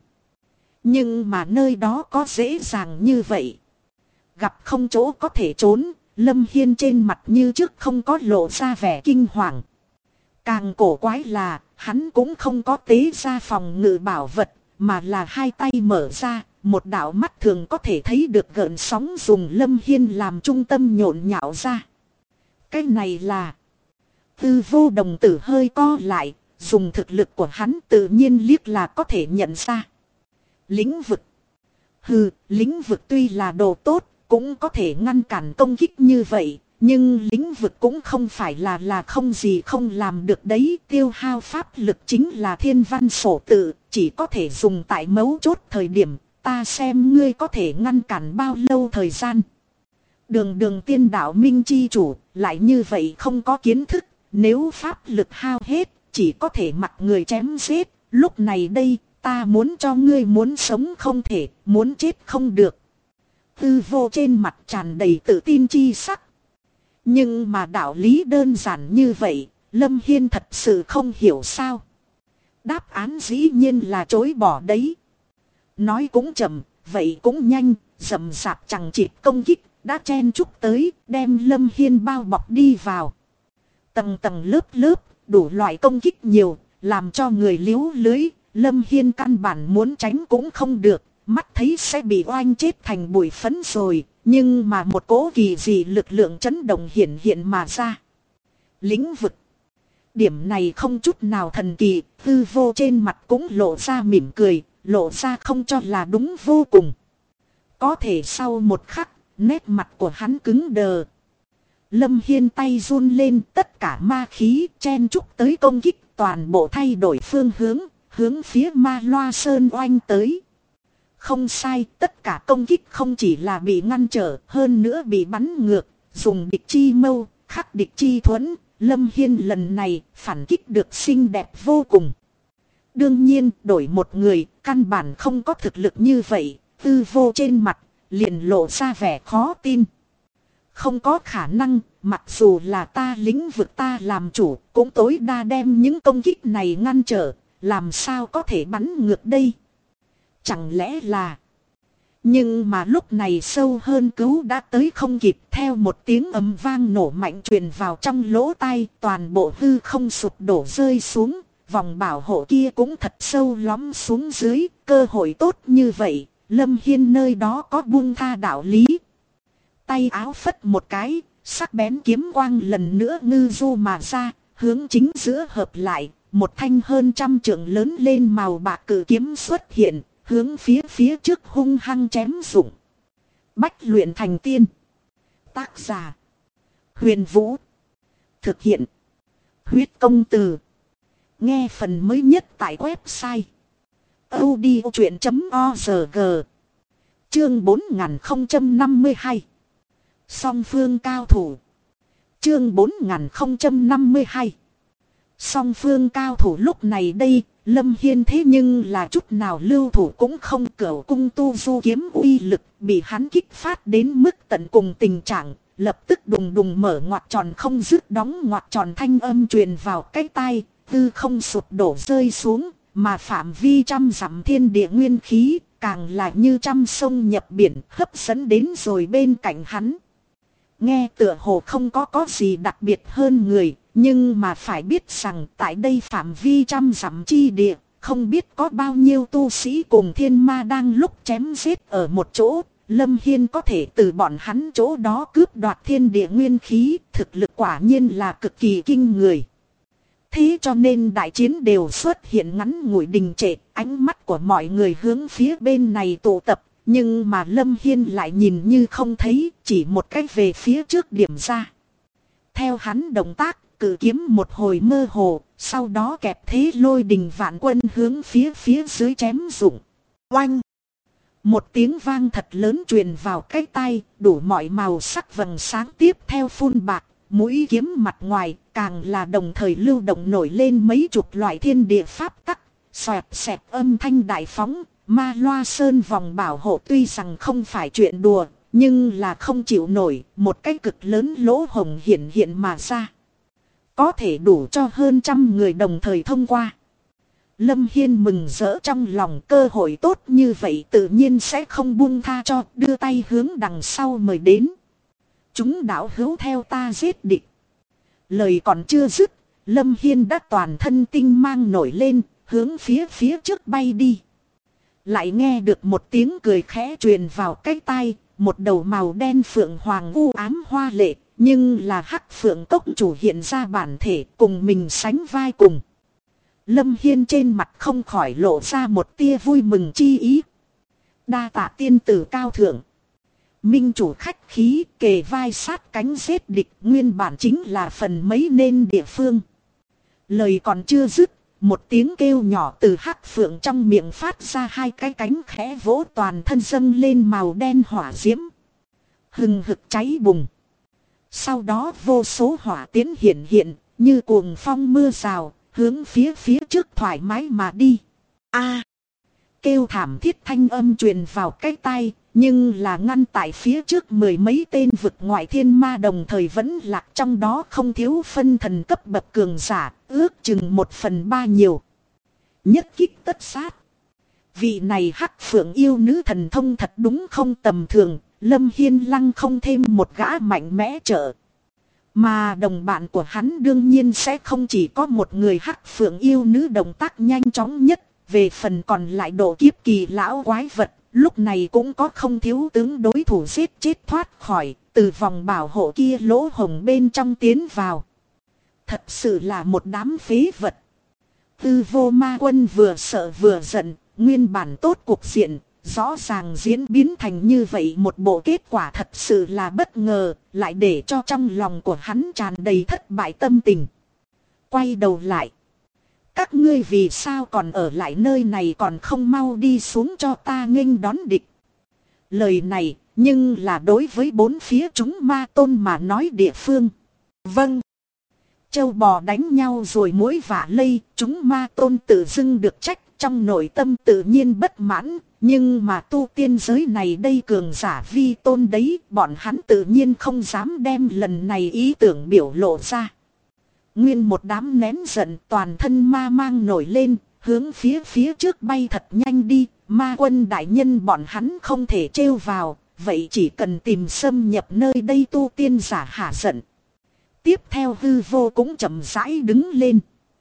Nhưng mà nơi đó có dễ dàng như vậy? Gặp không chỗ có thể trốn, Lâm Hiên trên mặt như trước không có lộ ra vẻ kinh hoàng. Càng cổ quái là, hắn cũng không có tế ra phòng ngự bảo vật, mà là hai tay mở ra, một đạo mắt thường có thể thấy được gợn sóng dùng Lâm Hiên làm trung tâm nhộn nhạo ra. Cái này là... Tư Vô đồng tử hơi co lại, dùng thực lực của hắn tự nhiên liếc là có thể nhận ra. Lĩnh vực. Hừ, lĩnh vực tuy là đồ tốt, cũng có thể ngăn cản công kích như vậy, nhưng lĩnh vực cũng không phải là không gì không làm được đấy. Tiêu hao pháp lực chính là thiên văn sổ tự, chỉ có thể dùng tại mấu chốt thời điểm, ta xem ngươi có thể ngăn cản bao lâu thời gian. Đường tiên đạo minh chi chủ, lại như vậy không có kiến thức, nếu pháp lực hao hết, chỉ có thể mặc người chém giết, lúc này đây, ta muốn cho ngươi muốn sống không thể, muốn chết không được. Tư Vô trên mặt tràn đầy tự tin chi sắc. Nhưng mà đạo lý đơn giản như vậy, Lâm Hiên thật sự không hiểu sao. Đáp án dĩ nhiên là chối bỏ đấy. Nói cũng chậm, vậy cũng nhanh, rầm rạp chẳng chịt công kích, đã chen chúc tới, đem Lâm Hiên bao bọc đi vào. Tầng tầng lớp lớp, đủ loại công kích nhiều, làm cho người liếu lưới, Lâm Hiên căn bản muốn tránh cũng không được. Mắt thấy sẽ bị oanh chết thành bụi phấn rồi, nhưng mà một cỗ kỳ dị lực lượng chấn động hiện hiện mà ra. Lĩnh vực. Điểm này không chút nào thần kỳ, Tư Vô trên mặt cũng lộ ra mỉm cười, lộ ra không cho là đúng vô cùng. Có thể sau một khắc, nét mặt của hắn cứng đờ. Lâm Hiên tay run lên, tất cả ma khí chen chúc tới công kích, toàn bộ thay đổi phương hướng, hướng phía Ma Loa Sơn oanh tới. Không sai, tất cả công kích không chỉ là bị ngăn trở, hơn nữa bị bắn ngược, dùng địch chi mâu, khắc địch chi thuẫn, Lâm Hiên lần này phản kích được xinh đẹp vô cùng. Đương nhiên, đổi một người, căn bản không có thực lực như vậy, Tư Vô trên mặt, liền lộ ra vẻ khó tin. Không có khả năng, mặc dù là ta lĩnh vực ta làm chủ, cũng tối đa đem những công kích này ngăn trở, làm sao có thể bắn ngược đây? Chẳng lẽ là... Nhưng mà lúc này sâu hơn cứu đã tới không kịp, theo một tiếng ầm vang nổ mạnh truyền vào trong lỗ tai, toàn bộ hư không sụp đổ rơi xuống, vòng bảo hộ kia cũng thật sâu lõm xuống dưới, cơ hội tốt như vậy, Lâm Hiên nơi đó có buông tha đạo lý. Tay áo phất một cái, sắc bén kiếm quang lần nữa ngư du mà ra, hướng chính giữa hợp lại, một thanh hơn 100 trượng lớn lên màu bạc cự kiếm xuất hiện. Hướng phía trước hung hăng chém dụng. Bách luyện thành tiên. Tác giả. Huyền Vũ. Thực hiện. Huyết công từ. Nghe phần mới nhất tại website. audiochuyện.org. Chương 4052. Song phương cao thủ. Chương 4052. Song phương cao thủ lúc này đây. Lâm Hiên thế nhưng là chút nào lưu thủ cũng không, cửu cung tu du kiếm uy lực bị hắn kích phát đến mức tận cùng tình trạng, lập tức đùng đùng mở ngoặc tròn không dứt đóng ngoặc tròn thanh âm truyền vào cái tai, tư không sụp đổ rơi xuống, mà phạm vi trăm dặm thiên địa nguyên khí, càng là như trăm sông nhập biển hấp dẫn đến rồi bên cạnh hắn. Nghe tựa hồ không có gì đặc biệt hơn người. Nhưng mà phải biết rằng tại đây phạm vi trăm dặm chi địa, không biết có bao nhiêu tu sĩ cùng thiên ma đang lúc chém giết ở một chỗ, Lâm Hiên có thể từ bọn hắn chỗ đó cướp đoạt thiên địa nguyên khí, thực lực quả nhiên là cực kỳ kinh người. Thế cho nên đại chiến đều xuất hiện ngắn ngủi đình trệ, ánh mắt của mọi người hướng phía bên này tụ tập, Nhưng mà Lâm Hiên lại nhìn như không thấy, chỉ một cách về phía trước điểm ra. Theo hắn động tác, cự kiếm một hồi mơ hồ, sau đó kẹp thế lôi đình vạn quân hướng phía dưới chém rụng. Oanh! Một tiếng vang thật lớn truyền vào cái tai, đủ mọi màu sắc vầng sáng tiếp theo phun bạc, mũi kiếm mặt ngoài, càng là đồng thời lưu động nổi lên mấy chục loại thiên địa pháp tắc, xoẹt xẹt âm thanh đại phóng, ma loa sơn vòng bảo hộ tuy rằng không phải chuyện đùa, nhưng là không chịu nổi, một cái cực lớn lỗ hồng hiện mà ra. Có thể đủ cho hơn 100 người đồng thời thông qua. Lâm Hiên mừng rỡ trong lòng, cơ hội tốt như vậy tự nhiên sẽ không buông tha cho, đưa tay hướng đằng sau mời đến. Chúng đạo hữu theo ta giết địch. Lời còn chưa dứt, Lâm Hiên đã toàn thân tinh mang nổi lên, hướng phía trước bay đi. Lại nghe được một tiếng cười khẽ truyền vào cái tai, một đầu màu đen phượng hoàng u ám hoa lệ, nhưng là hắc phượng cốc chủ hiện ra bản thể cùng mình sánh vai cùng. Lâm Hiên trên mặt không khỏi lộ ra một tia vui mừng chi ý. Đa tạ tiên tử cao thượng. Minh chủ khách khí kề vai sát cánh giết địch, nguyên bản chính là phần mấy nên địa phương. Lời còn chưa dứt, một tiếng kêu nhỏ từ hắc phượng trong miệng phát ra, hai cái cánh khẽ vỗ, toàn thân dâng lên màu đen hỏa diễm. Hừng hực cháy bùng. Sau đó vô số hỏa tiến hiện như cuồng phong mưa rào, hướng phía trước thoải mái mà đi. A! Kêu thảm thiết thanh âm truyền vào cái tai, nhưng là ngăn tại phía trước mười mấy tên vực ngoại thiên ma đồng thời vẫn lạc, trong đó không thiếu phân thần cấp bậc cường giả, ước chừng 1/3 nhiều. Nhất kích tất sát. Vị này hắc phượng yêu nữ thần thông thật đúng không tầm thường, Lâm Hiên lăng không thêm một gã mạnh mẽ trợ. Mà đồng bạn của hắn đương nhiên sẽ không chỉ có một người hắc phượng yêu nữ động tác nhanh chóng nhất, về phần còn lại độ kiếp kỳ lão quái vật, lúc này cũng có không thiếu tướng đối thủ giết chết thoát khỏi, từ vòng bảo hộ kia lỗ hồng bên trong tiến vào. Thật sự là một đám phế vật. Tư vô ma quân vừa sợ vừa giận, nguyên bản tốt cục diện, rõ ràng diễn biến thành như vậy một bộ kết quả thật sự là bất ngờ, lại để cho trong lòng của hắn tràn đầy thất bại tâm tình. Quay đầu lại. Các ngươi vì sao còn ở lại nơi này, còn không mau đi xuống cho ta nghênh đón địch. Lời này nhưng là đối với bốn phía chúng ma tôn mà nói địa phương. Vâng. Châu bò đánh nhau rồi muỗi vả lây, chúng ma tôn tự dưng được trách, trong nội tâm tự nhiên bất mãn. Nhưng mà tu tiên giới này đây cường giả vi tôn đấy, bọn hắn tự nhiên không dám đem lần này ý tưởng biểu lộ ra. Nguyên một đám nén giận, toàn thân ma mang nổi lên, hướng phía trước bay thật nhanh đi. Ma quân đại nhân bọn hắn không thể trêu vào, vậy chỉ cần tìm xâm nhập nơi đây tu tiên giả hạ giận. Tiếp theo hư vô cũng chậm rãi đứng lên.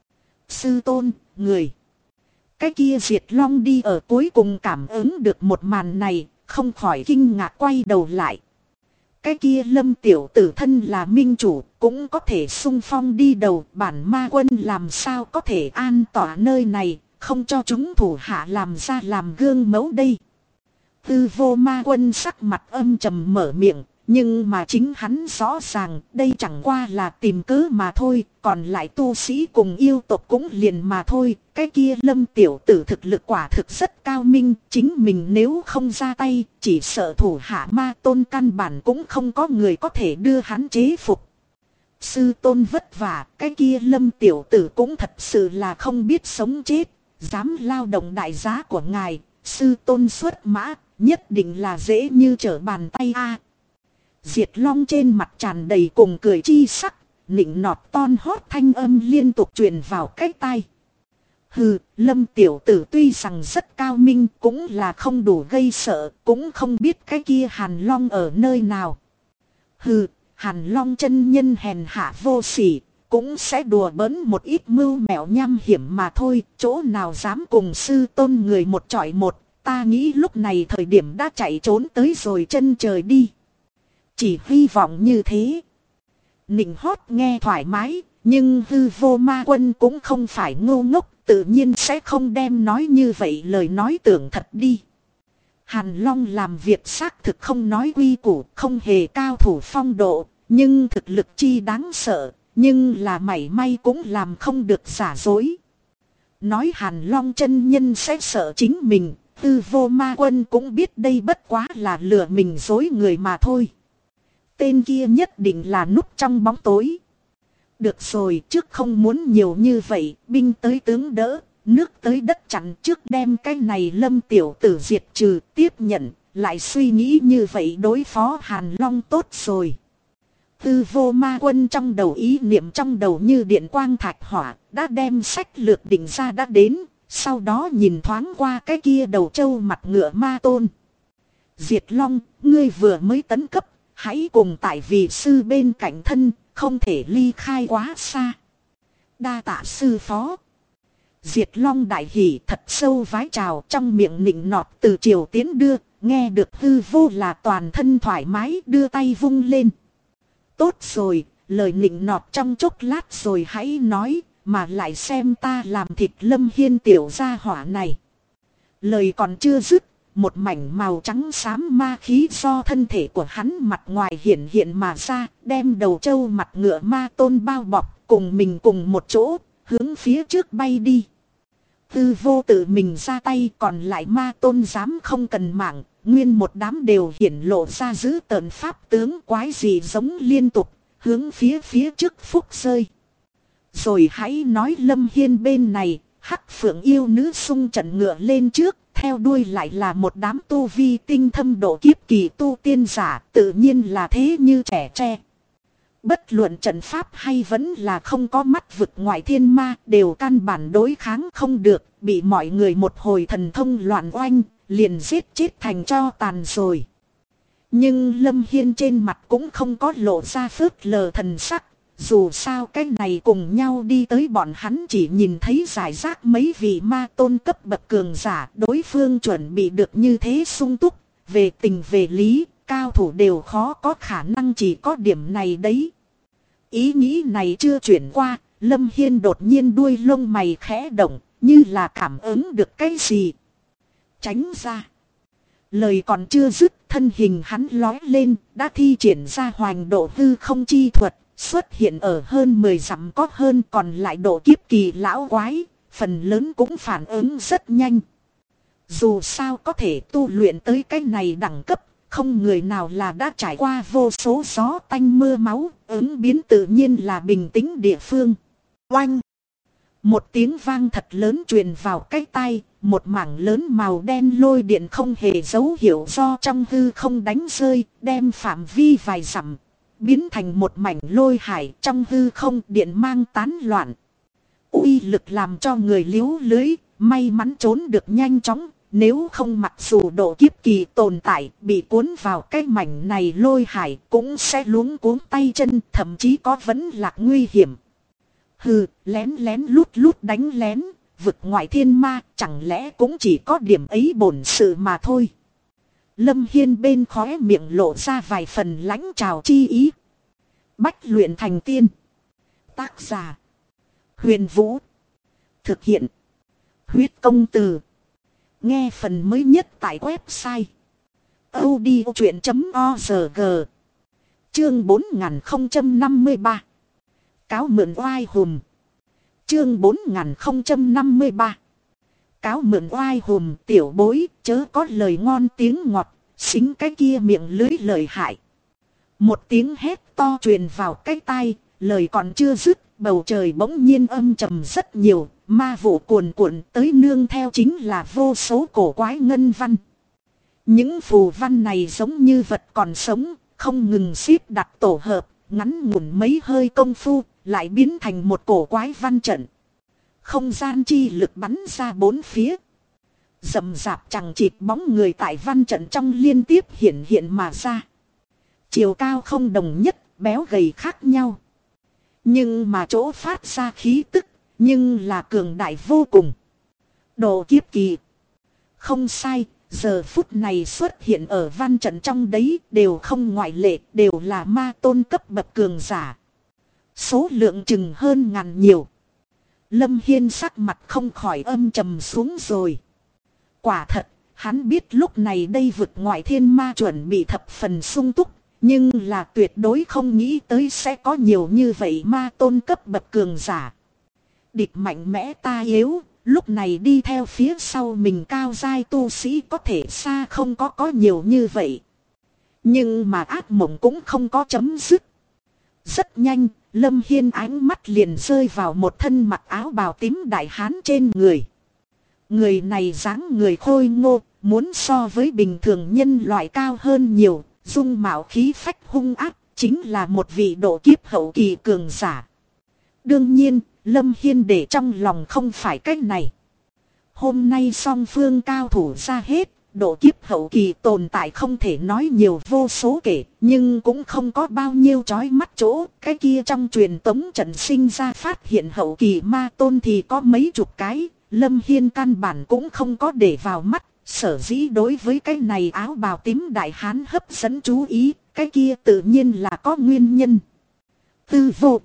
Sư tôn, người. Cái kia Diệt Long đi ở cuối cùng cảm ứng được một màn này, không khỏi kinh ngạc quay đầu lại. Cái kia Lâm tiểu tử thân là minh chủ, cũng có thể xung phong đi đầu, bản ma quân làm sao có thể an tỏa nơi này, không cho chúng thủ hạ làm ra làm gương mẫu đây. Tư vô ma quân sắc mặt âm trầm mở miệng, nhưng mà chính hắn rõ ràng đây chẳng qua là tìm cớ mà thôi, còn lại tu sĩ cùng yêu tộc cũng liền mà thôi. Cái kia Lâm tiểu tử thực lực quả thực rất cao minh, chính mình nếu không ra tay, chỉ sợ thủ hạ ma tôn căn bản cũng không có người có thể đưa hắn chế phục. Sư tôn vất vả, cái kia Lâm tiểu tử cũng thật sự là không biết sống chết, dám lao động đại giá của ngài, sư tôn xuất mã, nhất định là dễ như trở bàn tay a. Diệt Long trên mặt tràn đầy cùng cười chi sắc, nịnh nọt ton hót thanh âm liên tục truyền vào cái tai. Hừ, Lâm tiểu tử tuy rằng rất cao minh, cũng là không đủ gây sợ, cũng không biết cái kia Hàn Long ở nơi nào. Hừ, Hàn Long chân nhân hèn hạ vô sỉ, cũng sẽ đùa bỡn một ít mưu mẹo nham hiểm mà thôi, chỗ nào dám cùng sư tôn người một chọi một, ta nghĩ lúc này thời điểm đã chạy trốn tới rồi chân trời đi. Chỉ hy vọng như thế. Nịnh hót nghe thoải mái, nhưng hư vô ma quân cũng không phải ngu ngốc, tự nhiên sẽ không đem nói như vậy lời nói tưởng thật đi. Hàn Long làm việc xác thực không nói quy củ, không hề cao thủ phong độ, nhưng thực lực chi đáng sợ, nhưng là mảy may cũng làm không được giả dối. Nói Hàn Long chân nhân sẽ sợ chính mình, Tư Vô Ma Quân cũng biết đây bất quá là lừa mình dối người mà thôi. Tên kia nhất định là núp trong bóng tối. Được rồi, trước không muốn nhiều như vậy, binh tới tướng đỡ, nước tới đất chặn, trước đem cái này Lâm tiểu tử diệt trừ, tiếp nhận, lại suy nghĩ như vậy đối phó Hàn Long tốt rồi. Tư Vô Ma Quân trong đầu ý niệm trong đầu như điện quang thạch hỏa, đã đem sách lược định ra đã đến, sau đó nhìn thoáng qua cái kia đầu trâu mặt ngựa Ma Tôn. Diệt Long, ngươi vừa mới tấn cấp, hãy cùng tại vị sư bên cạnh thân, không thể ly khai quá xa. Đa tạ sư phó. Diệt Long đại hỉ thật sâu vái chào, trong miệng nịnh nọt từ triều tiến đưa, nghe được hư vô là toàn thân thoải mái đưa tay vung lên. Tốt rồi, lời nịnh nọt trong chốc lát rồi hãy nói, mà lại xem ta làm thịt Lâm Hiên tiểu gia hỏa này. Lời còn chưa dứt, một mảnh màu trắng xám ma khí do thân thể của hắn mặt ngoài hiện hiện mà ra, đem đầu trâu mặt ngựa Ma Tôn bao bọc cùng mình cùng một chỗ, hướng phía trước bay đi. Tư Vô tự mình ra tay, còn lại Ma Tôn dám không cần mạng, nguyên một đám đều hiển lộ ra giữ tợn pháp tướng quái gì giống liên tục, hướng phía trước phúc rơi. Rồi hãy nói Lâm Hiên bên này, Hắc Phượng yêu nữ xung trận ngựa lên trước, theo đuôi lại là một đám tu vi tinh thâm độ kiếp kỳ tu tiên giả, tự nhiên là thế như trẻ tre. Bất luận trận pháp hay vẫn là không có mắt vực ngoại thiên ma, đều căn bản đối kháng không được, bị mọi người một hồi thần thông loạn oanh, liền giết chết thành cho tàn rồi. Nhưng Lâm Hiên trên mặt cũng không có lộ ra phớt lờ thần sắc, dù sao cái này cùng nhau đi tới bọn hắn chỉ nhìn thấy giải rác mấy vị Ma Tôn cấp bậc cường giả, đối phương chuẩn bị được như thế sung túc, về tình về lý, cao thủ đều khó có khả năng, chỉ có điểm này đấy. Ý nghĩ này chưa chuyển qua, Lâm Hiên đột nhiên đuôi lông mày khẽ động, như là cảm ứng được cái gì. Tránh ra. Lời còn chưa dứt, thân hình hắn lói lên, đã thi triển ra hoành độ hư không chi thuật, xuất hiện ở hơn 10 dặm có hơn, còn lại độ kiếp kỳ lão quái, phần lớn cũng phản ứng rất nhanh. Dù sao có thể tu luyện tới cái này đẳng cấp, không người nào là đã trải qua vô số gió tanh mưa máu, ứng biến tự nhiên là bình tĩnh địa phương. Oanh! Một tiếng vang thật lớn truyền vào cái tai, một mảng lớn màu đen lôi điện không hề dấu hiệu do trong hư không đánh rơi, đem phạm vi vài dặm, biến thành một mảnh lôi hải, trong hư không điện mang tán loạn. Uy lực làm cho người liếu lưới, may mắn trốn được nhanh chóng, nếu không mặc dù độ kiếp kỳ tồn tại, bị cuốn vào cái mảnh này lôi hải cũng sẽ luống cuống tay chân, thậm chí có vấn lạc nguy hiểm. Hừ, lén lén lút lút đánh lén, vực ngoại thiên ma, chẳng lẽ cũng chỉ có điểm ấy bổn sự mà thôi. Lâm Hiên bên khóe miệng lộ ra vài phần lãnh trào chi ý. Bách luyện thành tiên. Tác giả: Huyền Vũ. Thực hiện: Huyết Công Từ. Nghe phần mới nhất tại website audiochuyện.org. Chương 4053. Cáo mượn oai hùm. Chương 4053. Cáo mượn oai hùm, tiểu bối, chớ có lời ngon tiếng ngọt, xính cái kia miệng lưới lời hại. Một tiếng hét to truyền vào cái tai, lời còn chưa dứt, bầu trời bỗng nhiên âm trầm rất nhiều, ma vụ cuồn cuộn tới nương theo chính là vô số cổ quái ngân văn. Những phù văn này giống như vật còn sống, không ngừng xếp đặt tổ hợp, ngắn ngủn mấy hơi công phu, lại biến thành một cổ quái văn trận. Không gian chi lực bắn ra bốn phía. Rậm rạp chẳng chịt bóng người tại văn trận trong liên tiếp hiện hiện mà ra. Chiều cao không đồng nhất, béo gầy khác nhau. Nhưng mà chỗ phát ra khí tức, nhưng là cường đại vô cùng. Độ kiếp kỳ. Không sai, giờ phút này xuất hiện ở văn trận trong đấy đều không ngoại lệ, đều là Ma Tôn cấp bậc cường giả. Số lượng chừng hơn ngàn nhiều. Lâm Hiên sắc mặt không khỏi âm trầm xuống rồi. Quả thật, Hắn biết lúc này đây vực ngoại thiên ma chuẩn bị thập phần sung túc, nhưng là tuyệt đối không nghĩ tới sẽ có nhiều như vậy ma tôn cấp bậc cường giả. Địch mạnh mẽ ta yếu, lúc này đi theo phía sau mình cao giai tu sĩ có thể xa không có nhiều như vậy. Nhưng mà ác mộng cũng không có chấm dứt. Rất nhanh, Lâm Hiên ánh mắt liền rơi vào một thân mặc áo bào tím đại hán trên người. Người này dáng người khôi ngô, muốn so với bình thường nhân loại cao hơn nhiều, dung mạo khí phách hung ác, chính là một vị độ kiếp hậu kỳ cường giả. Đương nhiên, Lâm Hiên để trong lòng không phải cách này. Hôm nay song phương cao thủ ra hết, độ kiếp hậu kỳ tồn tại không thể nói nhiều vô số kể, nhưng cũng không có bao nhiêu chói mắt chỗ. Cái kia trong truyền tống trận sinh ra phát hiện hậu kỳ ma tôn thì có mấy chục cái, Lâm Hiên căn bản cũng không có để vào mắt. Sở dĩ đối với cái này áo bào tím đại hán hấp dẫn chú ý, cái kia tự nhiên là có nguyên nhân. Tư vô.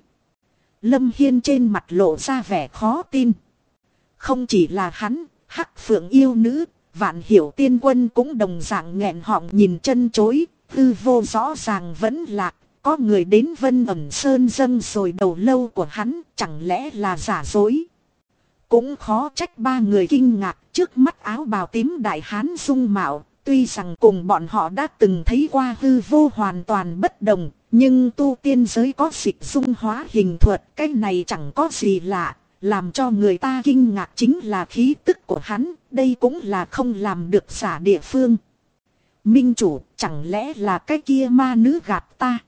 Lâm Hiên trên mặt lộ ra vẻ khó tin. Không chỉ là hắn, Hắc Phượng yêu nữ, Vạn Hiểu tiên quân cũng đồng dạng nghẹn họng nhìn chân chối. Tư vô rõ ràng vẫn lạc, có người đến Vân Ẩn Sơn dâng rồi đầu lâu của hắn, chẳng lẽ là giả dối. Cũng khó trách ba người kinh ngạc trước mắt áo bào tím đại hán dung mạo, tuy rằng cùng bọn họ đã từng thấy qua hư vô hoàn toàn bất đồng, nhưng tu tiên giới có dịch dung hóa hình thuật, cái này chẳng có gì lạ, làm cho người ta kinh ngạc chính là khí tức của hắn, đây cũng là không làm được giả địa phương. Minh chủ, chẳng lẽ là cái kia ma nữ gạt ta?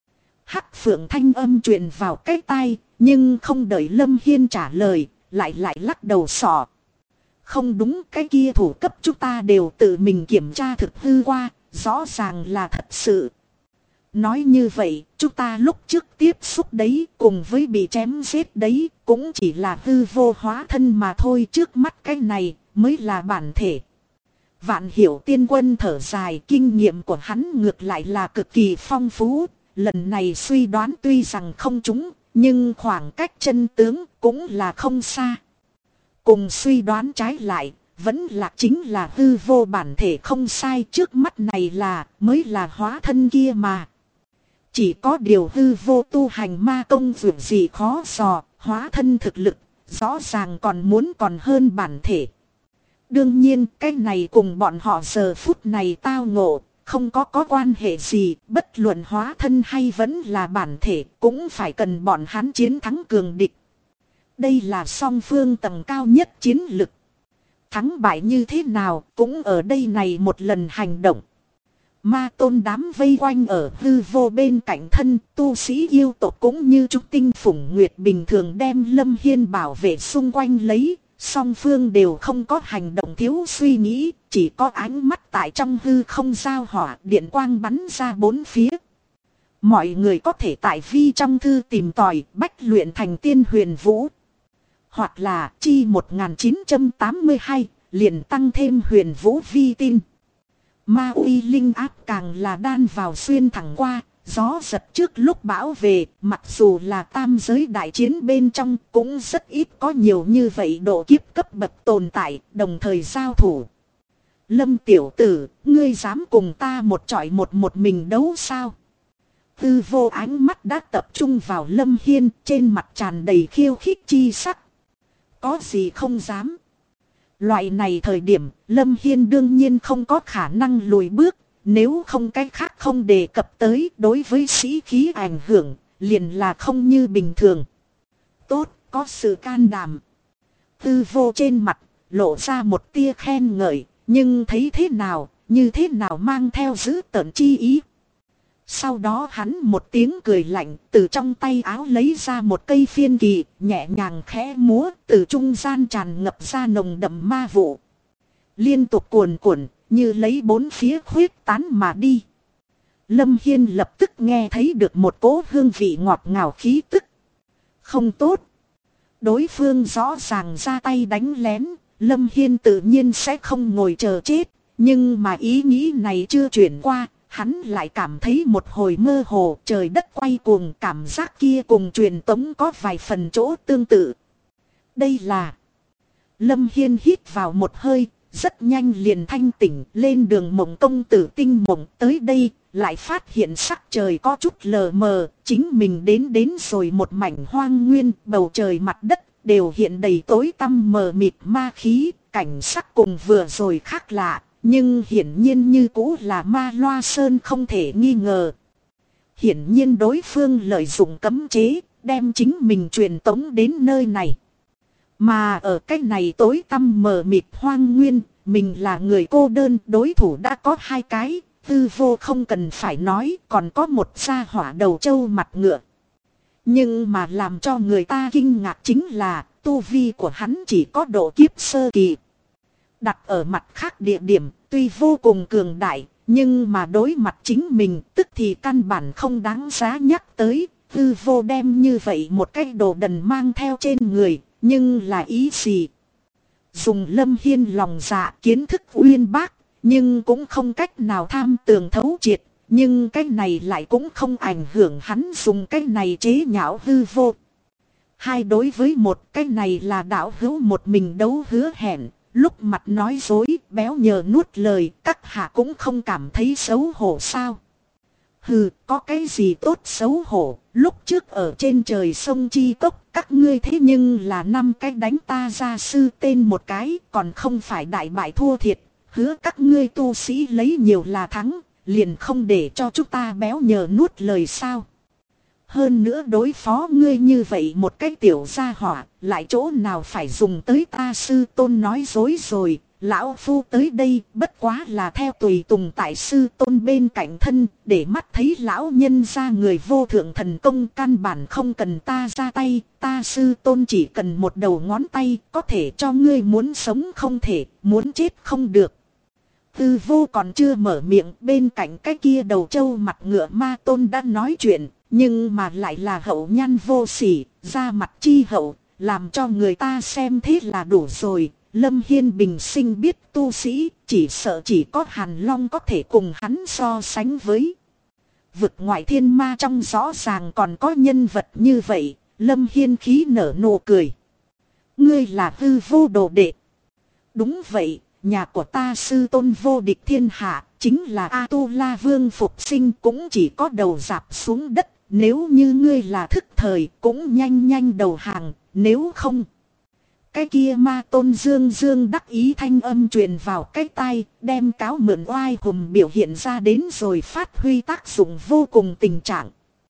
Hắc Phượng thanh âm truyền vào cái tai, nhưng không đợi Lâm Hiên trả lời, lại lắc đầu sọ. Không đúng, cái kia thủ cấp chúng ta đều tự mình kiểm tra thực hư qua, rõ ràng là thật sự. Nói như vậy, chúng ta lúc trước tiếp xúc đấy, cùng với bị chém giết đấy, cũng chỉ là hư vô hóa thân mà thôi, trước mắt cái này mới là bản thể. Vạn Hiểu tiên quân thở dài, kinh nghiệm của hắn ngược lại là cực kỳ phong phú, lần này suy đoán tuy rằng không trúng, nhưng khoảng cách chân tướng cũng là không xa. Cùng suy đoán trái lại, vẫn là chính là hư vô bản thể không sai, trước mắt này mới là hóa thân kia mà. Chỉ có điều hư vô tu hành ma công vượt gì khó dò, hóa thân thực lực, rõ ràng còn hơn bản thể. Đương nhiên cái này cùng bọn họ giờ phút này tao ngộ, không có quan hệ gì, bất luận hóa thân hay vẫn là bản thể, cũng phải cần bọn hắn chiến thắng cường địch. Đây là song phương tầng cao nhất chiến lực. Thắng bại như thế nào cũng ở đây này một lần hành động. Ma tôn đám vây quanh ở hư vô bên cạnh thân, tu sĩ yêu tộc cũng như trúc tinh phủng nguyệt bình thường đem Lâm Hiên bảo vệ xung quanh lấy. Song phương đều không có hành động thiếu suy nghĩ, chỉ có ánh mắt tại trong hư không giao hỏa, điện quang bắn ra bốn phía. Mọi người có thể tại vi trong thư tìm tòi bách luyện thành tiên huyền vũ. Hoặc là chi 1982, liền tăng thêm huyền vũ vi tin. Ma uy linh áp càng là đan vào xuyên thẳng qua, gió giật trước lúc bão về, mặc dù là tam giới đại chiến bên trong cũng rất ít có nhiều như vậy độ kiếp cấp bậc tồn tại, đồng thời giao thủ. Lâm tiểu tử, ngươi dám cùng ta một chọi một mình đấu sao? Tư vô ánh mắt đã tập trung vào Lâm Hiên, trên mặt tràn đầy khiêu khích chi sắc. Có gì không dám? Loại này thời điểm, Lâm Hiên đương nhiên không có khả năng lùi bước, nếu không cái khác không đề cập tới, đối với sĩ khí ảnh hưởng, liền là không như bình thường. Tốt, có sự can đảm. Tư vô trên mặt, lộ ra một tia khen ngợi, nhưng thấy thế nào, như thế nào mang theo dữ tợn chi ý. Sau đó hắn một tiếng cười lạnh, từ trong tay áo lấy ra một cây phiên kỳ, nhẹ nhàng khẽ múa, từ trung gian tràn ngập ra nồng đậm ma vụ. Liên tục cuồn cuộn, như lấy bốn phía khuyết tán mà đi. Lâm Hiên lập tức nghe thấy được một cỗ hương vị ngọt ngào khí tức. Không tốt. Đối phương rõ ràng ra tay đánh lén, Lâm Hiên tự nhiên sẽ không ngồi chờ chết. Nhưng mà ý nghĩ này chưa chuyển qua, hắn lại cảm thấy một hồi mơ hồ, trời đất quay cuồng, cảm giác kia cùng truyền tống có vài phần chỗ tương tự. Đây là... Lâm Hiên hít vào một hơi, rất nhanh liền thanh tỉnh. Lên đường Mộng công tử tinh mộng tới đây, lại phát hiện sắc trời có chút lờ mờ. Chính mình đến rồi một mảnh hoang nguyên, bầu trời mặt đất đều hiện đầy tối tăm mờ mịt ma khí. Cảnh sắc cùng vừa rồi khác lạ, nhưng hiển nhiên như cũ là Ma Loa Sơn không thể nghi ngờ. Hiển nhiên đối phương lợi dụng cấm chế, đem chính mình truyền tống đến nơi này. Mà ở cái này tối tăm mờ mịt hoang nguyên, mình là người cô đơn, đối thủ đã có 2 cái, Hư Vô không cần phải nói, còn có một gia hỏa đầu trâu mặt ngựa. Nhưng mà làm cho người ta kinh ngạc chính là, tu vi của hắn chỉ có độ kiếp sơ kỳ. Đặt ở mặt khác địa điểm, tuy vô cùng cường đại, nhưng mà đối mặt chính mình, tức thì căn bản không đáng giá nhắc tới. Hư Vô đem như vậy một cái đồ đần mang theo trên người, nhưng là ý gì? Dùng Lâm Hiên lòng dạ kiến thức uyên bác, nhưng cũng không cách nào tham tường thấu triệt. Nhưng cái này lại cũng không ảnh hưởng hắn dùng cái này chế nhạo Hư Vô. 2 đối với 1, cái này là đạo hữu một mình đấu hứa hẹn. Lúc mặt nói dối, béo nhờ nuốt lời, các hạ cũng không cảm thấy xấu hổ sao? Hừ, có cái gì tốt xấu hổ, lúc trước ở trên trời sông Chi Cốc, các ngươi thế nhưng là 5 cái đánh ta ra sư tên một cái, còn không phải đại bại thua thiệt, hứa các ngươi tu sĩ lấy nhiều là thắng, liền không để cho chúng ta béo nhờ nuốt lời sao? Hơn nữa đối phó ngươi như vậy một cái tiểu gia hỏa, lại chỗ nào phải dùng tới ta sư tôn nói dối rồi. Lão phu tới đây bất quá là theo tùy tùng tại sư tôn bên cạnh thân, để mắt thấy lão nhân ra người vô thượng thần công, căn bản không cần ta ra tay, ta sư tôn chỉ cần một đầu ngón tay, có thể cho ngươi muốn sống không thể, muốn chết không được. Tư Vô còn chưa mở miệng, bên cạnh cái kia đầu trâu mặt ngựa ma tôn đã nói chuyện, nhưng mà lại là hậu nhan vô sỉ, ra mặt chi hậu, làm cho người ta xem thế là đủ rồi. Lâm Hiên bình sinh biết tu sĩ, chỉ sợ chỉ có Hàn Long có thể cùng hắn so sánh với. Vực ngoại thiên ma trong rõ ràng còn có nhân vật như vậy, Lâm Hiên khí nở nụ cười. Ngươi là Hư Vô đồ đệ. Đúng vậy, nhà của ta sư tôn vô địch thiên hạ, chính là A-tu-la vương phục sinh, cũng chỉ có đầu rạp xuống đất. Nếu như ngươi là thức thời, cũng nhanh nhanh đầu hàng, nếu không. Cái kia ma tôn dương dương đắc ý thanh âm truyền vào cái tai, đem cáo mượn oai hùng biểu hiện ra đến rồi phát huy tác dụng vô cùng tình trạng.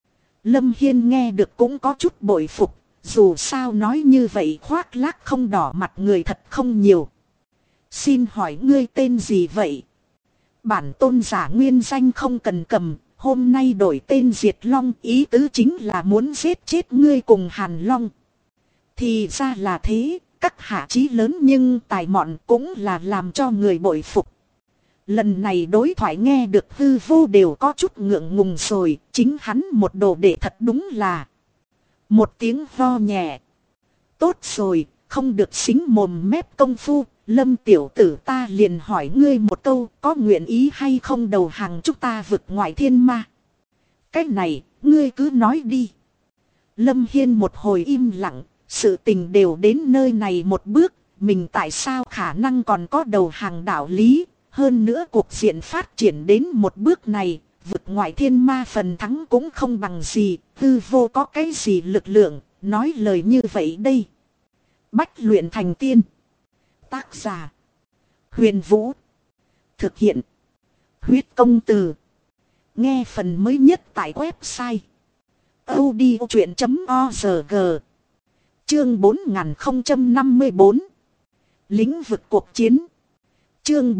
Lâm Hiên nghe được cũng có chút bội phục, dù sao nói như vậy khoác lác không đỏ mặt người thật không nhiều. Xin hỏi ngươi tên gì vậy? Bản tôn giả nguyên danh không cần cầm, hôm nay đổi tên Diệt Long, ý tứ chính là muốn giết chết ngươi cùng Hàn Long. Thì ra là thế. Các hạ chí lớn nhưng tài mọn cũng là làm cho người bội phục. Lần này đối thoại nghe được Hư Vô đều có chút ngượng ngùng rồi. Chính hắn một đồ đệ thật đúng là. Một tiếng ho nhẹ. Tốt rồi, không được xính mồm mép công phu. Lâm tiểu tử ta liền hỏi ngươi một câu, có nguyện ý hay không đầu hàng chúng ta vực ngoại thiên ma? Cái này, ngươi cứ nói đi. Lâm Hiên một hồi im lặng. Sự tình đều đến nơi này một bước, mình tại sao khả năng còn có đầu hàng đạo lý, hơn nữa cuộc diện phát triển đến một bước này, vực ngoại thiên ma phần thắng cũng không bằng gì, Hư Vô có cái gì lực lượng, nói lời như vậy đây. Bách luyện thành tiên. Tác giả. Huyền Vũ. Thực hiện. Huyết công từ. Nghe phần mới nhất tại website audiochuyện.org. Chương 4054. Lĩnh vực cuộc chiến. Chương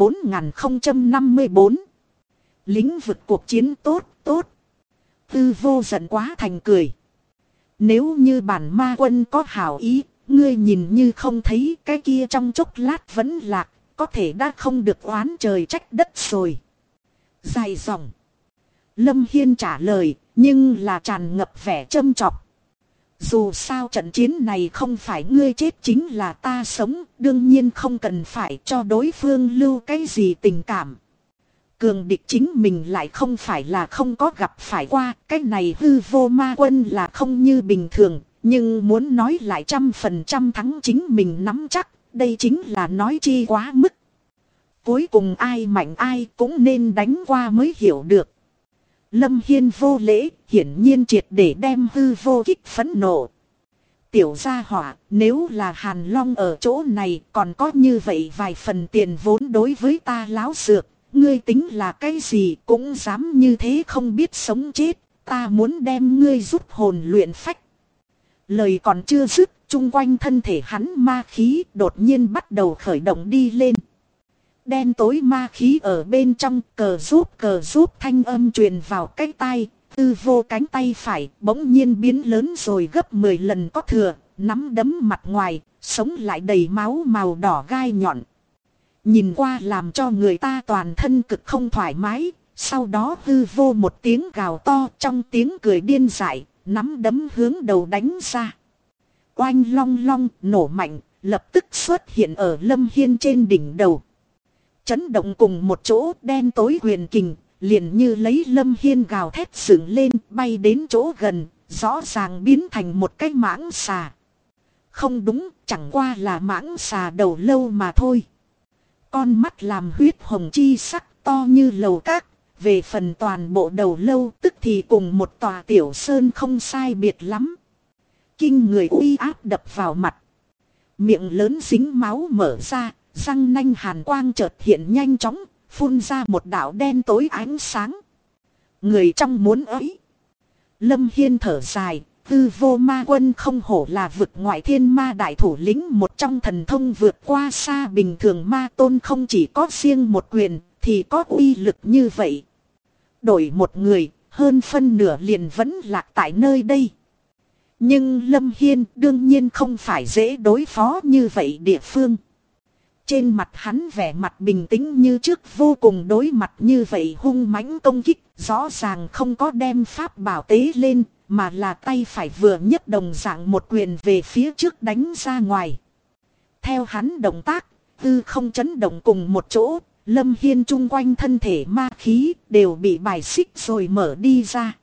4054. Lĩnh vực cuộc chiến tốt, tốt. Hư Vô giận quá thành cười. Nếu như bản ma quân có hảo ý, ngươi nhìn như không thấy, cái kia trong chốc lát vẫn lạc, có thể đã không được oán trời trách đất rồi. Dài dòng. Lâm Hiên trả lời, nhưng là tràn ngập vẻ châm chọc. Dù sao trận chiến này không phải ngươi chết chính là ta sống, đương nhiên không cần phải cho đối phương lưu cái gì tình cảm. Cường địch chính mình lại không phải là không có gặp phải qua, cái này Hư Vô ma quân là không như bình thường, nhưng muốn nói lại 100% thắng chính mình nắm chắc, đây chính là nói chi quá mức. Cuối cùng ai mạnh ai cũng nên đánh qua mới hiểu được. Lâm Hiên vô lễ, hiển nhiên triệt để đem hư vô kích phẫn nộ. Tiểu gia hỏa, nếu là Hàn Long ở chỗ này còn có như vậy vài phần tiền vốn đối với ta láo xược. Ngươi tính là cái gì cũng dám như thế không biết sống chết, ta muốn đem ngươi giúp hồn luyện phách. Lời còn chưa dứt, chung quanh thân thể hắn ma khí đột nhiên bắt đầu khởi động đi lên. Đen tối ma khí ở bên trong cờ giúp thanh âm truyền vào cái tai, Tư Vô cánh tay phải bỗng nhiên biến lớn rồi gấp 10 lần có thừa, nắm đấm mặt ngoài, sống lại đầy máu màu đỏ gai nhọn. Nhìn qua làm cho người ta toàn thân cực không thoải mái, sau đó Tư Vô một tiếng gào to trong tiếng cười điên dại, nắm đấm hướng đầu đánh ra. Oanh long long nổ mạnh, lập tức xuất hiện ở Lâm Hiên trên đỉnh đầu. Chấn động cùng một chỗ đen tối huyền kình, liền như lấy Lâm Hiên gào thét dựng lên bay đến chỗ gần, rõ ràng biến thành một cái mãng xà. Không đúng, chẳng qua là mãng xà đầu lâu mà thôi. Con mắt làm huyết hồng chi sắc to như lầu các, về phần toàn bộ đầu lâu tức thì cùng một tòa tiểu sơn không sai biệt lắm. Kinh người uy áp đập vào mặt. Miệng lớn dính máu mở ra, răng nanh hàn quang chợt hiện nhanh chóng, phun ra một đạo đen tối ánh sáng. Người trong muốn ấy. Lâm Hiên thở dài, Tư Vô ma quân không hổ là vực ngoại thiên ma đại thủ lĩnh, một trong thần thông vượt qua xa bình thường ma tôn, không chỉ có riêng một quyền, thì có uy lực như vậy. Đổi một người, hơn phân nửa liền vẫn lạc tại nơi đây. Nhưng Lâm Hiên đương nhiên không phải dễ đối phó như vậy địa phương. Trên mặt hắn vẻ mặt bình tĩnh như trước, vô cùng đối mặt như vậy hung mãnh công kích, rõ ràng không có đem pháp bảo tế lên, mà là tay phải vừa nhấc đồng dạng một quyền về phía trước đánh ra ngoài. Theo hắn động tác, tư không chấn động cùng một chỗ, Lâm Hiên chung quanh thân thể ma khí đều bị bài xích rồi mở đi ra.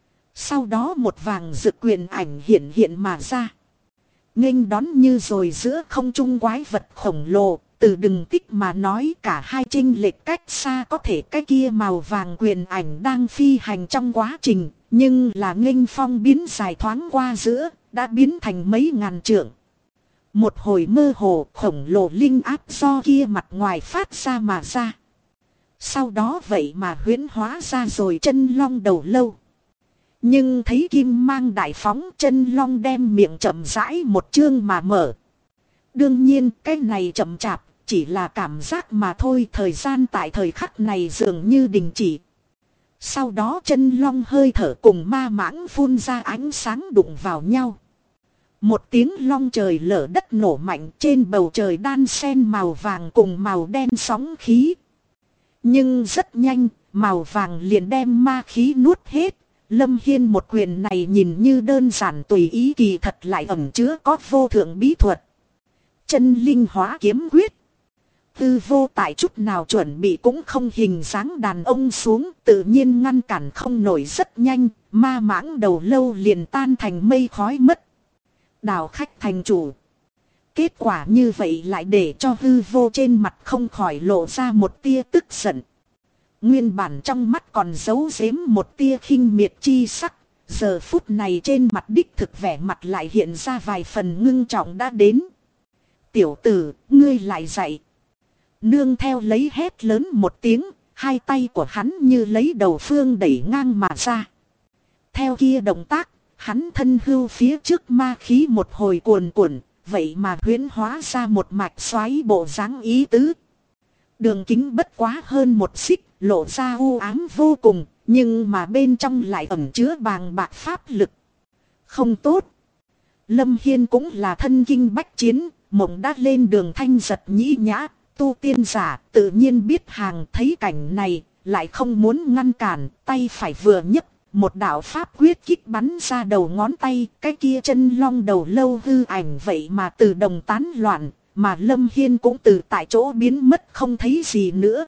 Sau đó một vàng rực quyền ảnh hiện mà ra. Nghênh đón như rồi giữa không trung quái vật khổng lồ, từ đừng tích mà nói cả hai chênh lệch cách xa, có thể cái kia màu vàng quyền ảnh đang phi hành trong quá trình, nhưng là nghênh phong biến dài thoáng qua giữa, đã biến thành mấy ngàn trượng. Một hồi mơ hồ khổng lồ linh áp do kia mặt ngoài phát ra mà ra. Sau đó vậy mà huyễn hóa ra rồi chân long đầu lâu. Nhưng thấy kim mang đại phóng, chân long đem miệng chậm rãi một chương mà mở. Đương nhiên cái này chậm chạp, chỉ là cảm giác mà thôi, thời gian tại thời khắc này dường như đình chỉ. Sau đó chân long hơi thở cùng ma mãng phun ra ánh sáng đụng vào nhau. Một tiếng long trời lở đất nổ mạnh, trên bầu trời đan xen màu vàng cùng màu đen sóng khí. Nhưng rất nhanh, màu vàng liền đem ma khí nuốt hết. Lâm Hiên một quyền này nhìn như đơn giản tùy ý, kỳ thật lại ẩn chứa có vô thượng bí thuật. Chân linh hóa kiếm quyết. Tư Vô tại chút nào chuẩn bị cũng không hình dáng đàn ông xuống, tự nhiên ngăn cản không nổi, rất nhanh, ma mãng đầu lâu liền tan thành mây khói mất. Đào khách thành chủ. Kết quả như vậy lại để cho Tư Vô trên mặt không khỏi lộ ra một tia tức giận. Nguyên bản trong mắt còn giấu giếm một tia khinh miệt chi sắc, giờ phút này trên mặt đích thực vẻ mặt lại hiện ra vài phần ngưng trọng đã đến. Tiểu tử, ngươi lại dậy. Nương theo lấy hét lớn một tiếng, hai tay của hắn như lấy đầu phương đẩy ngang mà ra. Theo kia động tác, hắn thân hưu phía trước ma khí một hồi cuồn cuộn, vậy mà huyễn hóa ra một mạch xoáy bộ dáng ý tứ. Đường kính bất quá hơn một xích, lộ ra u ám vô cùng, nhưng mà bên trong lại ẩn chứa bàng bạc pháp lực. Không tốt. Lâm Hiên cũng là thân kinh bách chiến, mộng đã lên đường thanh giật nhĩ nhã, tu tiên giả tự nhiên biết hàng, thấy cảnh này, lại không muốn ngăn cản, tay phải vừa nhấc, một đạo pháp quyết kích bắn ra đầu ngón tay, cái kia chân long đầu lâu hư ảnh vậy mà tự động tán loạn, mà Lâm Hiên cũng từ tại chỗ biến mất không thấy gì nữa.